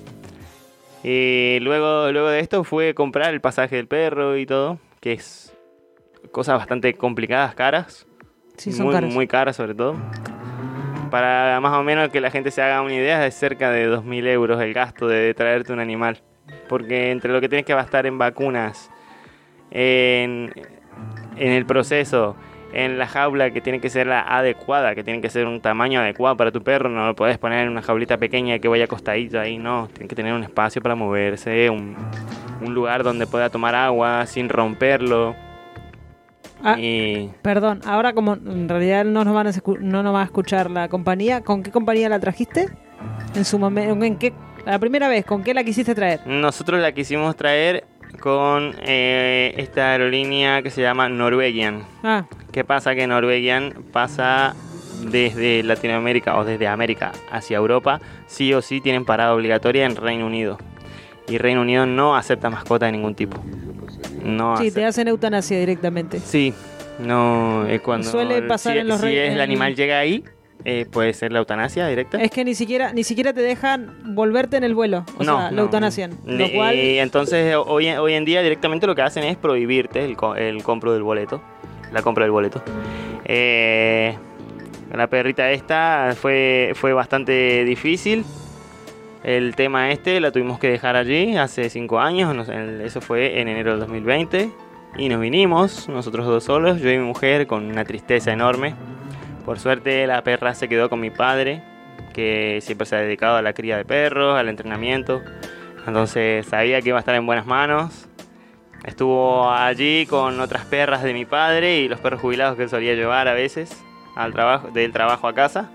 Y luego, luego de esto fue comprar el pasaje del perro y todo, que es cosas bastante complicadas, caras. Sí, son muy, caros. muy caras sobre todo. Para más o menos que la gente se haga una idea, es cerca de dos mil euros el gasto de traerte un animal. Porque entre lo que tienes que gastar en vacunas, en, en el proceso, en la jaula que tiene que ser la adecuada, que tiene que ser un tamaño adecuado para tu perro. No lo podés poner en una jaulita pequeña que vaya acostadito ahí, no. Tiene que tener un espacio para moverse, un, un lugar donde pueda tomar agua sin romperlo. Ah, y perdón, ahora como en realidad no nos van a escu- no nos va a escuchar la compañía, ¿con qué compañía la trajiste? En su momento, ¿en qué? La primera vez, ¿con qué la quisiste traer? nosotros la quisimos traer con eh, esta aerolínea que se llama Norwegian. Ah, ¿Qué pasa? Que Norwegian pasa desde Latinoamérica o desde América hacia Europa, sí o sí tienen parada obligatoria en Reino Unido. Y Reino Unido no acepta mascota de ningún tipo. No sí, acepta. te hacen eutanasia directamente. Sí, no es cuando Suele pasar si, en los si rey- el en- animal llega ahí, eh, puede ser la eutanasia directa. Es que ni siquiera ni siquiera te dejan volverte en el vuelo, o no, sea, no. la eutanasian, lo Eh, cual entonces hoy, hoy en día directamente lo que hacen es prohibirte el, co- el compro del boleto, la compra del boleto. Eh, la perrita esta fue, fue bastante difícil. El tema este la tuvimos que dejar allí hace cinco años, no sé, el- eso fue en enero del dos mil veinte. Y nos vinimos, nosotros dos solos, yo y mi mujer, con una tristeza enorme. Por suerte la perra se quedó con mi padre, que siempre se ha dedicado a la cría de perros, al entrenamiento. Entonces sabía que iba a estar en buenas manos. Estuvo allí con otras perras de mi padre y los perros jubilados que él solía llevar a veces al trabajo, del trabajo a casa.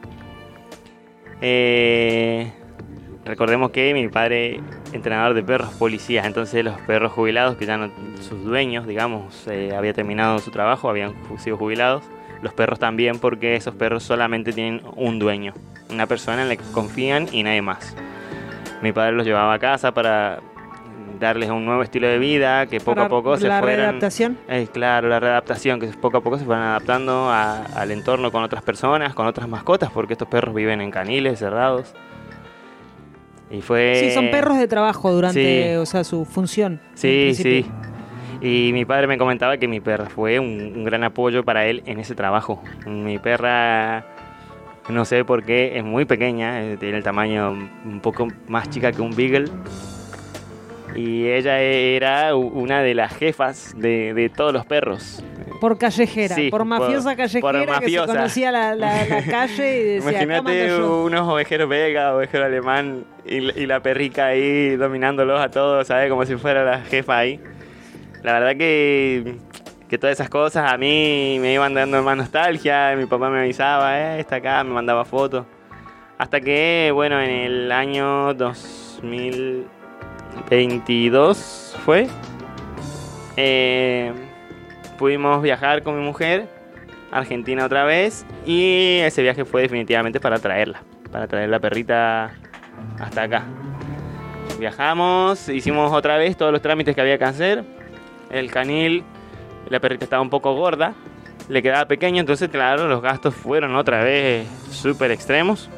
Eh, recordemos que mi padre, entrenador de perros, policías, entonces los perros jubilados, que ya no, sus dueños, digamos, eh, había terminado su trabajo, habían sido jubilados. Los perros también, porque esos perros solamente tienen un dueño, una persona en la que confían y nadie más. Mi padre los llevaba a casa para darles un nuevo estilo de vida, que poco para a poco se la fueran... readaptación. Eh, claro, la readaptación, que poco a poco se fueran adaptando a- al entorno con otras personas, con otras mascotas, porque estos perros viven en caniles cerrados. Y fue... Sí, son perros de trabajo durante, Sí. o sea, su función. en Sí, sí. principio. Y mi padre me comentaba que mi perra fue un, un gran apoyo para él en ese trabajo. Mi perra, no sé por qué, es muy pequeña, eh, tiene el tamaño un poco más chica que un beagle. Y ella era u- una de las jefas de, de todos los perros. Por callejera, Sí, por mafiosa por- callejera por que se mafiosa. conocía la, la, la calle y decía, acá mando Imagínate yo. unos ovejeros belga, ovejero alemán y, y la perrica ahí dominándolos a todos, ¿sabes? Como si fuera la jefa ahí. La verdad que, que todas esas cosas a mí me iban dando más nostalgia. Mi papá me avisaba, eh, está acá, me mandaba fotos. Hasta que, bueno, en el año dos mil veintidós fue, eh, pudimos viajar con mi mujer a Argentina otra vez. Y ese viaje fue definitivamente para traerla, para traer la perrita hasta acá. Viajamos, hicimos otra vez todos los trámites que había que hacer. El canil, la perrita estaba un poco gorda, le quedaba pequeño, entonces claro, los gastos fueron otra vez súper extremos.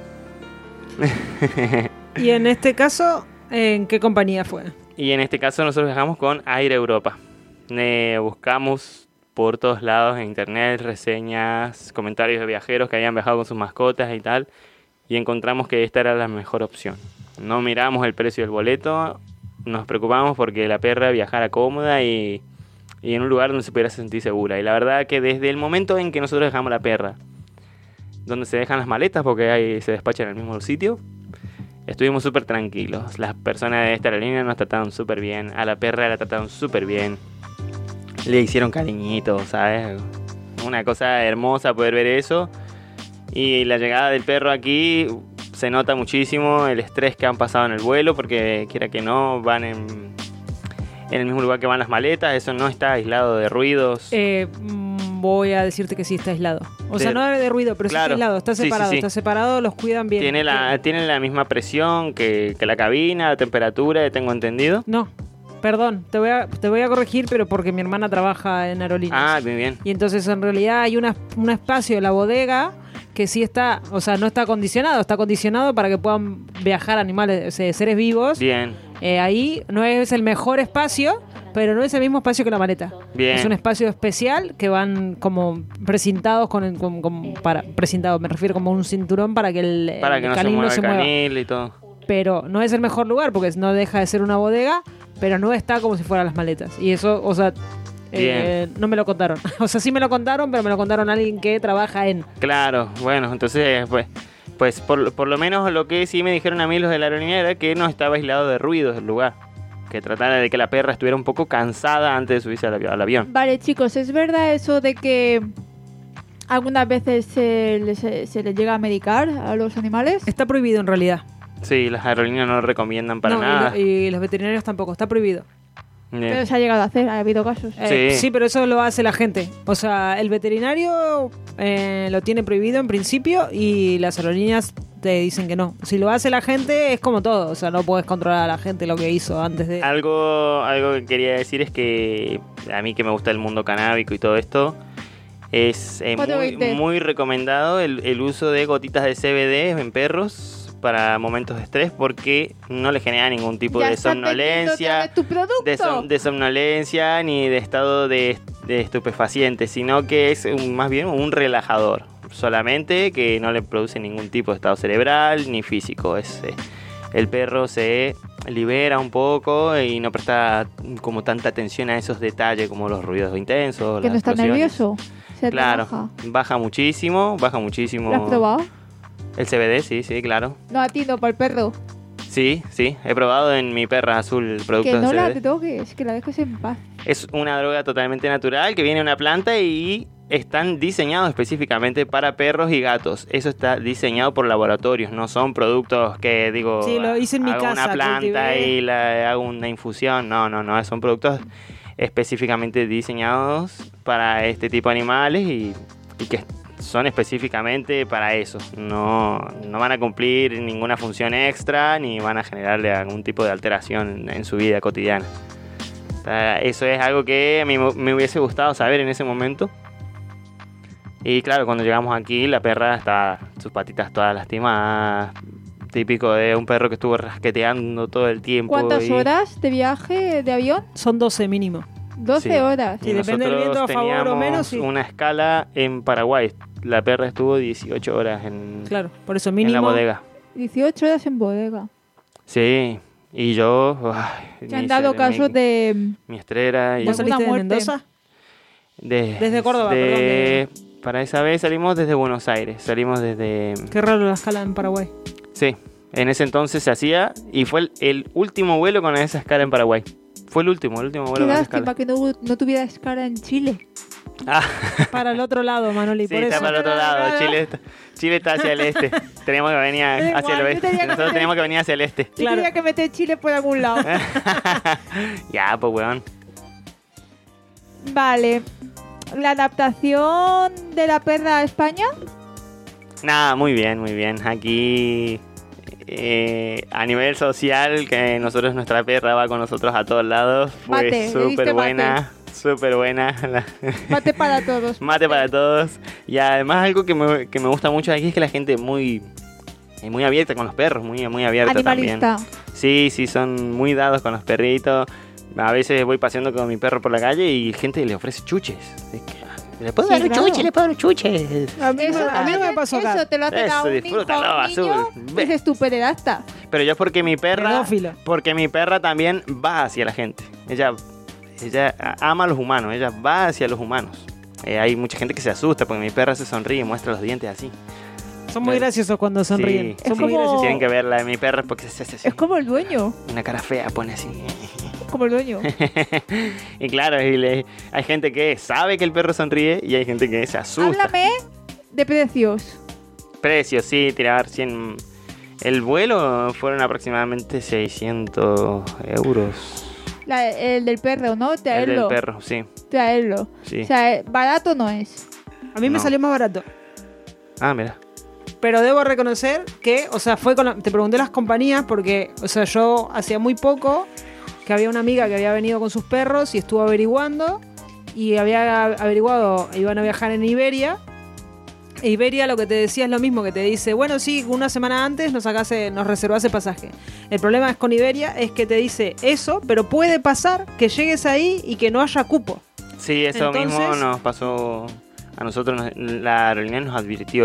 Y en este caso, ¿en qué compañía fue? Y en este caso nosotros viajamos con Air Europa. Eh, buscamos por todos lados en internet reseñas, comentarios de viajeros que habían viajado con sus mascotas y tal, y encontramos que esta era la mejor opción. No miramos el precio del boleto, nos preocupamos porque la perra viajara cómoda y, y en un lugar donde se pudiera sentir segura. Y la verdad que desde el momento en que nosotros dejamos la perra, donde se dejan las maletas porque ahí se despachan en el mismo sitio, estuvimos súper tranquilos. Las personas de esta aerolínea nos trataron súper bien, a la perra la trataron súper bien, le hicieron cariñitos, ¿sabes? Una cosa hermosa poder ver eso. Y la llegada del perro aquí se nota muchísimo el estrés que han pasado en el vuelo, porque quiera que no, van en, en el mismo lugar que van las maletas, eso no está aislado de ruidos. Eh, mm, voy a decirte que sí está aislado. O Sí. sea, no de ruido, pero sí Claro. está aislado, está Sí, sí, separado, sí. está separado, los cuidan bien. Tiene la, tiene la misma presión que, que la cabina, la temperatura, tengo entendido. No, perdón, te voy a, te voy a corregir, pero porque mi hermana trabaja en aerolíneas. Ah, muy bien. Y entonces en realidad hay una, un espacio de la bodega que sí está, o sea, no está acondicionado, está acondicionado para que puedan viajar animales, o sea, seres vivos. Bien, Eh, ahí no es el mejor espacio, pero no es el mismo espacio que la maleta. bien. Es un espacio especial que van como precintados con, el- con- con- para precintados, me refiero como un cinturón para que el, Para el que no se canil mueva no el se mueva. canil y todo. Pero no es el mejor lugar porque no deja de ser una bodega, pero no está como si fueran las maletas. Y eso, o sea, Eh, no me lo contaron. O sea, sí me lo contaron, pero me lo contaron a alguien que trabaja en... Claro, bueno, entonces, pues, pues por, por lo menos lo que sí me dijeron a mí los de la aerolínea era que no estaba aislado de ruidos el lugar. Que tratara de que la perra estuviera un poco cansada antes de subirse al, avi- al avión. Vale, chicos, ¿es verdad eso de que algunas veces se les, se les llega a medicar a los animales? Está prohibido en realidad. Sí, las aerolíneas no lo recomiendan para No, y nada. lo- Y, los veterinarios tampoco, está prohibido. Bien. Pero se ha llegado a hacer, ha habido casos. Eh, Sí. sí, pero eso lo hace la gente. O sea, el veterinario eh, lo tiene prohibido en principio y las aerolíneas te dicen que no. Si lo hace la gente es como todo. O sea, no puedes controlar a la gente lo que hizo antes de... Algo, algo que quería decir es que a mí que me gusta el mundo canábico y todo esto, es eh, cuatro muy, veinte. muy recomendado el, el uso de gotitas de C B D en perros para momentos de estrés porque no le genera ningún tipo Ya de estás vendiendo otra somnolencia, vez tu producto. de, som- de somnolencia ni de estado de, de estupefaciente, sino que es un- más bien un relajador, solamente que no le produce ningún tipo de estado cerebral ni físico. Es, eh, el perro se libera un poco y no presta como tanta atención a esos detalles como los ruidos intensos. Que las no está explosiones. nervioso. Se Claro, relaja. baja muchísimo, baja muchísimo. ¿Lo has probado? El C B D, sí, sí, claro. No, a ti no, para el perro. Sí, sí, he probado en mi perra azul productos Que de no la C B D. toques, que la dejes en paz. Es una droga totalmente natural que viene de una planta y están diseñados específicamente para perros y gatos. Eso está diseñado por laboratorios, no son productos que digo, Sí, lo hice en mi hago casa, una planta cultivé. y la, hago una infusión. No, no, no, son productos específicamente diseñados para este tipo de animales y, y que son específicamente para eso. No, no van a cumplir ninguna función extra ni van a generarle algún tipo de alteración en, en su vida cotidiana. O sea, eso es algo que a mí me me hubiese gustado saber en ese momento. Y claro, cuando llegamos aquí, la perra está, sus patitas todas lastimadas. Típico de un perro que estuvo rasqueteando todo el tiempo. ¿Cuántas y- horas de viaje de avión? Son doce mínimo. doce Sí. horas. Sí, depende del nosotros viento, a favor o teníamos menos, sí. una escala en Paraguay. La perra estuvo dieciocho horas en, Claro, por eso en mínimo. la bodega. dieciocho horas en bodega. Sí, y yo... ay, Se han mi dado cere- casos mi, de... mi estrella y... ¿Vos alguna saliste de muerte. Mendoza? de- Desde Córdoba, de- perdón, de- Para esa vez salimos desde Buenos Aires. Salimos desde... Qué raro la escala en Paraguay. Sí, en ese entonces se hacía y fue el, el último vuelo con esa escala en Paraguay. Fue el último, el último Qué vuelo con esa lástima escala. que no, no tuviera escala en Chile. Ah, Para el otro lado, Manoli, sí, por está eso. para el otro lado. Chile está, Chile está hacia el este. Tenemos que venir Da hacia el igual, yo oeste. tenía que- Nosotros tenemos que venir hacia el este. Yo Claro. tenía que meter Chile por algún lado. Ya, pues weón. Vale. La adaptación de la perra a España. Nada, muy bien, muy bien. Aquí eh, a nivel social, que nosotros, nuestra perra va con nosotros a todos lados, fue Mate, le diste súper buena, súper buena. La- Mate para todos. Mate para todos. Y además algo que me, que me gusta mucho aquí es que la gente es muy, es muy abierta con los perros, muy, muy abierta Animalista. también. Sí, sí, son muy dados con los perritos. A veces voy paseando con mi perro por la calle y gente le ofrece chuches. Es que, ¿le puedo Sí, dar un claro. chuche? ¿Le puedo dar un chuche? A mí, Eso, a mí no me hace- pasó acá. Eso te lo hacen Eso, a un hijo, disfrútalo, a un niño, azul. Ve. dices tu pederasta. Pero yo porque mi perra, Pedófilo. porque mi perra también va hacia la gente. Ella, ella ama a los humanos, ella va hacia los humanos. Eh, hay mucha gente que se asusta porque mi perra se sonríe y muestra los dientes así. Son muy graciosos cuando sonríen. Sí. Son Es muy como- graciosos. Tienen que verla de mi perra porque se hace así. Es como el dueño. Una cara fea pone así. Como el dueño. Y claro, y le- hay gente que sabe que el perro sonríe y hay gente que se asusta. Háblame de precios. Precios, sí, tirar cien. El vuelo fueron aproximadamente seiscientos euros. La- el del perro, ¿no? El Traerlo. del perro, sí. Traerlo. Sí. O sea, eh, barato no es. A mí me No. salió más barato. Ah, mira. Pero debo reconocer que, o sea, fue con la- te pregunté las compañías porque, o sea, yo hacía muy poco que había una amiga que había venido con sus perros y estuvo averiguando y había averiguado, iban a viajar en Iberia. E Iberia lo que te decía es lo mismo, que te dice, bueno, sí, una semana antes nos sacase, nos reservás el pasaje. El problema es con Iberia es que te dice eso, pero puede pasar que llegues ahí y que no haya cupo. Sí, eso Entonces- mismo nos pasó a nosotros. nos- La aerolínea nos advirtió que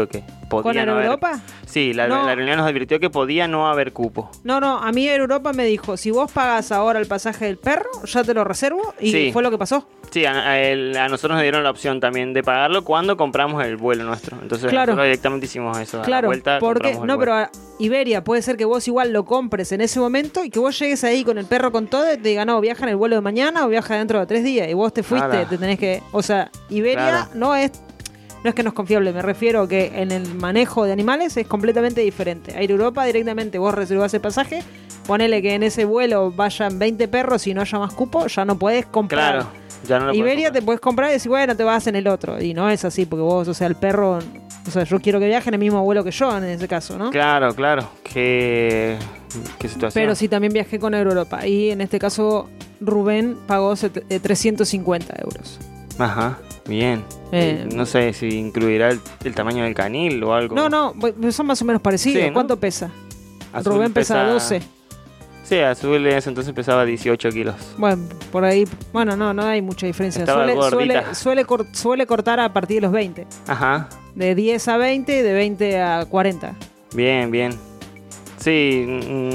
podía ¿Con Air no haber... Europa? Sí, la, No. la aerolínea nos advirtió que podía no haber cupo. No, no, a mí Air Europa me dijo, si vos pagas ahora el pasaje del perro, ya te lo reservo, y Sí. fue lo que pasó. Sí, a, a el- a nosotros nos dieron la opción también de pagarlo cuando compramos el vuelo nuestro. Entonces Claro. nosotros directamente hicimos eso. A la Claro, vuelta porque, compramos el no, vuelo. pero a Iberia puede ser que vos igual lo compres en ese momento y que vos llegues ahí con el perro con todo y te digan, no, viaja en el vuelo de mañana o viaja dentro de tres días, y vos te fuiste, Claro. te tenés que... O sea, Iberia Claro. no es... No es que no es confiable, me refiero a que en el manejo de animales es completamente diferente. Air Europa directamente vos reservás el pasaje, ponele que en ese vuelo vayan veinte perros y no haya más cupo, ya no podés comprar. Claro, ya no lo Iberia podemos te puedes comprar y decir, bueno, te vas en el otro. Y no es así, porque vos, o sea, el perro... O sea, yo quiero que viaje en el mismo vuelo que yo en ese caso, ¿no? Claro, claro. Qué, qué situación. Pero sí, también viajé con Air Europa. Y en este caso, Rubén pagó set- eh, trescientos cincuenta euros. Ajá, bien. Eh, no sé si incluirá el, el tamaño del canil o algo. No, no, bu- son más o menos parecidos. Sí, ¿no? ¿Cuánto pesa? Azul Rubén pesa, pesa- doce. Sí, Azul en ese entonces pesaba dieciocho kilos. Bueno, por ahí... Bueno, no, no hay mucha diferencia. Estaba Suele, suele, gordita. suele, cor- suele cortar a partir de los veinte. Ajá, De diez a veinte, de veinte a cuarenta. bien, bien. Sí,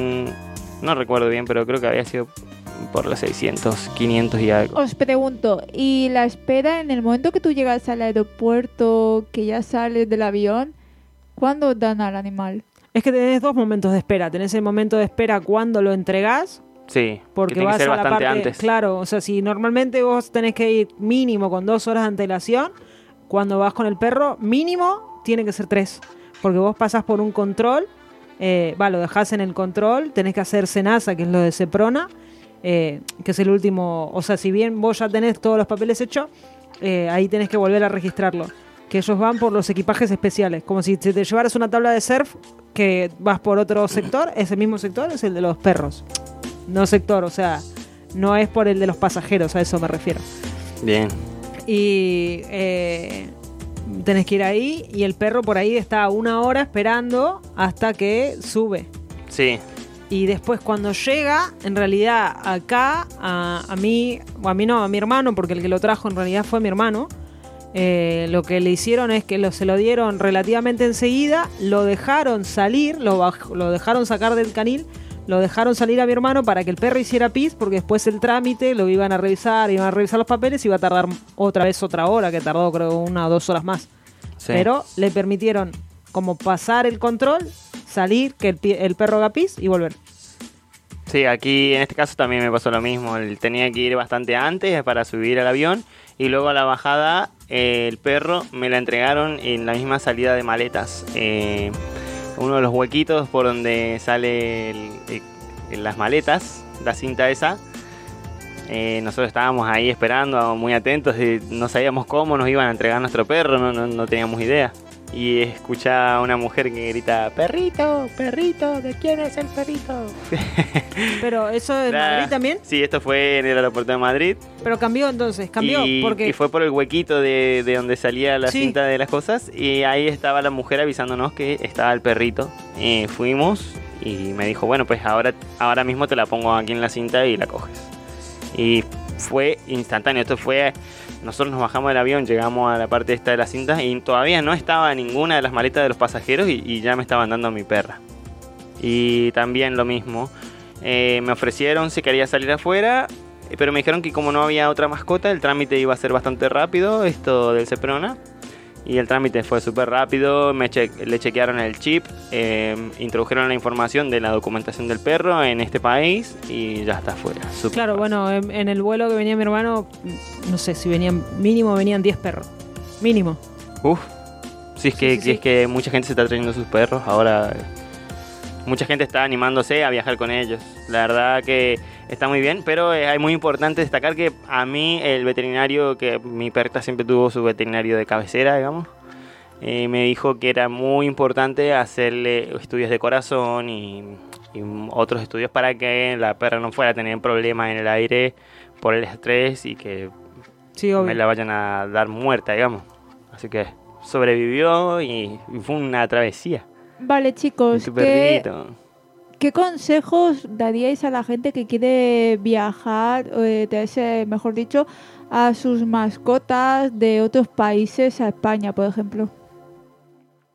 mm, no recuerdo bien, pero creo que había sido por los seiscientos, quinientos y algo. Os pregunto, ¿y la espera en el momento que tú llegas al aeropuerto, que ya sales del avión, cuándo dan al animal? Es que tenés dos momentos de espera. Tenés el momento de espera cuando lo entregás, Sí, porque que tiene vas que ser a la bastante parte... antes. Claro, o sea, si normalmente vos tenés que ir mínimo con dos horas de antelación, cuando vas con el perro, mínimo tiene que ser tres. Porque vos pasás por un control, eh, va, lo dejás en el control, tenés que hacer Senasa, que es lo de Seprona, eh, que es el último... O sea, si bien vos ya tenés todos los papeles hechos, eh, ahí tenés que volver a registrarlo. Que ellos van por los equipajes especiales. Como si te, te llevaras una tabla de surf, que vas por otro sector, ese mismo sector es el de los perros. No sector, o sea, no es por el de los pasajeros, a eso me refiero. Bien. Y eh, tenés que ir ahí y el perro por ahí está una hora esperando hasta que sube. Sí, Y después cuando llega, en realidad acá, a, a mí, o a mí no, a mi hermano, porque el que lo trajo en realidad fue mi hermano, eh, lo que le hicieron es que lo, se lo dieron relativamente enseguida, lo dejaron salir, lo, baj- lo dejaron sacar del canil, lo dejaron salir a mi hermano para que el perro hiciera pis, porque después el trámite lo iban a revisar, iban a revisar los papeles y iba a tardar otra vez otra hora, que tardó creo una o dos horas más. sí. Pero le permitieron como pasar el control, salir, que el, pi- el perro haga pis y volver. Sí, aquí en este caso también me pasó lo mismo. Él tenía que ir bastante antes para subir al avión y luego a la bajada eh, el perro me la entregaron en la misma salida de maletas. Eh, uno de los huequitos por donde sale el- el- las maletas, la cinta esa. Eh, nosotros estábamos ahí esperando, muy atentos, y no sabíamos cómo nos iban a entregar nuestro perro, no, no, no teníamos idea. Y escucha a una mujer que grita, perrito, perrito, ¿de quién es el perrito? Pero eso en La- Madrid también, Sí, esto fue en el aeropuerto de Madrid. pero cambió entonces, cambió, y, porque... y fue por el huequito de, de donde salía la Sí. cinta de las cosas. Y ahí estaba la mujer avisándonos que estaba el perrito. Eh, fuimos y me dijo, bueno, pues ahora, ahora mismo te la pongo aquí en la cinta y la coges. Y fue instantáneo, esto fue... Nosotros nos bajamos del avión, llegamos a la parte esta de la cinta y todavía no estaba ninguna de las maletas de los pasajeros y, y ya me estaban dando a mi perra. Y también lo mismo, eh, me ofrecieron si quería salir afuera, eh, pero me dijeron que como no había otra mascota, el trámite iba a ser bastante rápido, esto del Seprona. Y el trámite fue súper rápido, me che- le chequearon el chip, eh, introdujeron la información de la documentación del perro en este país y ya está fuera. Súper Claro, fácil. bueno, en, en el vuelo que venía mi hermano, no sé si venían, mínimo venían diez perros. Mínimo. Uf. Sí, es que, Sí, sí, que sí. es que mucha gente se está trayendo sus perros. Ahora eh, mucha gente está animándose a viajar con ellos. La verdad que está muy bien, pero es muy importante destacar que a mí el veterinario, que mi perrita siempre tuvo su veterinario de cabecera, digamos, eh, me dijo que era muy importante hacerle estudios de corazón y, y otros estudios para que la perra no fuera a tener problemas en el aire por el estrés y que Sí, obvio. me la vayan a dar muerta, digamos. Así que sobrevivió y, y fue una travesía. Vale, chicos, Tu ¿qué, perrito. ¿qué consejos daríais a la gente que quiere viajar, eh, traerse, mejor dicho, a sus mascotas de otros países a España, por ejemplo?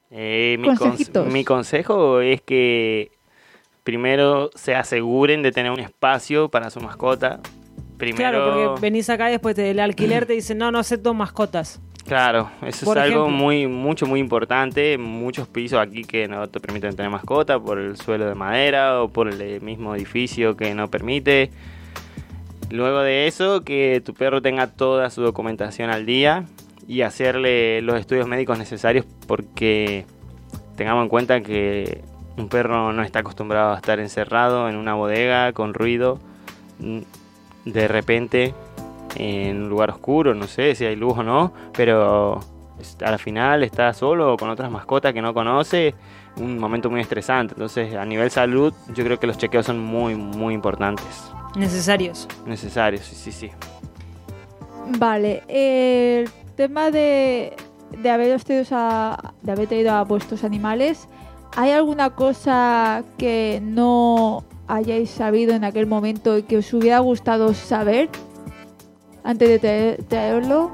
Eh, mi, Consejitos. cons- mi consejo es que primero se aseguren de tener un espacio para su mascota. Primero, Claro, porque venís acá y después del alquiler te dicen, no, no acepto mascotas. Claro, eso Por es algo ejemplo. muy, mucho, muy importante. Muchos pisos aquí que no te permiten tener mascota por el suelo de madera o por el mismo edificio que no permite. Luego de eso, que tu perro tenga toda su documentación al día y hacerle los estudios médicos necesarios, porque tengamos en cuenta que un perro no está acostumbrado a estar encerrado en una bodega con ruido. De repente, en un lugar oscuro, no sé si hay luz o no, pero a la final está solo o con otras mascotas que no conoce, un momento muy estresante. Entonces, a nivel salud, yo creo que los chequeos son muy, muy importantes, Necesarios. necesarios, sí, sí, sí. Vale, eh, el tema de, de, haberos traído a, de haber traído a vuestros animales, ¿hay alguna cosa que no hayáis sabido en aquel momento y que os hubiera gustado saber antes de traer- traerlo?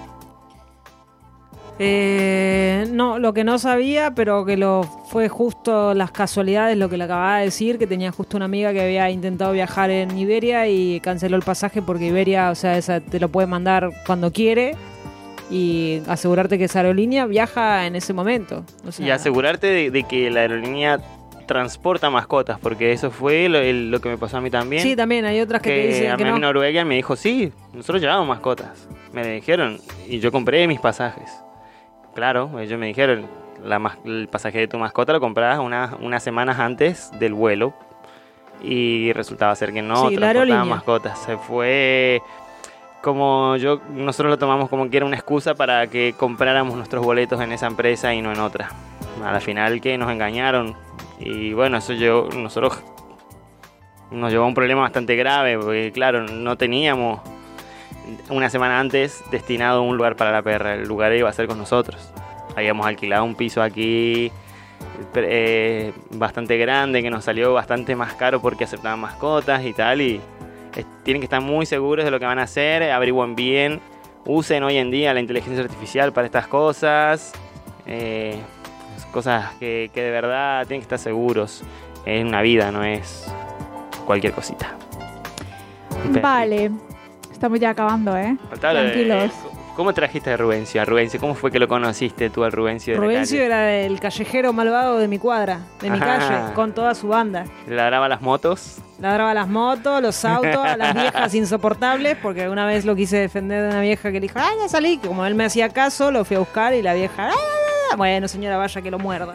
Eh, no, lo que no sabía, pero que lo fue justo las casualidades, lo que le acababa de decir, que tenía justo una amiga que había intentado viajar en Iberia y canceló el pasaje porque Iberia, o sea, esa te lo puede mandar cuando quiere y asegurarte que esa aerolínea viaja en ese momento. O sea, Y asegurarte de, de que la aerolínea transporta mascotas, porque eso fue lo, el- lo que me pasó a mí también. Sí, también hay otras que, te que dicen a que mí no. en Noruega me dijo, sí, nosotros llevamos mascotas. Me dijeron, y yo compré mis pasajes. Claro, ellos me dijeron, la mas- el pasaje de tu mascota lo comprabas unas, unas semanas antes del vuelo. Y resultaba ser que no, Sí, la transportaban aerolínea. mascotas. Se fue como yo, nosotros lo tomamos como que era una excusa para que compráramos nuestros boletos en esa empresa y no en otra. A la final que nos engañaron. Y bueno, eso yo, nosotros nos llevó a un problema bastante grave, porque claro, no teníamos una semana antes destinado un lugar para la perra, el lugar iba a ser con nosotros. Habíamos alquilado un piso aquí eh, bastante grande, que nos salió bastante más caro porque aceptaban mascotas y tal, y eh, tienen que estar muy seguros de lo que van a hacer, averigüen bien, usen hoy en día la inteligencia artificial para estas cosas, eh, cosas que, que de verdad tienen que estar seguros. Es una vida, no es cualquier cosita. Vale, estamos ya acabando, ¿eh? Faltaba lo de- Tranquilos. ¿Cómo trajiste a Rubencio? A Rubencio, ¿cómo fue que lo conociste tú al Rubencio de Rubencio la era el callejero malvado de mi cuadra, de mi Ajá. calle, con toda su banda. calle? ¿Ladraba las motos? Ladraba las motos, los autos, a las viejas insoportables, porque una vez lo quise defender de una vieja que le dijo, ¡ay, ya salí! Que como él me hacía caso, lo fui a buscar y la vieja, ¡ah! Bueno, señora, vaya que lo muerda.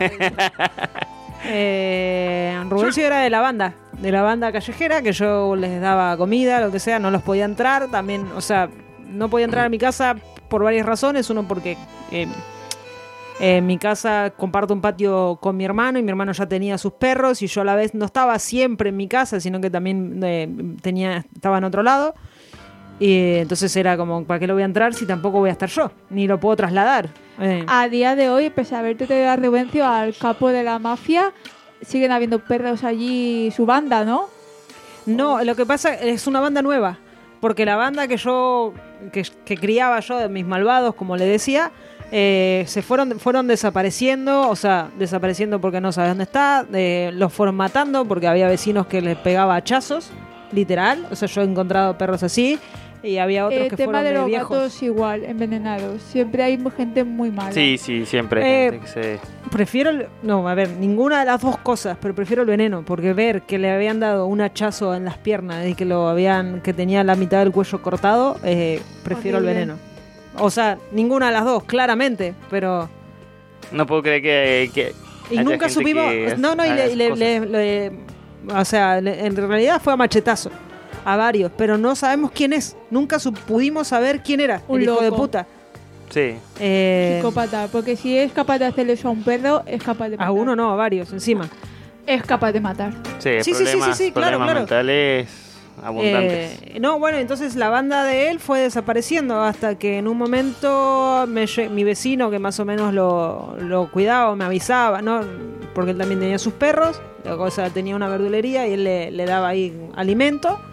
eh, Rubencio era de la banda, de la banda callejera, que yo les daba comida, lo que sea, no los podía entrar, también, o sea, no podía entrar a mi casa por varias razones, uno porque... Eh, en mi casa comparto un patio con mi hermano y mi hermano ya tenía sus perros y yo a la vez no estaba siempre en mi casa, sino que también eh, tenía, estaba en otro lado. Y entonces era como, ¿para qué lo voy a entrar si tampoco voy a estar yo? Ni lo puedo trasladar. Eh, A día de hoy, pese a haberte traído a Rubencio al capo de la mafia, siguen habiendo perros allí, su banda, ¿no? No, lo que pasa es una banda nueva, porque la banda que yo, que, que criaba yo de mis malvados, como le decía, eh, se fueron, fueron desapareciendo, o sea, desapareciendo porque no sabes dónde está, eh, los fueron matando porque había vecinos que les pegaba hachazos, literal, o sea, yo he encontrado perros así, y había otros El que tema fueron de de los viejos. gatos igual, envenenados. Siempre hay gente muy mala. Sí, sí, siempre. hay Eh, gente que se... Prefiero, el- no, a ver, ninguna de las dos cosas, pero prefiero el veneno, porque ver que le habían dado un hachazo en las piernas y que lo habían, que tenía la mitad del cuello cortado, eh, prefiero Horrible. el veneno. O sea, ninguna de las dos, claramente, pero No puedo creer que... que y haya nunca gente supimos, que no, no, y haga le, le- esas le- le- o sea, le- en realidad fue a machetazo a varios, pero no sabemos quién es, nunca su- pudimos saber quién era, Un el hijo de loco. puta. Sí. Eh, Psicópata, porque si es capaz de hacerle eso a un perro, es capaz de matar. a uno no, a varios encima. Es capaz de matar. Sí, Sí, sí, sí, problemas, sí, sí, claro, problemas claro. mentales abundantes. Eh, no, bueno, entonces la banda de él fue desapareciendo hasta que en un momento me lle- mi vecino, que más o menos lo, lo cuidaba, me avisaba, ¿no? Porque él también tenía sus perros, o sea, tenía una verdulería y él le, le daba ahí alimento.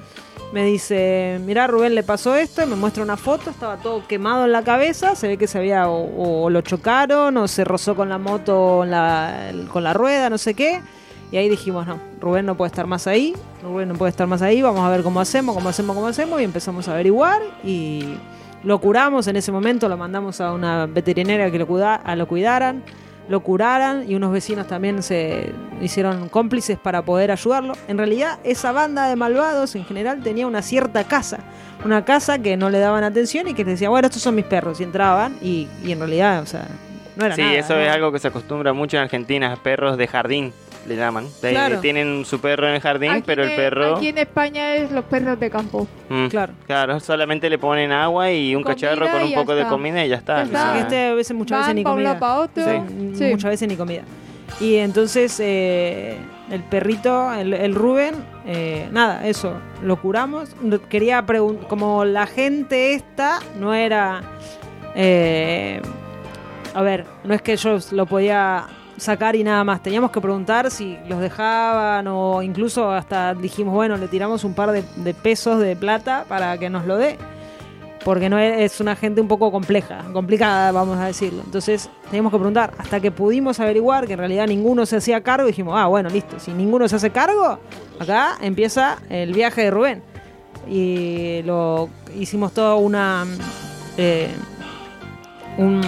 me dice, mirá, Rubén le pasó esto, y me muestra una foto, estaba todo quemado en la cabeza, se ve que se había, o, o lo chocaron, o se rozó con la moto, la, con la rueda, no sé qué, y ahí dijimos, no, Rubén no puede estar más ahí, Rubén no puede estar más ahí, vamos a ver cómo hacemos, cómo hacemos, cómo hacemos, y empezamos a averiguar, y lo curamos en ese momento, lo mandamos a una veterinaria que lo, cuida, a lo cuidaran, lo curaran, y unos vecinos también se hicieron cómplices para poder ayudarlo. En realidad, esa banda de malvados en general tenía una cierta casa, una casa que no le daban atención y que les decía, bueno, estos son mis perros, y entraban, y, y en realidad, o sea, no era sí, nada. Sí, eso ¿no? es algo que se acostumbra mucho en Argentina, perros de jardín, le llaman. De, Claro. Tienen su perro en el jardín, Aquí pero el en- perro... Aquí en España es los perros de campo. Mm, Claro. Claro, solamente le ponen agua y un Comida cacharro con y un ya poco de está. comida y ya está. Ya Sí, está. que este a veces, muchas Van veces ni pa' un comida. lado pa' otro. Sí, Sí. Muchas veces ni comida. Y entonces eh, el perrito, el, el Rubén, eh, nada, eso, lo curamos. Quería preguntar, como la gente esta no era... eh, a ver, no es que yo lo podía sacar y nada más. Teníamos que preguntar si los dejaban o incluso hasta dijimos, bueno, le tiramos un par de, de pesos de plata para que nos lo dé. Porque no es, es una gente un poco compleja, complicada, vamos a decirlo. Entonces teníamos que preguntar, hasta que pudimos averiguar que en realidad ninguno se hacía cargo, dijimos, ah, bueno, listo, si ninguno se hace cargo, acá empieza el viaje de Rubén. Y lo hicimos toda una eh, un,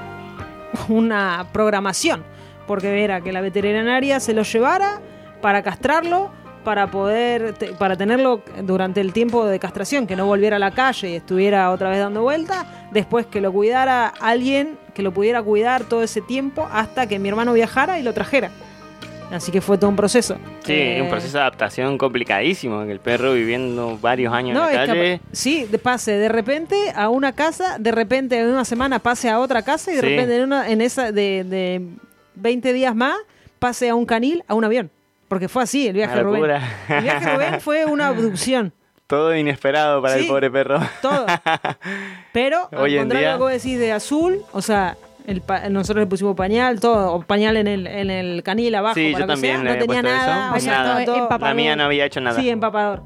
una programación, porque era que la veterinaria se lo llevara para castrarlo, para poder te, para tenerlo durante el tiempo de castración, que no volviera a la calle y estuviera otra vez dando vuelta, después que lo cuidara alguien que lo pudiera cuidar todo ese tiempo hasta que mi hermano viajara y lo trajera. Así que fue todo un proceso. Sí, Eh, un proceso de adaptación complicadísimo, que el perro viviendo varios años no, en la es calle. que, sí, de pase de repente a una casa, de repente en una semana pase a otra casa y de Sí. repente en, una, en esa de, de veinte días más pase a un canil, a un avión. Porque fue así el viaje Una de Rubén. locura. El viaje de Rubén fue una abducción. Todo inesperado para Sí. el pobre perro. Todo. Pero, Hoy al en contrario día- de lo que vos decís de azul, o sea, el pa- nosotros le pusimos pañal, todo, o pañal en el, en el canil abajo, Sí, para yo lo que también sea, le no había tenía puesto eso. nada, o sea, Nada. estaba todo- Empapador. La mía no había hecho nada. Sí, empapador.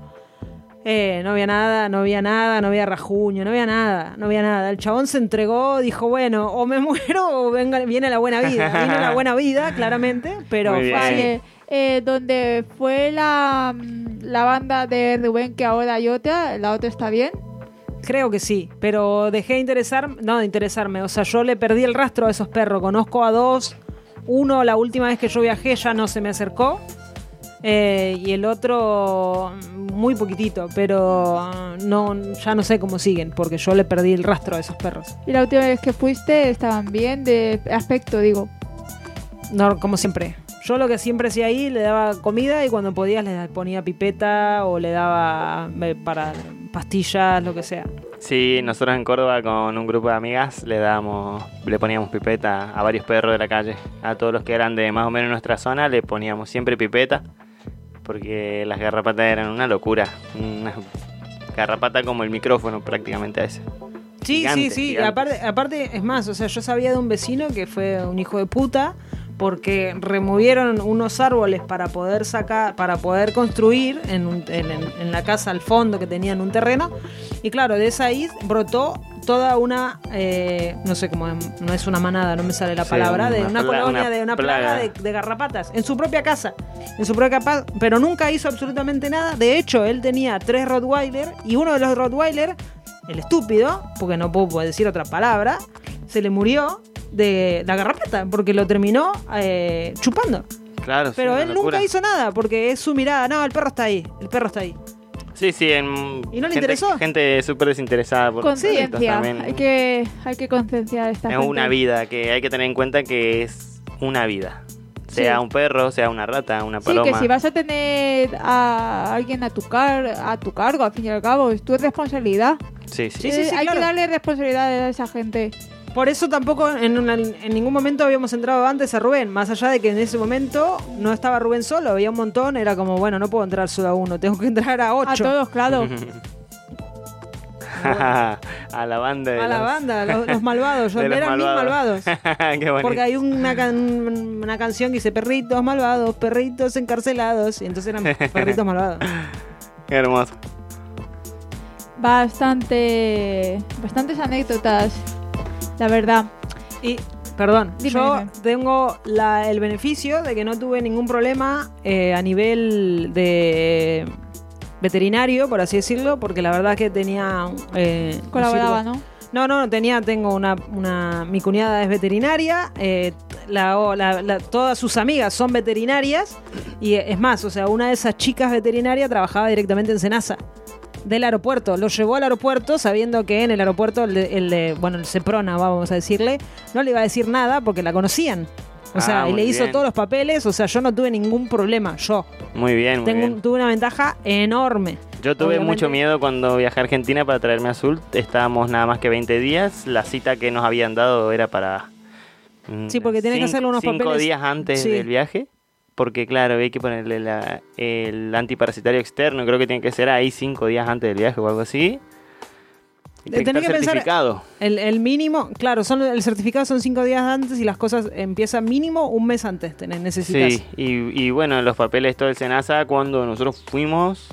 Eh, no había nada, no había nada, no había rajuño, no había nada, no había nada. El chabón se entregó, dijo, bueno, o me muero o venga, viene la buena vida. Vino la buena vida, claramente, pero Muy fue bien. así. Vale, eh, donde fue la, mm, la banda de Rubén, que ahora hay otra, la otra está bien. Creo que sí, pero dejé de interesarme, no de interesarme, o sea, yo le perdí el rastro a esos perros, conozco a dos, uno la última vez que yo viajé ya no se me acercó, eh, y el otro muy poquitito, pero no, ya no sé cómo siguen, porque yo le perdí el rastro a esos perros. Y la última vez que fuiste estaban bien, de aspecto, digo. No, como siempre. Yo lo que siempre hacía ahí, le daba comida y cuando podía le ponía pipeta o le daba eh, para pastillas, lo que sea. Sí, nosotros en Córdoba con un grupo de amigas le damos, le poníamos pipeta a varios perros de la calle. A todos los que eran de más o menos nuestra zona le poníamos siempre pipeta, porque las garrapatas eran una locura. Una garrapata como el micrófono prácticamente a ese. Sí, Gigantes, sí, sí. Y gigantes. aparte, aparte, es más, o sea, yo sabía de un vecino que fue un hijo de puta porque removieron unos árboles para poder sacar, para poder construir en, un- en, en- en la casa al fondo que tenían un terreno. Y claro, de esa ahí brotó toda una, eh, no sé cómo, es- no es una manada, no me sale la Sí, palabra, de una una pla- colonia, una de una plaga, plaga. de, de garrapatas, en su propia casa, en su propia casa, pero nunca hizo absolutamente nada. De hecho, él tenía tres Rottweiler y uno de los Rottweiler, el estúpido, porque no puedo decir otra palabra, se le murió de la garrapata, porque lo terminó eh, chupando. Claro, sí, Pero una él locura. nunca hizo nada, porque es su mirada, no, el perro está ahí, el perro está ahí. Sí, sí, en ¿Y no le gente, interesó? gente súper desinteresada por los perritos Conciencia. también. Hay que, hay que concienciar a esta Es gente. una vida, que hay que tener en cuenta que es una vida. Sea Sí. un perro, sea una rata, una Sí, paloma. que si vas a tener a alguien a tu, car a tu cargo, al fin y al cabo, es tu responsabilidad. Sí, sí. Sí, sí, sí, Eh, hay claro. que darle responsabilidad a esa gente. Por eso tampoco en, una- en ningún momento habíamos entrado antes a Rubén, más allá de que en ese momento no estaba Rubén solo, había un montón, era como, bueno, no puedo entrar solo a uno, tengo que entrar a A ocho. todos, claro. A la banda de A la los- banda, los, los malvados, yo- de los eran mis malvados. Qué bonito. Porque hay una, can- una canción que dice perritos malvados, perritos encarcelados, y entonces eran perritos malvados. Qué hermoso. bastante, bastantes anécdotas, la verdad. Y, perdón, Dime, yo dime. tengo la, el beneficio de que no tuve ningún problema eh, a nivel de veterinario, por así decirlo, porque la verdad que tenía... Eh, un Colaboraba, circo- ¿no? No, no, no, tenía, tengo una, una, mi cuñada es veterinaria, eh, la, o- la- la- todas sus amigas son veterinarias, y eh, es más, o sea, una de esas chicas veterinarias trabajaba directamente en Senasa, del aeropuerto, lo llevó al aeropuerto sabiendo que en el aeropuerto, el de, el de- bueno, el Seprona, vamos a decirle, no le iba a decir nada porque la conocían. O Ah, sea, y muy le hizo bien. todos los papeles, o sea, yo no tuve ningún problema, yo. Muy bien, muy Tengo, bien. un- tuve una ventaja enorme. Yo tuve Obviamente. mucho miedo cuando viajé a Argentina para traerme a Azul. Estábamos nada más que veinte días. La cita que nos habían dado era para... mm, Sí, porque tienes que cinco- hacerle unos cinco papeles. días antes Sí. del viaje. Porque claro, hay que ponerle la- el antiparasitario externo. Creo que tiene que ser ahí cinco días antes del viaje o algo así. Y tiene que Tenés estar que pensar- certificado. El, el mínimo, claro, son el certificado son cinco días antes y las cosas empiezan mínimo un mes antes, tenés, necesitas. Sí, y, y bueno, los papeles todo el Senasa cuando nosotros fuimos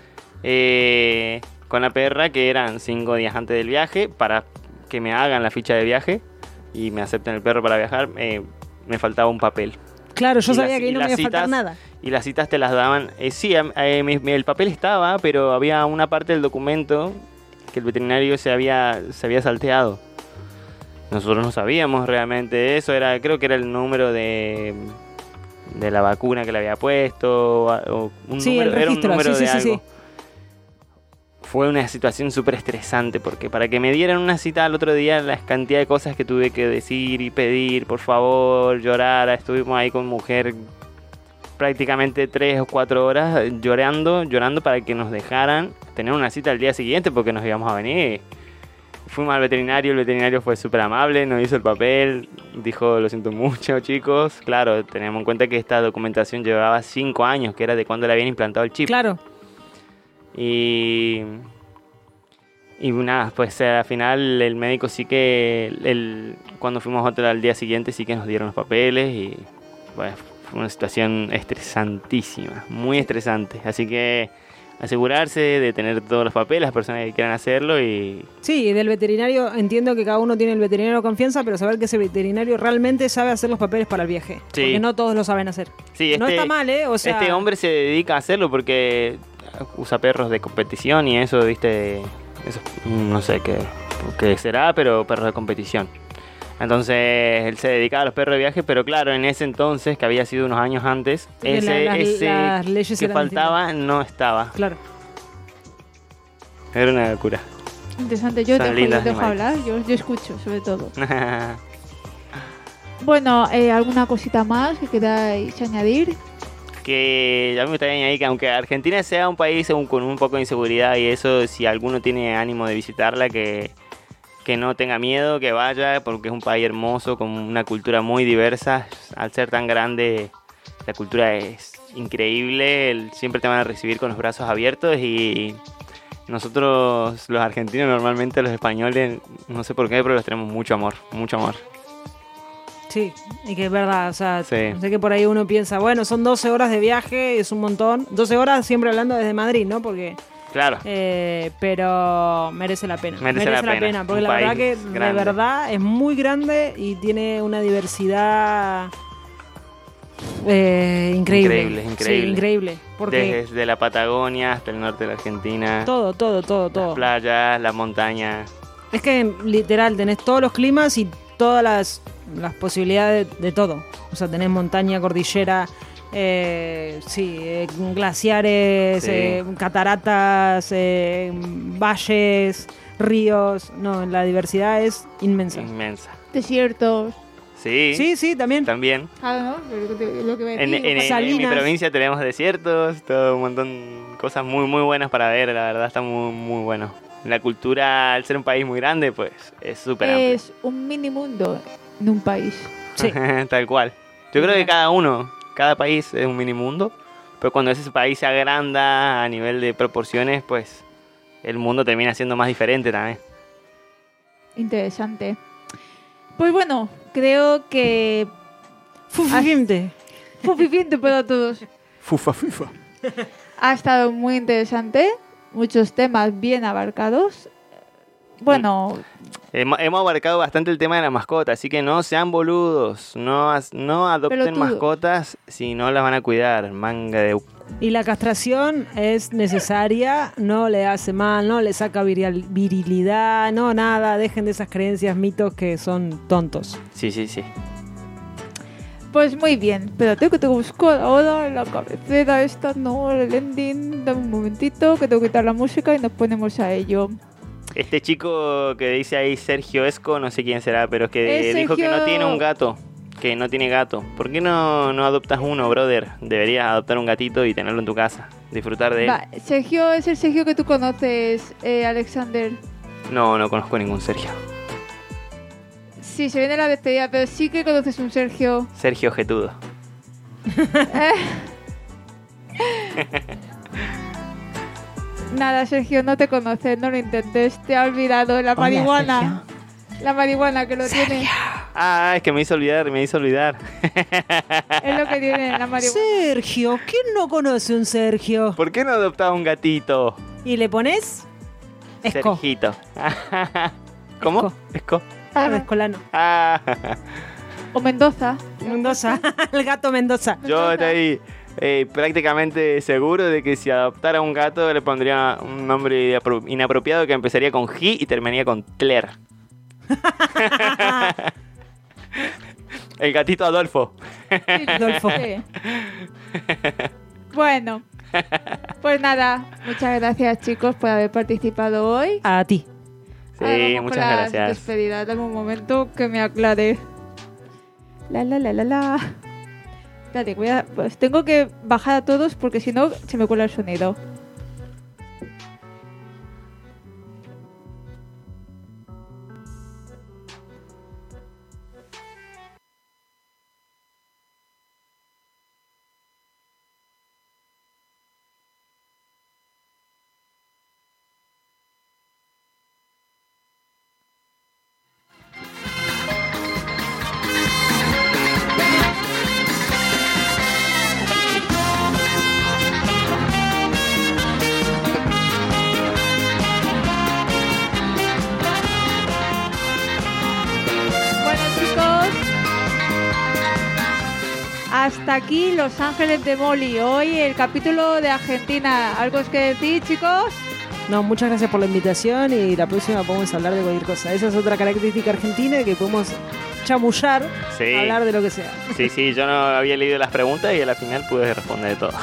eh, con la perra, que eran cinco días antes del viaje, para que me hagan la ficha de viaje y me acepten el perro para viajar, eh, me faltaba un papel. Claro, yo Y sabía las- que ahí y no me las iba a faltar citas- nada. Y las citas te las daban, eh, sí, am- eh, mi- mi- el papel estaba, pero había una parte del documento que el veterinario se había, se había salteado. Nosotros no sabíamos realmente eso, era, creo que era el número de, de la vacuna que le había puesto, o, o un Sí, número, el era un registro, número sí, de sí, sí, algo. Fue una situación súper estresante, porque para que me dieran una cita al otro día, la cantidad de cosas que tuve que decir y pedir, por favor, llorar, estuvimos ahí con mujer prácticamente tres o cuatro horas llorando, llorando para que nos dejaran tener una cita al día siguiente porque nos íbamos a venir. Fuimos al veterinario, el veterinario fue súper amable, nos hizo el papel, dijo lo siento mucho chicos. Claro, tenemos en cuenta que esta documentación llevaba cinco años, que era de cuando le habían implantado el chip. Claro. Y, y nada, pues al final el médico sí que, el, cuando fuimos a hotel al día siguiente sí que nos dieron los papeles y bueno, fue una situación estresantísima, muy estresante. Así que asegurarse de tener todos los papeles, las personas que quieran hacerlo y... Sí, del veterinario entiendo que cada uno tiene el veterinario de confianza, pero saber que ese veterinario realmente sabe hacer los papeles para el viaje. Sí. Porque no todos lo saben hacer. Sí, no este- está mal, ¿eh? O sea, Este hombre se dedica a hacerlo porque usa perros de competición y eso, viste, eso, no sé qué, qué será, pero perros de competición. Entonces él se dedicaba a los perros de viaje, pero claro, en ese entonces, que había sido unos años antes, Sí, que ese, la- las- ese las leyes que eran faltaba no estaba. Claro. Era una locura. Interesante, yo Son dejo, yo lindas dejo animalitas. hablar, yo, yo escucho sobre todo. Bueno, eh, ¿alguna cosita más que queráis añadir? Que ya me gustaría añadir que aunque Argentina sea un país aún con un poco de inseguridad y eso, si alguno tiene ánimo de visitarla, que, que no tenga miedo, que vaya, porque es un país hermoso, con una cultura muy diversa. Al ser tan grande, la cultura es increíble, el- siempre te van a recibir con los brazos abiertos y nosotros los argentinos normalmente, los españoles, no sé por qué, pero los tenemos mucho amor, mucho amor. Sí, y que es verdad, o sea, Sí. sé que por ahí uno piensa, bueno, son doce horas de viaje, es un montón. doce horas siempre hablando desde Madrid, ¿no? Porque, Claro. eh, pero merece la pena. Merece la pena, porque un la verdad país que de grande. verdad es muy grande y tiene una diversidad eh, increíble. Increíble, increíble. Sí, increíble. Porque Desde la Patagonia hasta el norte de la Argentina. todo, todo, todo, Las todo. playas, las montañas. Es que literal tenés todos los climas y todas las, las posibilidades de, de todo. O sea, tenés montaña, cordillera, eh, sí, eh, glaciares, Sí. eh, cataratas, eh, valles, ríos. No, la diversidad es inmensa. Inmensa. Desiertos. Sí, Sí, sí, también. también. Claro, ¿no? Lo que, lo que voy a En, decir. en- en- en mi Salinas. provincia tenemos desiertos, todo un montón de cosas muy muy buenas para ver, la verdad está muy muy bueno. La cultura, al ser un país muy grande, pues es súper amplio. Es un mini mundo en un país. Sí. Tal cual. Yo creo que cada uno, cada país es un mini mundo, pero cuando ese país se agranda a nivel de proporciones, pues el mundo termina siendo más diferente también. Interesante. Pues bueno, creo que Suficiente. suficiente para todos. Fufa, fufa. Ha estado muy interesante. muchos temas bien abarcados. Bueno, Hemos, hemos abarcado bastante el tema de la mascota, así que no sean boludos, no, as- no adopten Pelotudos. mascotas si no las van a cuidar, manga de... Y la castración es necesaria, no le hace mal, no le saca viral- virilidad, no nada. Dejen de esas creencias, mitos que son tontos. Sí, sí, sí. pues muy bien. Espérate que te busco ahora la cabecera esta, no, el ending. Dame un momentito que tengo que quitar la música y nos ponemos a ello. Este chico que dice ahí Sergio Esco, no sé quién será, pero que Es dijo que no Sergio- tiene un gato, que no tiene gato. ¿Por qué no, no adoptas uno, brother? Deberías adoptar un gatito y tenerlo en tu casa, disfrutar de él. Va, Sergio es el Sergio que tú conoces, eh, Alexander. No, no conozco ningún Sergio. Sí, se viene la despedida, pero sí que conoces un Sergio. Sergio Getudo. Nada, Sergio, no te conoces, no lo intentes. Te ha olvidado la marihuana. La marihuana que lo tiene. Ah, es que me hizo olvidar, me hizo olvidar. Es lo que tiene la marihuana. Sergio, ¿quién no conoce un Sergio? ¿Por qué no adoptas un gatito? ¿Y le pones? Esco. Sergito. ¿Cómo? Esco. Escolano. Ah, O Mendoza. Mendoza. El gato Mendoza. yo estoy eh, prácticamente seguro de que si adoptara un gato le pondría un nombre apro- inapropiado que empezaría con G y terminaría con Tler. El gatito Adolfo. Sí, Adolfo. sí. Bueno, pues nada, muchas gracias chicos por haber participado hoy. A ti. Ahora Sí, vamos con muchas las gracias. despedidas. Dame un momento que me aclare. La la la la la. Espérate, voy a, pues tengo que bajar a todos porque si no se me cuela el sonido. Bueno chicos, hasta aquí Los Ángeles de Molly. Hoy el capítulo de Argentina. ¿Algo es que decir chicos? No, muchas gracias por la invitación y la próxima podemos hablar de cualquier cosa. Esa es otra característica argentina que podemos chamullar, Sí. hablar de lo que sea. Sí, sí, yo no había leído las preguntas y a la final pude responder todo.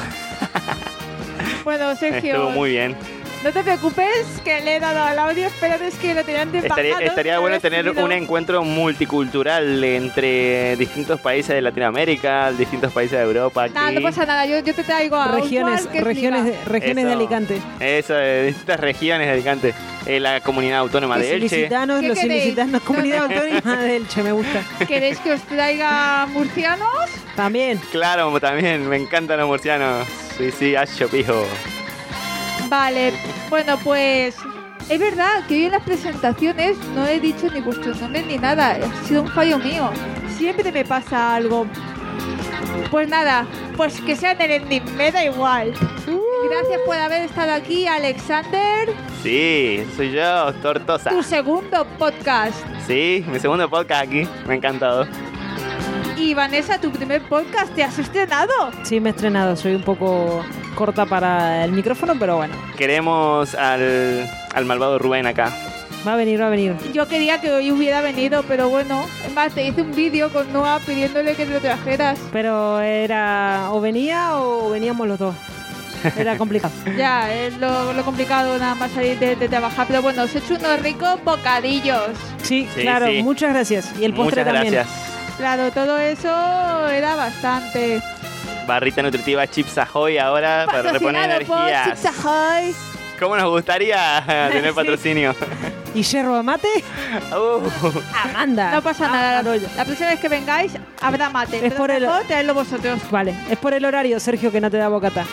Bueno Sergio, Estuvo muy bien. no te preocupes que le he dado al audio. Espérate, es que lo tenían de Estaría, bajado, estaría no bueno he tener subido. un encuentro multicultural entre distintos países de Latinoamérica, distintos países de Europa. Aquí. Nah, no pasa nada, yo, yo te traigo a Regiones, Oswald, que es regiones, liga. de, regiones de Eso. Alicante. Eso, de distintas regiones de Alicante. Eh, la comunidad autónoma Los de Elche. ilicitanos, ¿Qué los queréis? ilicitanos, comunidad autónoma de Elche, me gusta. ¿Queréis que os traiga murcianos? También. Claro, también, me encantan los murcianos. Sí, sí, hacho pijo. Vale, bueno pues es verdad que hoy en las presentaciones no he dicho ni vuestros nombres ni nada. Ha sido un fallo mío. Siempre me pasa algo. Pues nada, pues que sea en el ending, me da igual. Gracias por haber estado aquí, Alexander. Sí, soy yo, Tortosa. Tu segundo podcast. Sí, mi segundo podcast aquí, me ha encantado. Y Vanessa, tu primer podcast, ¿te has estrenado? Sí, me he estrenado. Soy un poco corta para el micrófono, pero bueno. Queremos al, al malvado Rubén acá. Va a venir, va a venir. Yo quería que hoy hubiera venido, pero bueno. Es más, te hice un vídeo con Noah pidiéndole que te lo trajeras. Pero era o venía o veníamos los dos. Era complicado. Ya, es lo, lo complicado nada más salir de, de trabajar. Pero bueno, os he hecho unos ricos bocadillos. Sí, Sí, claro, sí. muchas gracias. Y el postre Muchas también. gracias. Claro, todo eso era bastante. Barrita nutritiva Chips Ahoy ahora para reponer Patrocinado por energías. Chips Ahoy. ¿Cómo nos gustaría tener Sí. patrocinio? ¿Y yerba mate? Uh, Amanda. No pasa Ah, nada. Arroyo. La próxima vez que vengáis habrá mate. Es pero por el- mejor traedlo vosotros. Vale, es por el horario, Sergio, que no te da bocata.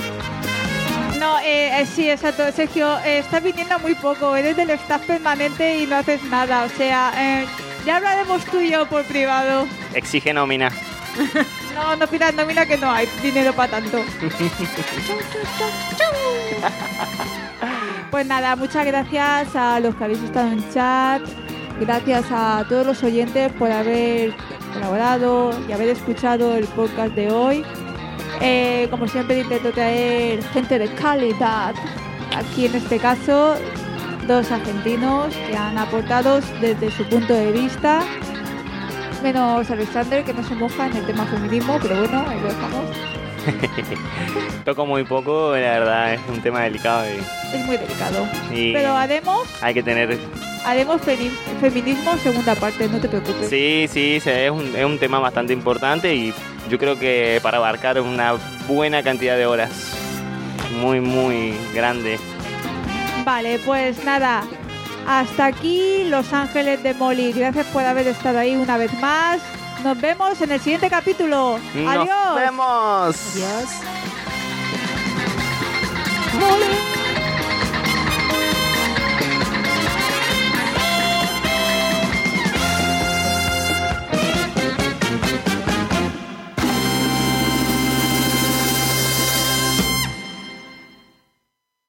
No, eh, eh, sí, exacto. Sergio, eh, estás viniendo muy poco. Eres del staff permanente y no haces nada. O sea, eh, ya hablaremos tú y yo por privado. exige nómina. No, no pidas nómina que no hay dinero para tanto. Pues nada, muchas gracias a los que habéis estado en chat. Gracias a todos los oyentes por haber colaborado y haber escuchado el podcast de hoy. Eh, como siempre intento traer gente de calidad. Aquí en este caso, dos argentinos que han aportado desde su punto de vista. Menos Alexander, que no se moja en el tema feminismo, pero bueno, ahí lo dejamos. Toco muy poco, la verdad, es un tema delicado y, Es muy delicado. y Pero haremos, hay que tener... haremos femi- feminismo segunda parte, no te preocupes. Sí, sí, sí, es un, es un tema bastante importante y yo creo que para abarcar una buena cantidad de horas, muy, muy grande. Vale, pues nada, hasta aquí Los Ángeles de Molly. Gracias por haber estado ahí una vez más. Nos vemos en el siguiente capítulo. ¡Nos Adiós. vemos! Adiós. Molly.